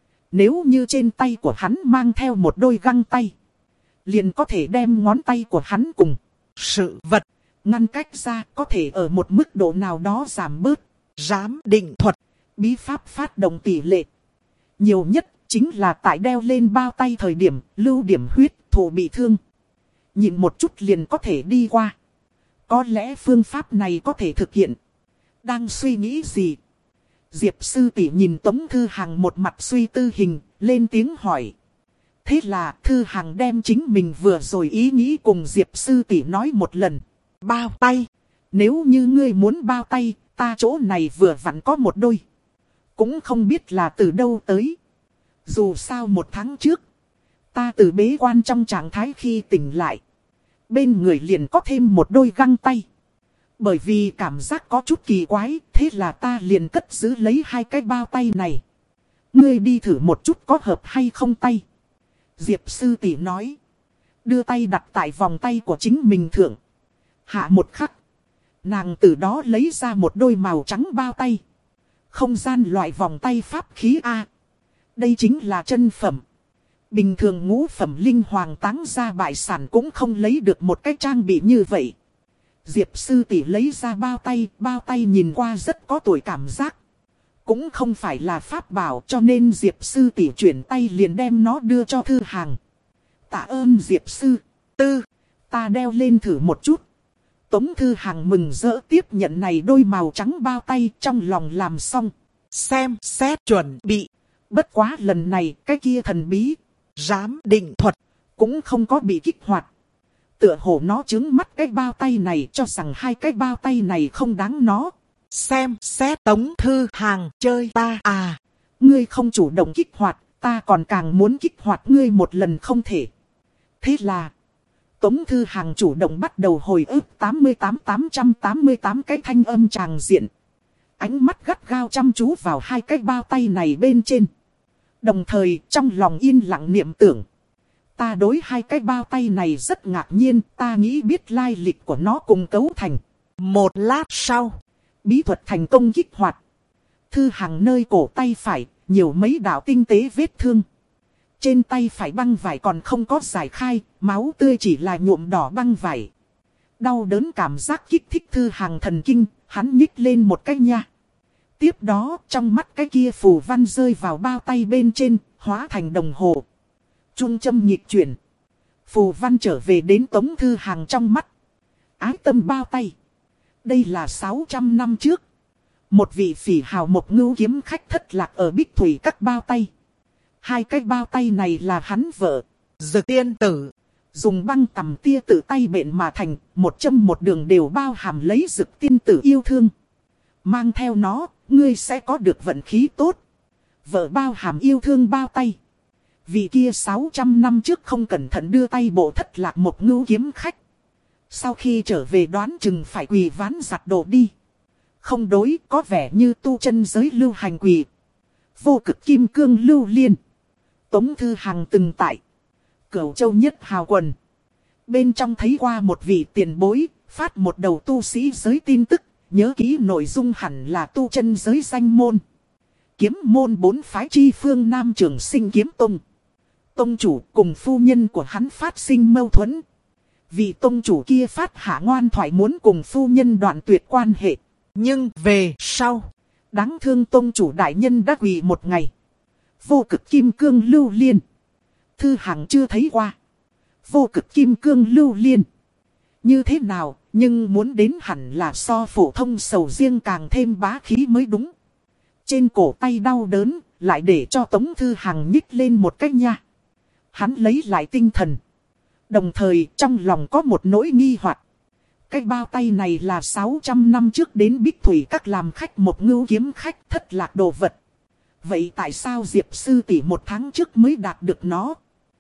nếu như trên tay của hắn mang theo một đôi găng tay, liền có thể đem ngón tay của hắn cùng sự vật ngăn cách ra, có thể ở một mức độ nào đó giảm bớt giám định thuật bí pháp phát động tỷ lệ. Nhiều nhất chính là tại đeo lên bao tay thời điểm lưu điểm huyết, thụ bị thương, nhìn một chút liền có thể đi qua. Có lẽ phương pháp này có thể thực hiện, Đang suy nghĩ gì? Diệp sư tỷ nhìn Tống Thư Hằng một mặt suy tư hình, lên tiếng hỏi. Thế là Thư Hằng đem chính mình vừa rồi ý nghĩ cùng Diệp sư tỷ nói một lần. Bao tay. Nếu như ngươi muốn bao tay, ta chỗ này vừa vặn có một đôi. Cũng không biết là từ đâu tới. Dù sao một tháng trước, ta từ bế quan trong trạng thái khi tỉnh lại. Bên người liền có thêm một đôi găng tay. Bởi vì cảm giác có chút kỳ quái, thế là ta liền cất giữ lấy hai cái bao tay này. Ngươi đi thử một chút có hợp hay không tay. Diệp sư tỷ nói. Đưa tay đặt tại vòng tay của chính mình thượng. Hạ một khắc. Nàng từ đó lấy ra một đôi màu trắng bao tay. Không gian loại vòng tay pháp khí A. Đây chính là chân phẩm. Bình thường ngũ phẩm linh hoàng táng ra bại sản cũng không lấy được một cái trang bị như vậy. Diệp sư tỷ lấy ra bao tay, bao tay nhìn qua rất có tuổi cảm giác. Cũng không phải là pháp bảo cho nên Diệp sư tỷ chuyển tay liền đem nó đưa cho Thư Hằng. Tạ ơn Diệp sư, tư, ta đeo lên thử một chút. Tống Thư Hằng mừng rỡ tiếp nhận này đôi màu trắng bao tay trong lòng làm xong. Xem xét chuẩn bị. Bất quá lần này cái kia thần bí, giám định thuật cũng không có bị kích hoạt. Tựa hồ nó trứng mắt cái bao tay này cho rằng hai cái bao tay này không đáng nó. Xem xét Tống Thư Hằng chơi ta à. Ngươi không chủ động kích hoạt, ta còn càng muốn kích hoạt ngươi một lần không thể. Thế là Tống Thư Hằng chủ động bắt đầu hồi ức tám mươi tám tám trăm tám mươi tám cái thanh âm tràng diện. Ánh mắt gắt gao chăm chú vào hai cái bao tay này bên trên. Đồng thời trong lòng yên lặng niệm tưởng. Ta đối hai cái bao tay này rất ngạc nhiên, ta nghĩ biết lai lịch của nó cùng cấu thành. Một lát sau, bí thuật thành công kích hoạt. Thư Hằng nơi cổ tay phải, nhiều mấy đạo tinh tế vết thương. Trên tay phải băng vải còn không có giải khai, máu tươi chỉ là nhuộm đỏ băng vải. Đau đớn cảm giác kích thích Thư Hằng thần kinh, hắn nhích lên một cái nha. Tiếp đó, trong mắt cái kia phù văn rơi vào bao tay bên trên, hóa thành đồng hồ. Trung châm nhịp chuyển. Phù văn trở về đến Tống Thư Hằng trong mắt. Ái tâm bao tay. Đây là sáu trăm năm trước. Một vị phỉ hào một ngưu kiếm khách thất lạc ở Bích Thủy các bao tay. Hai cái bao tay này là hắn vợ, Dực tiên tử. Dùng băng tằm tia tự tay bện mà thành, một châm một đường đều bao hàm lấy Dực tiên tử yêu thương. Mang theo nó, ngươi sẽ có được vận khí tốt. Vợ bao hàm yêu thương bao tay. Vì kia sáu trăm năm trước không cẩn thận đưa tay bộ thất lạc một ngưu kiếm khách. Sau khi trở về đoán chừng phải quỳ ván giặt đồ đi. Không đối, có vẻ như tu chân giới lưu hành quỳ. Vô cực kim cương lưu liên. Tống Thư Hằng từng tại Cửu Châu nhất hào quần. Bên trong thấy qua một vị tiền bối, phát một đầu tu sĩ giới tin tức. Nhớ kỹ nội dung hẳn là tu chân giới danh môn. Kiếm môn bốn phái chi phương Nam Trường Sinh Kiếm Tông. Tông chủ cùng phu nhân của hắn phát sinh mâu thuẫn. Vị tông chủ kia phát hạ ngoan thoại muốn cùng phu nhân đoạn tuyệt quan hệ. Nhưng về sau, đáng thương tông chủ đại nhân đã quỳ một ngày. Vô cực kim cương lưu liên. Thư Hằng chưa thấy qua. Vô cực kim cương lưu liên. Như thế nào, nhưng muốn đến hẳn là so phổ thông sầu riêng càng thêm bá khí mới đúng. Trên cổ tay đau đớn, lại để cho Tống Thư Hằng nhích lên một cái nha. Hắn lấy lại tinh thần. Đồng thời trong lòng có một nỗi nghi hoặc. Cái bao tay này là sáu trăm năm trước đến Bích Thủy các làm khách một ngưu kiếm khách thất lạc đồ vật. Vậy tại sao Diệp sư tỷ một tháng trước mới đạt được nó?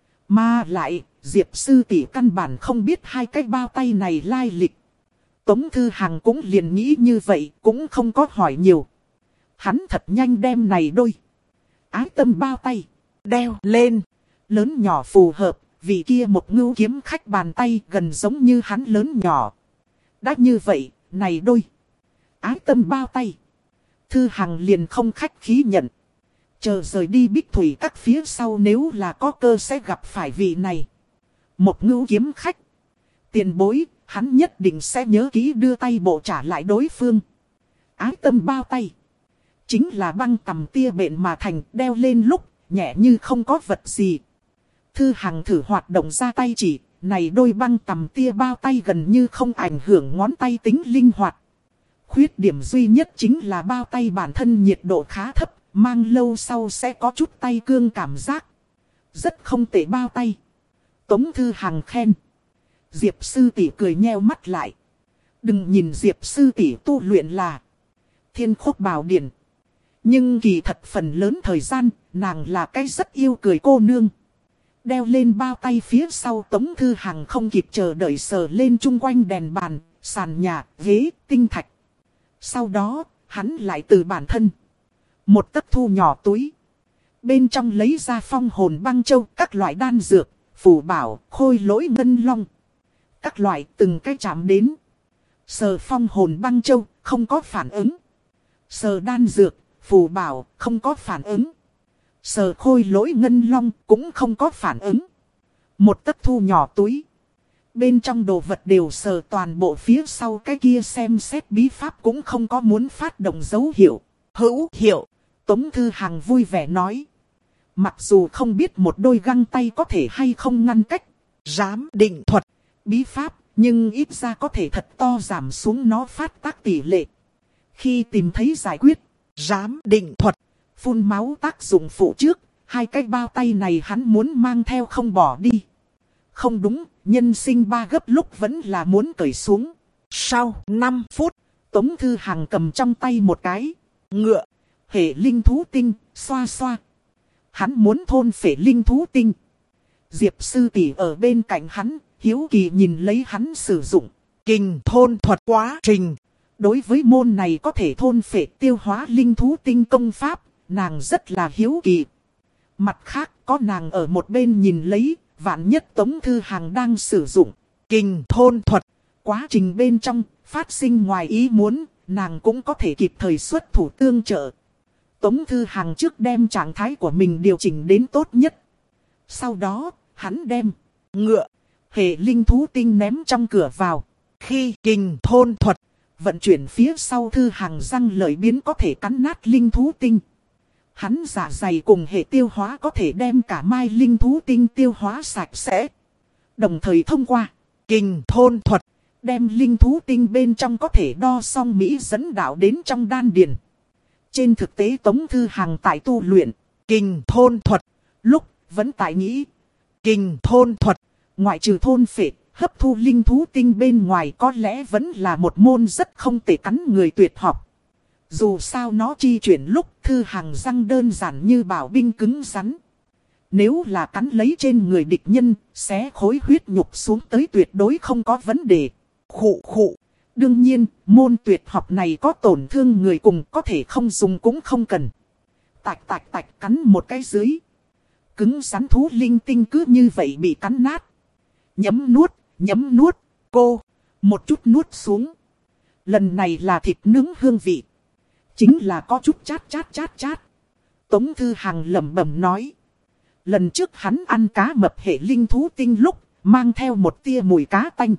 Mà lại, Diệp sư tỷ căn bản không biết hai cái bao tay này lai lịch. Tống Thư Hằng cũng liền nghĩ như vậy, cũng không có hỏi nhiều. Hắn thật nhanh đem này đôi ái tâm bao tay đeo lên. Lớn nhỏ phù hợp, vì kia một ngưu kiếm khách bàn tay gần giống như hắn lớn nhỏ. Đã như vậy, này đôi ái tâm bao tay. Thư Hằng liền không khách khí nhận. Chờ rời đi Bích Thủy các phía sau nếu là có cơ sẽ gặp phải vị này. Một ngưu kiếm khách. Tiền bối, hắn nhất định sẽ nhớ kỹ đưa tay bộ trả lại đối phương. Ái tâm bao tay. Chính là băng tằm tia bện mà thành đeo lên lúc, nhẹ như không có vật gì. Thư Hằng thử hoạt động ra tay chỉ, này đôi băng tằm tia bao tay gần như không ảnh hưởng ngón tay tính linh hoạt. Khuyết điểm duy nhất chính là bao tay bản thân nhiệt độ khá thấp, mang lâu sau sẽ có chút tay cương cảm giác. Rất không tệ bao tay. Tống Thư Hằng khen. Diệp sư tỷ cười nheo mắt lại. Đừng nhìn Diệp sư tỷ tu luyện là Thiên Khốc Bảo Điển. Nhưng kỳ thật phần lớn thời gian, nàng là cái rất yêu cười cô nương. Đeo lên bao tay phía sau Tống Thư Hằng không kịp chờ đợi sờ lên chung quanh đèn bàn, sàn nhà, ghế, tinh thạch. Sau đó, hắn lại từ bản thân một tấc thu nhỏ túi. Bên trong lấy ra phong hồn băng châu, các loại đan dược, phù bảo, khôi lỗi ngân long. Các loại từng cái chạm đến. Sờ phong hồn băng châu, không có phản ứng. Sờ đan dược, phù bảo, không có phản ứng. Sờ khôi lỗi ngân long, cũng không có phản ứng. Một tấc thu nhỏ túi. Bên trong đồ vật đều sờ toàn bộ phía sau cái kia xem xét bí pháp cũng không có muốn phát động dấu hiệu. Hữu hiệu, Tống Thư Hằng vui vẻ nói. Mặc dù không biết một đôi găng tay có thể hay không ngăn cách giám định thuật bí pháp, nhưng ít ra có thể thật to giảm xuống nó phát tác tỷ lệ. Khi tìm thấy giải quyết giám định thuật phun máu tác dụng phụ trước, hai cái bao tay này hắn muốn mang theo không bỏ đi. Không đúng, nhân sinh ba gấp lúc vẫn là muốn cởi xuống. Sau năm phút, Tống Thư Hằng cầm trong tay một cái ngựa hệ linh thú tinh, xoa xoa. Hắn muốn thôn phệ linh thú tinh. Diệp sư tỷ ở bên cạnh hắn, hiếu kỳ nhìn lấy hắn sử dụng kình thôn thuật quá trình. Đối với môn này có thể thôn phệ tiêu hóa linh thú tinh công pháp, nàng rất là hiếu kỳ. Mặt khác, có nàng ở một bên nhìn lấy, vạn nhất Tống Thư Hằng đang sử dụng kình thôn thuật. Quá trình bên trong, phát sinh ngoài ý muốn, nàng cũng có thể kịp thời xuất thủ tương trợ. Tống Thư Hằng trước đem trạng thái của mình điều chỉnh đến tốt nhất. Sau đó, hắn đem ngựa hệ linh thú tinh ném trong cửa vào. Khi kình thôn thuật vận chuyển phía sau, Thư Hằng răng lợi biến có thể cắn nát linh thú tinh. Hắn dạ dày cùng hệ tiêu hóa có thể đem cả mai linh thú tinh tiêu hóa sạch sẽ. Đồng thời thông qua kình thôn thuật, đem linh thú tinh bên trong có thể đo song Mỹ dẫn đạo đến trong đan điền. Trên thực tế Tống Thư Hằng tại tu luyện kình thôn thuật lúc vẫn tại nghĩ kình thôn thuật ngoại trừ thôn phệ, hấp thu linh thú tinh bên ngoài có lẽ vẫn là một môn rất không thể cắn người tuyệt học. Dù sao nó chi chuyển lúc Thư Hằng răng đơn giản như bảo binh cứng rắn. Nếu là cắn lấy trên người địch nhân, xé khối huyết nhục xuống tới tuyệt đối không có vấn đề. Khụ khụ. Đương nhiên, môn tuyệt học này có tổn thương người cùng có thể không dùng cũng không cần. Tạch tạch tạch cắn một cái dưới. Cứng rắn thú linh tinh cứ như vậy bị cắn nát. Nhấm nuốt, nhấm nuốt, cô. Một chút nuốt xuống. Lần này là thịt nướng hương vị. Chính là có chút chát chát chát chát. Tống Thư Hằng lẩm bẩm nói. Lần trước hắn ăn cá mập hệ linh thú tinh lúc, mang theo một tia mùi cá tanh.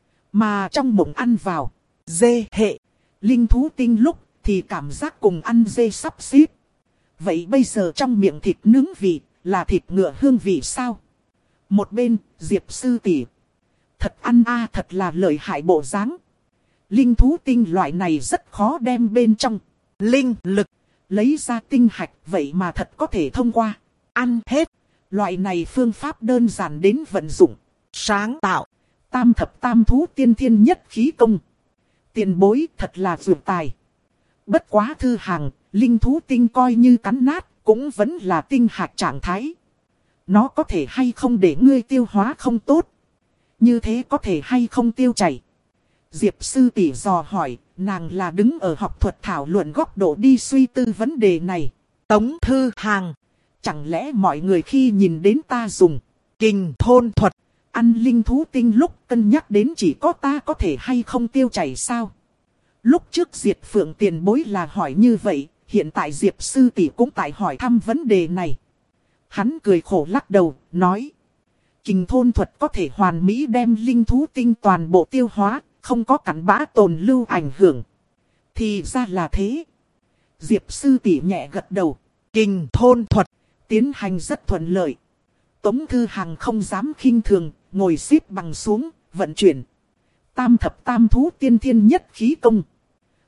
Mà trong mộng ăn vào dê hệ linh thú tinh lúc thì cảm giác cùng ăn dê sắp xếp. Vậy bây giờ trong miệng thịt nướng vị là thịt ngựa hương vị sao? Một bên Diệp sư tỷ, thật ăn a, thật là lợi hại bộ dáng. Linh thú tinh loại này rất khó đem bên trong linh lực lấy ra tinh hạch, vậy mà thật có thể thông qua ăn hết. Loại này phương pháp đơn giản đến vận dụng sáng tạo. Tam thập tam thú tiên thiên nhất khí công. Tiền bối thật là vượt tài. Bất quá Thư Hằng, linh thú tinh coi như cắn nát, cũng vẫn là tinh hạt trạng thái. Nó có thể hay không để ngươi tiêu hóa không tốt? Như thế có thể hay không tiêu chảy? Diệp sư tỷ dò hỏi, nàng là đứng ở học thuật thảo luận góc độ đi suy tư vấn đề này. Tống Thư Hằng, chẳng lẽ mọi người khi nhìn đến ta dùng kình thôn thuật ăn linh thú tinh lúc cân nhắc đến chỉ có ta có thể hay không tiêu chảy sao? Lúc trước Diệp Phượng tiền bối là hỏi như vậy, hiện tại Diệp sư tỷ cũng tại hỏi thăm vấn đề này. Hắn cười khổ lắc đầu, nói. Kình thôn thuật có thể hoàn mỹ đem linh thú tinh toàn bộ tiêu hóa, không có cặn bã tồn lưu ảnh hưởng. Thì ra là thế. Diệp sư tỷ nhẹ gật đầu. Kình thôn thuật tiến hành rất thuận lợi. Tống Thư Hằng không dám khinh thường, ngồi xếp bằng xuống, vận chuyển tam thập tam thú tiên thiên nhất khí công.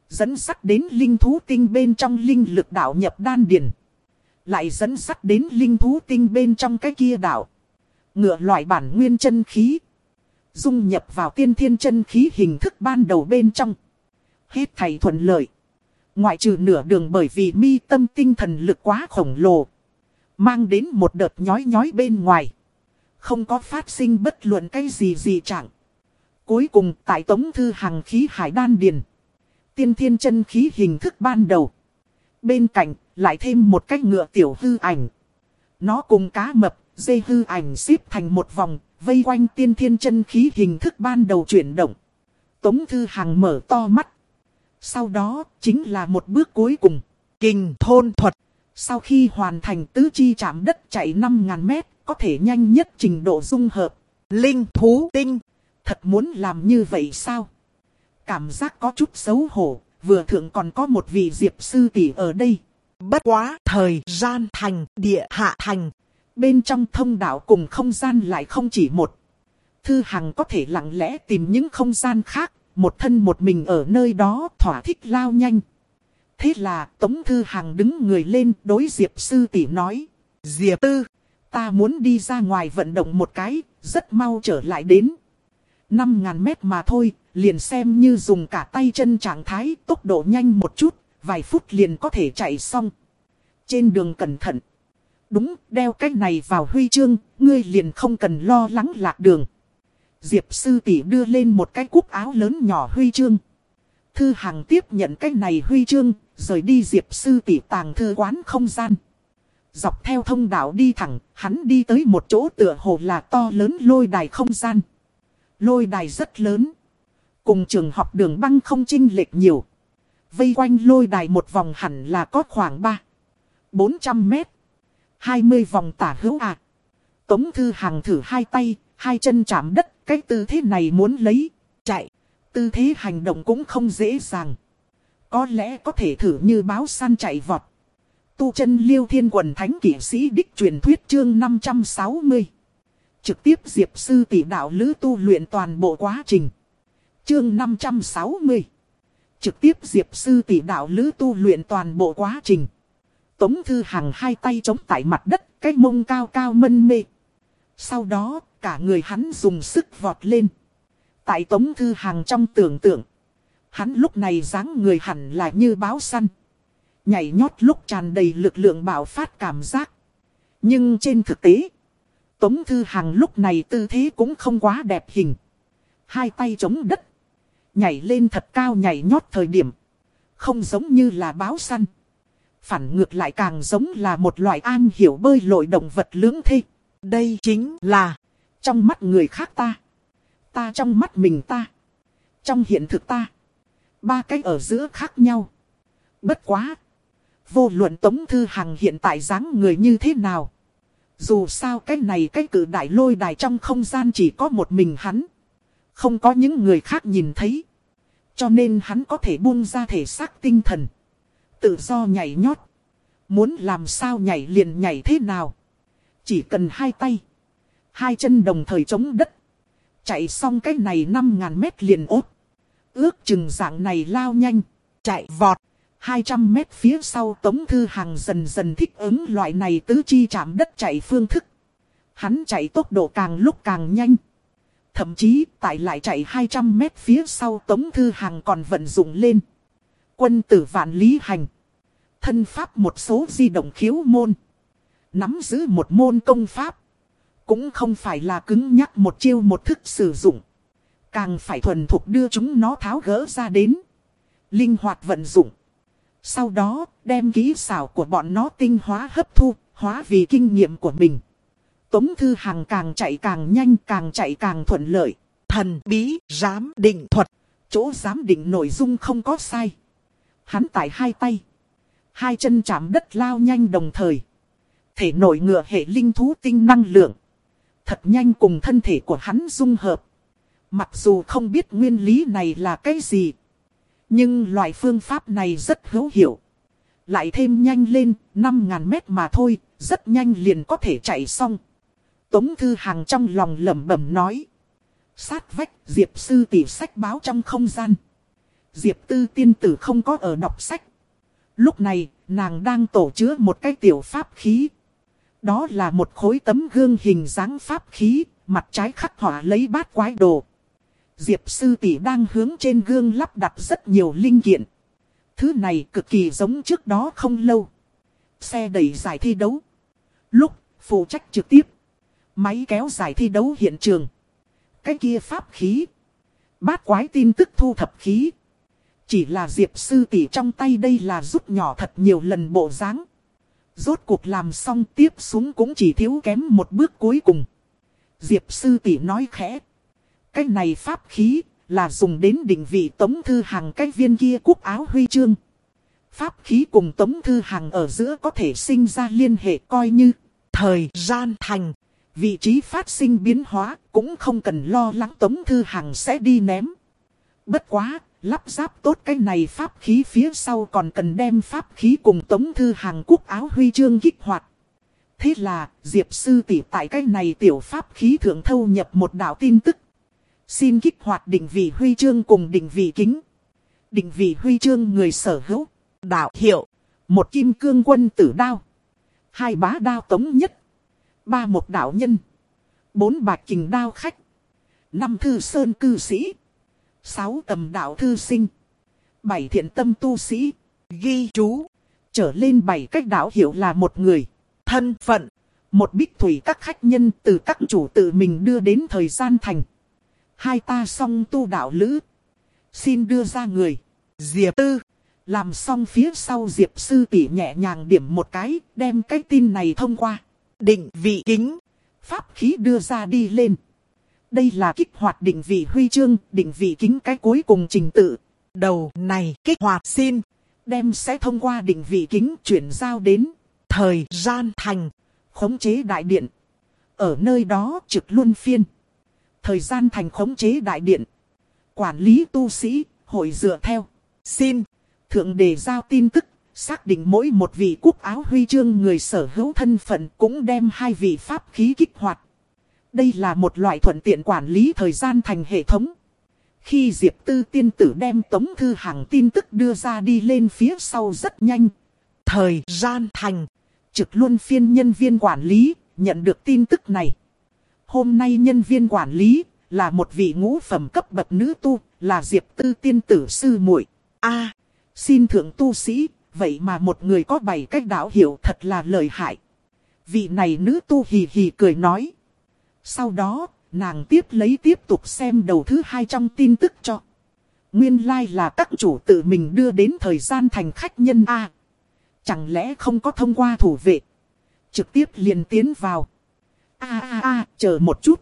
Dẫn sắt đến linh thú tinh bên trong linh lực đạo nhập đan điền. Lại dẫn sắt đến linh thú tinh bên trong cái kia đạo. Ngựa loại bản nguyên chân khí. Dung nhập vào tiên thiên chân khí hình thức ban đầu bên trong. Hết thảy thuận lợi. Ngoại trừ nửa đường bởi vì mi tâm tinh thần lực quá khổng lồ. Mang đến một đợt nhói nhói bên ngoài. Không có phát sinh bất luận cái gì gì trạng. Cuối cùng tại Tống Thư Hằng khí hải đan điền. Tiên thiên chân khí hình thức ban đầu. Bên cạnh lại thêm một cái ngựa tiểu hư ảnh. Nó cùng cá mập, dê hư ảnh xếp thành một vòng. Vây quanh tiên thiên chân khí hình thức ban đầu chuyển động. Tống Thư Hằng mở to mắt. Sau đó chính là một bước cuối cùng. Kình thôn thuật. Sau khi hoàn thành tứ chi chạm đất chạy năm nghìn mét. Có thể nhanh nhất trình độ dung hợp. Linh thú tinh. Thật muốn làm như vậy sao? Cảm giác có chút xấu hổ. Vừa thượng còn có một vị Diệp sư tỷ ở đây. Bất quá thời gian thành địa hạ thành. Bên trong thông đạo cùng không gian lại không chỉ một. Thư Hằng có thể lặng lẽ tìm những không gian khác. Một thân một mình ở nơi đó thỏa thích lao nhanh. Thế là Tống Thư Hằng đứng người lên đối Diệp sư tỷ nói. Diệp tư, ta muốn đi ra ngoài vận động một cái, rất mau trở lại đến. năm nghìn mét mà thôi, liền xem như dùng cả tay chân trạng thái, tốc độ nhanh một chút, vài phút liền có thể chạy xong. Trên đường cẩn thận. Đúng, đeo cái này vào huy chương, ngươi liền không cần lo lắng lạc đường. Diệp sư tỷ đưa lên một cái cúc áo lớn nhỏ huy chương. Thư Hằng tiếp nhận cái này huy chương, rời đi Diệp sư tỷ tàng thư quán không gian. Dọc theo thông đạo đi thẳng, hắn đi tới một chỗ tựa hồ là to lớn lôi đài không gian. Lôi đài rất lớn. Cùng trường học Đường Băng không chênh lệch nhiều. Vây quanh lôi đài một vòng hẳn là có khoảng ba bốn trăm mét. hai mươi vòng tả hữu ạ. À. Tống Thư Hằng thử hai tay, hai chân chạm đất. Cái tư thế này muốn lấy, chạy. Tư thế hành động cũng không dễ dàng. Có lẽ có thể thử như báo săn chạy vọt. Tu chân Liêu Thiên Quần Thánh Kỷ Sĩ Đích truyền thuyết chương năm trăm sáu mươi. Trực tiếp Diệp sư tỷ đạo lữ tu luyện toàn bộ quá trình. Chương năm trăm sáu mươi. Trực tiếp Diệp sư tỷ đạo lữ tu luyện toàn bộ quá trình. Tống Thư Hằng hai tay chống tại mặt đất, cái mông cao cao mân mê. Sau đó, cả người hắn dùng sức vọt lên. Tại Tống Thư Hằng trong tưởng tượng, hắn lúc này dáng người hẳn là như báo săn. Nhảy nhót lúc tràn đầy lực lượng bạo phát cảm giác. Nhưng trên thực tế, Tống Thư Hằng lúc này tư thế cũng không quá đẹp hình. Hai tay chống đất, nhảy lên thật cao nhảy nhót thời điểm. Không giống như là báo săn. Phản ngược lại càng giống là một loại am hiểu bơi lội động vật lưỡng thê. Đây chính là trong mắt người khác ta. Ta trong mắt mình ta. Trong hiện thực ta. Ba cái ở giữa khác nhau. Bất quá. Vô luận Tống Thư Hằng hiện tại dáng người như thế nào. Dù sao cái này cái cử đại lôi đài trong không gian chỉ có một mình hắn. Không có những người khác nhìn thấy. Cho nên hắn có thể buông ra thể xác tinh thần. Tự do nhảy nhót. Muốn làm sao nhảy liền nhảy thế nào. Chỉ cần hai tay. Hai chân đồng thời chống đất. Chạy xong cái này năm nghìn mét liền ốt. Ước chừng dạng này lao nhanh. Chạy vọt. hai trăm mét phía sau Tống Thư Hằng dần dần thích ứng loại này tứ chi chạm đất chạy phương thức. Hắn chạy tốc độ càng lúc càng nhanh. Thậm chí tại lại chạy hai trăm mét phía sau Tống Thư Hằng còn vận dụng lên. Quân tử vạn lý hành. Thân pháp một số di động khiếu môn. Nắm giữ một môn công pháp. Cũng không phải là cứng nhắc một chiêu một thức sử dụng. Càng phải thuần thục đưa chúng nó tháo gỡ ra đến. Linh hoạt vận dụng. Sau đó đem kỹ xảo của bọn nó tinh hóa hấp thu. Hóa vì kinh nghiệm của mình. Tống Thư Hằng càng chạy càng nhanh, càng chạy càng thuận lợi. Thần bí giám định thuật. Chỗ giám định nội dung không có sai. Hắn tải hai tay. Hai chân chạm đất lao nhanh đồng thời. Thể nội ngựa hệ linh thú tinh năng lượng. Thật nhanh cùng thân thể của hắn dung hợp. Mặc dù không biết nguyên lý này là cái gì. Nhưng loại phương pháp này rất hữu hiệu. Lại thêm nhanh lên, năm nghìn mét mà thôi, rất nhanh liền có thể chạy xong. Tống Thư Hằng trong lòng lẩm bẩm nói. Sát vách, Diệp sư tỷ sách báo trong không gian. Diệp Tư tiên tử không có ở đọc sách. Lúc này, nàng đang tổ chứa một cái tiểu pháp khí. Đó là một khối tấm gương hình dáng pháp khí, mặt trái khắc họa lấy bát quái đồ. Diệp sư tỷ đang hướng trên gương lắp đặt rất nhiều linh kiện. Thứ này cực kỳ giống trước đó không lâu. Xe đẩy giải thi đấu. Lúc phụ trách trực tiếp. Máy kéo giải thi đấu hiện trường. Cái kia pháp khí. Bát quái tin tức thu thập khí. Chỉ là Diệp sư tỷ trong tay đây là rút nhỏ thật nhiều lần bộ dáng. Rốt cuộc làm xong tiếp xuống cũng chỉ thiếu kém một bước cuối cùng. Diệp sư tỷ nói khẽ. Cái này pháp khí là dùng đến định vị Tống Thư Hằng cái viên kia cúc áo huy chương. Pháp khí cùng Tống Thư Hằng ở giữa có thể sinh ra liên hệ coi như thời gian thành. Vị trí phát sinh biến hóa cũng không cần lo lắng Tống Thư Hằng sẽ đi ném. Bất quá, lắp ráp tốt cái này pháp khí phía sau còn cần đem pháp khí cùng Tống Thư Hằng cúc áo huy chương kích hoạt. Thế là, Diệp sư tỷ tại cái này tiểu pháp khí thượng thâu nhập một đạo tin tức. Xin kích hoạt định vị huy chương cùng định vị kính. Định vị huy chương người sở hữu. Đạo hiệu. Một kim cương quân tử đao. Hai bá đao tống nhất. Ba một đạo nhân. Bốn bạch kình đao khách. Năm thư sơn cư sĩ. Sáu tầm đạo thư sinh. Bảy thiện tâm tu sĩ. Ghi chú. Trở lên bảy cách đạo hiệu là một người. Thân phận. Một bích thủy các khách nhân từ các chủ tự mình đưa đến thời gian thành. Hai ta song tu đạo lữ. Xin đưa ra người. Diệp Tư. Làm xong phía sau Diệp sư tỷ nhẹ nhàng điểm một cái. Đem cái tin này thông qua. Định vị kính. Pháp khí đưa ra đi lên. Đây là kích hoạt định vị huy chương. Định vị kính cái cuối cùng trình tự. Đầu này kích hoạt xin. Đem sẽ thông qua định vị kính chuyển giao đến. Thời gian thành. Khống chế đại điện. Ở nơi đó trực luân phiên. Thời gian thành khống chế đại điện. Quản lý tu sĩ, hội dựa theo. Xin. Thượng đề giao tin tức. Xác định mỗi một vị cúc áo huy chương người sở hữu thân phận cũng đem hai vị pháp khí kích hoạt. Đây là một loại thuận tiện quản lý thời gian thành hệ thống. Khi Diệp Tư tiên tử đem Tống Thư Hằng tin tức đưa ra đi lên phía sau rất nhanh. Thời gian thành. Trực luân phiên nhân viên quản lý, nhận được tin tức này. Hôm nay nhân viên quản lý, là một vị ngũ phẩm cấp bậc nữ tu, là Diệp Tư tiên tử sư muội. A, xin thượng tu sĩ, vậy mà một người có bảy cách đạo hiệu thật là lợi hại. Vị này nữ tu hì hì cười nói. Sau đó, nàng tiếp lấy tiếp tục xem đầu thứ hai trong tin tức cho. Nguyên lai like là các chủ tự mình đưa đến thời gian thành khách nhân A. Chẳng lẽ không có thông qua thủ vệ. Trực tiếp liền tiến vào. A a a, chờ một chút.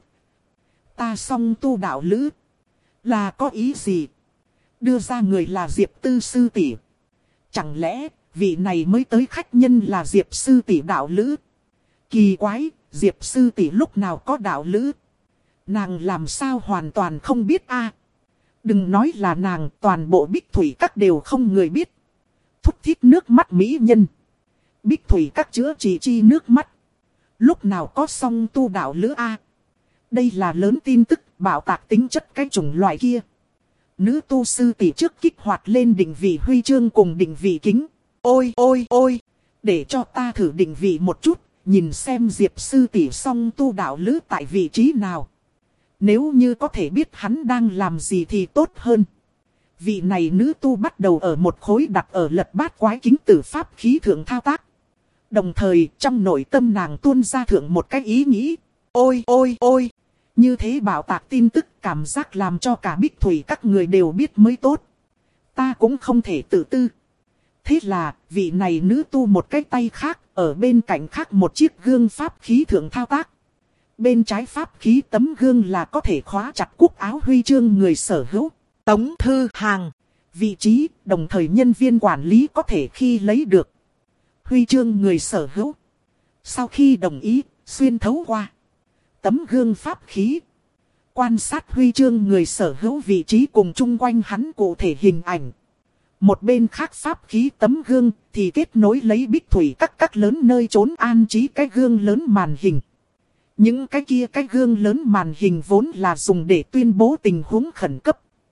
Ta song tu đạo lữ. Là có ý gì? Đưa ra người là Diệp Tư sư tỷ. Chẳng lẽ vị này mới tới khách nhân là Diệp sư tỷ đạo lữ? Kỳ quái, Diệp sư tỷ lúc nào có đạo lữ? Nàng làm sao hoàn toàn không biết a? Đừng nói là nàng, toàn bộ bích thủy các đều không người biết. Thúc thiết nước mắt mỹ nhân. Bích thủy các chữa trị chi nước mắt. Lúc nào có song tu đạo lữ a? Đây là lớn tin tức, bảo tạc tính chất cái chủng loại kia. Nữ tu sư tỷ trước kích hoạt lên định vị huy chương cùng định vị kính. Ôi ôi ôi, để cho ta thử định vị một chút, nhìn xem Diệp sư tỷ song tu đạo lữ tại vị trí nào. Nếu như có thể biết hắn đang làm gì thì tốt hơn. Vị này nữ tu bắt đầu ở một khối đặt ở lật bát quái kính tử pháp khí thượng thao tác. Đồng thời trong nội tâm nàng tuôn ra thượng một cái ý nghĩ. Ôi ôi ôi, như thế bảo tạc tin tức cảm giác làm cho cả bích thủy các người đều biết mới tốt. Ta cũng không thể tự tư. Thế là vị này nữ tu một cái tay khác ở bên cạnh khác một chiếc gương pháp khí thượng thao tác. Bên trái pháp khí tấm gương là có thể khóa chặt cúc áo huy chương người sở hữu. Tống Thư Hằng. Vị trí đồng thời nhân viên quản lý có thể khi lấy được huy chương người sở hữu. Sau khi đồng ý, xuyên thấu qua tấm gương pháp khí. Quan sát huy chương người sở hữu vị trí cùng chung quanh hắn cụ thể hình ảnh. Một bên khác pháp khí tấm gương thì kết nối lấy bích thủy các các lớn nơi trốn an trí cái gương lớn màn hình. Những cái kia cái gương lớn màn hình vốn là dùng để tuyên bố tình huống khẩn cấp.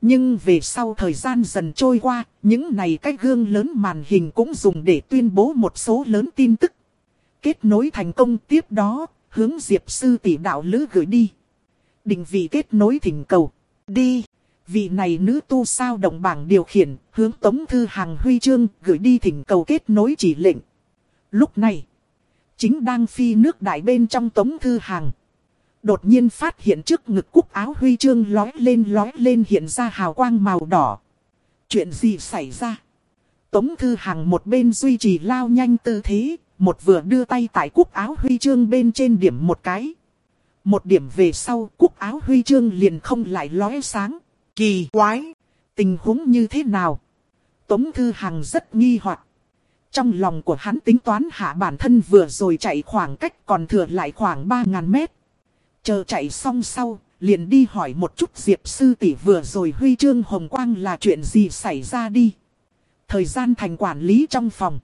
Nhưng về sau thời gian dần trôi qua, những này cái gương lớn màn hình cũng dùng để tuyên bố một số lớn tin tức. Kết nối thành công tiếp đó, hướng Diệp sư tỷ đạo lữ gửi đi. Định vị kết nối thỉnh cầu. Đi. Vị này nữ tu sao động bảng điều khiển, hướng Tống Thư Hằng huy chương gửi đi thỉnh cầu kết nối chỉ lệnh. Lúc này, chính đang phi nước đại bên trong Tống Thư Hằng. Đột nhiên phát hiện trước ngực cúc áo huy chương lói lên lói lên hiện ra hào quang màu đỏ. Chuyện gì xảy ra? Tống Thư Hằng một bên duy trì lao nhanh tư thế, một vừa đưa tay tại cúc áo huy chương bên trên điểm một cái. Một điểm về sau cúc áo huy chương liền không lại lóe sáng. Kỳ quái! Tình huống như thế nào? Tống Thư Hằng rất nghi hoặc. Trong lòng của hắn tính toán hạ bản thân vừa rồi chạy khoảng cách còn thừa lại khoảng ba nghìn mét. Chờ chạy xong sau, liền đi hỏi một chút Diệp sư tỷ vừa rồi huy chương hồng quang là chuyện gì xảy ra đi. Thời gian thành quản lý trong phòng.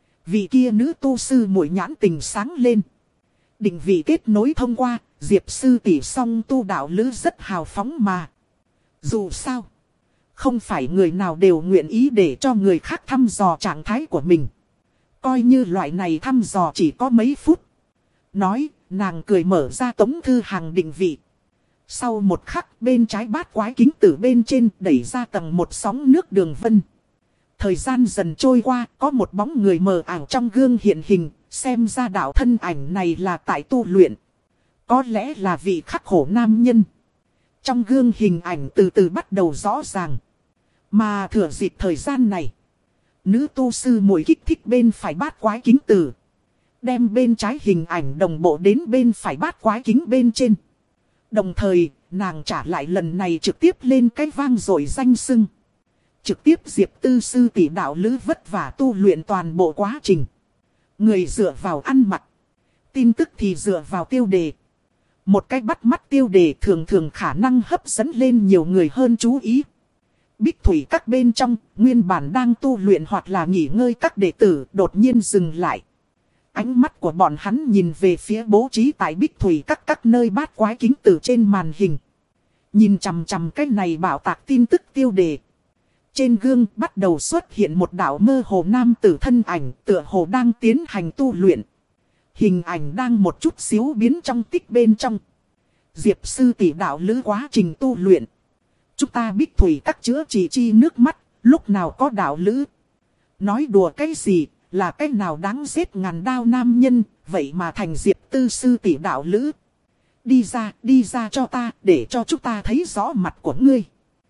Vị kia nữ tu sư mũi nhãn tình sáng lên. Định vị kết nối thông qua, Diệp sư tỷ song tu đạo lữ rất hào phóng mà. Dù sao, không phải người nào đều nguyện ý để cho người khác thăm dò trạng thái của mình. Coi như loại này thăm dò chỉ có mấy phút. Nói, nàng cười mở ra Tống Thư Hằng định vị. Sau một khắc bên trái bát quái kính tử bên trên đẩy ra tầng một sóng nước đường vân. Thời gian dần trôi qua, có một bóng người mờ ảo trong gương hiện hình, xem ra đạo thân ảnh này là tại tu luyện. Có lẽ là vị khắc khổ nam nhân. Trong gương hình ảnh từ từ bắt đầu rõ ràng. Mà thừa dịp thời gian này, nữ tu sư mũi kích thích bên phải bát quái kính tử. Đem bên trái hình ảnh đồng bộ đến bên phải bát quái kính bên trên. Đồng thời, nàng trả lại lần này trực tiếp lên cái vang dội danh xưng. Trực tiếp Diệp tư sư tỷ đạo lữ vất vả tu luyện toàn bộ quá trình. Người dựa vào ăn mặc. Tin tức thì dựa vào tiêu đề. Một cách bắt mắt tiêu đề thường thường khả năng hấp dẫn lên nhiều người hơn chú ý. Bích thủy các bên trong, nguyên bản đang tu luyện hoặc là nghỉ ngơi các đệ tử đột nhiên dừng lại. Ánh mắt của bọn hắn nhìn về phía bố trí tại Bích thủy các các nơi bát quái kính tử trên màn hình. Nhìn chằm chằm cái này bảo tạc tin tức tiêu đề. Trên gương bắt đầu xuất hiện một đạo mơ hồ nam tử thân ảnh tựa hồ đang tiến hành tu luyện. Hình ảnh đang một chút xíu biến trong tích bên trong. Diệp sư tỷ đạo lữ quá trình tu luyện. Chúng ta Bích thủy các chữa trị chi nước mắt, lúc nào có đạo lữ. Nói đùa cái gì, là cái nào đáng giết ngàn đao nam nhân, vậy mà thành Diệp tư sư tỷ đạo lữ. Đi ra, đi ra cho ta, để cho chúng ta thấy rõ mặt của ngươi.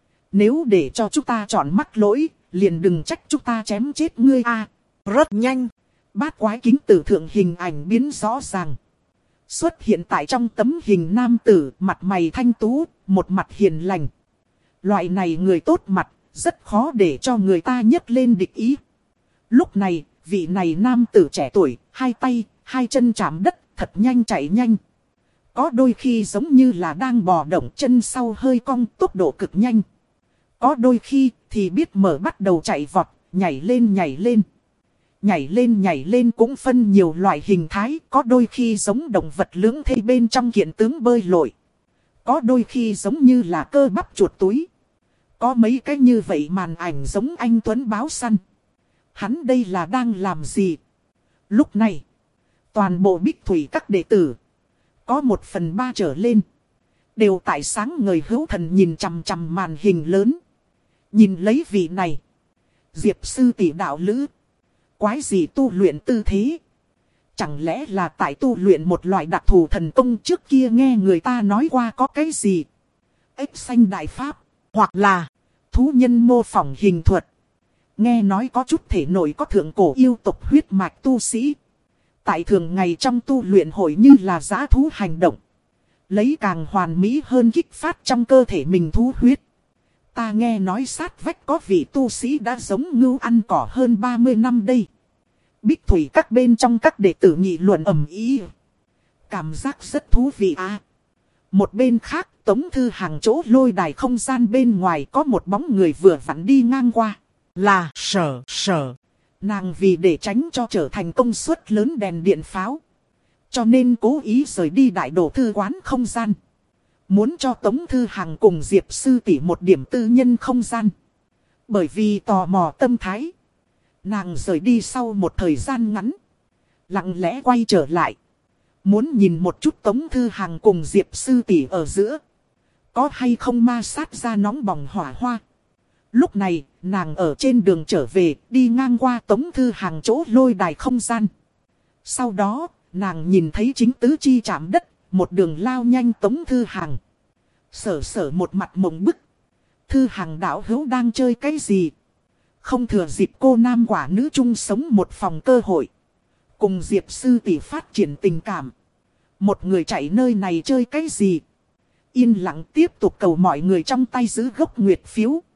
Nếu để cho chúng ta chọn mắc lỗi, liền đừng trách chúng ta chém chết ngươi a. À, rất nhanh. Bát quái kính tử thượng hình ảnh biến rõ ràng. Xuất hiện tại trong tấm hình nam tử, mặt mày thanh tú, một mặt hiền lành. Loại này người tốt mặt, rất khó để cho người ta nhấc lên địch ý. Lúc này, vị này nam tử trẻ tuổi, hai tay, hai chân chạm đất, thật nhanh chạy nhanh. Có đôi khi giống như là đang bò động chân sau hơi cong tốc độ cực nhanh. Có đôi khi thì biết mở bắt đầu chạy vọt, nhảy lên nhảy lên. Nhảy lên nhảy lên cũng phân nhiều loại hình thái, có đôi khi giống động vật lưỡng thây bên trong kiện tướng bơi lội. Có đôi khi giống như là cơ bắp chuột túi. Có mấy cái như vậy màn ảnh giống anh Tuấn báo săn. Hắn đây là đang làm gì? Lúc này, toàn bộ Bích thủy các đệ tử, có một phần ba trở lên, đều tại sáng ngời hữu thần nhìn chằm chằm màn hình lớn. Nhìn lấy vị này, Diệp sư tỷ đạo lữ. Quái gì tu luyện tư thế? Chẳng lẽ là tại tu luyện một loại đặc thù thần công trước kia nghe người ta nói qua có cái gì? Ếch xanh đại pháp, hoặc là thú nhân mô phỏng hình thuật. Nghe nói có chút thể nội có thượng cổ yêu tộc huyết mạch tu sĩ. Tại thường ngày trong tu luyện hội như là dã thú hành động. Lấy càng hoàn mỹ hơn kích phát trong cơ thể mình thú huyết. Ta nghe nói sát vách có vị tu sĩ đã giống ngưu ăn cỏ hơn ba mươi năm đây. Bích thủy các bên trong các đệ tử nghị luận ầm ĩ. Cảm giác rất thú vị à. Một bên khác, Tống Thư Hằng chỗ lôi đài không gian bên ngoài có một bóng người vừa vặn đi ngang qua. Là Sở Sở. Nàng vì để tránh cho trở thành công suất lớn đèn điện pháo, cho nên cố ý rời đi đại đồ thư quán không gian. Muốn cho Tống Thư Hằng cùng Diệp sư tỷ một điểm tư nhân không gian. Bởi vì tò mò tâm thái, nàng rời đi sau một thời gian ngắn, lặng lẽ quay trở lại. Muốn nhìn một chút Tống Thư Hằng cùng Diệp sư tỷ ở giữa có hay không ma sát ra nóng bỏng hỏa hoa. Lúc này, nàng ở trên đường trở về, đi ngang qua Tống Thư Hằng chỗ lôi đài không gian. Sau đó, nàng nhìn thấy chính tứ chi chạm đất, một đường lao nhanh Tống Thư Hằng. Sở sở một mặt mộng bức. Thư Hằng đạo hữu đang chơi cái gì? Không thừa dịp cô nam quả nữ chung sống một phòng cơ hội. Cùng Diệp sư tỷ phát triển tình cảm. Một người chạy nơi này chơi cái gì? Yên lặng tiếp tục cầu mọi người trong tay giữ gốc nguyệt phiếu.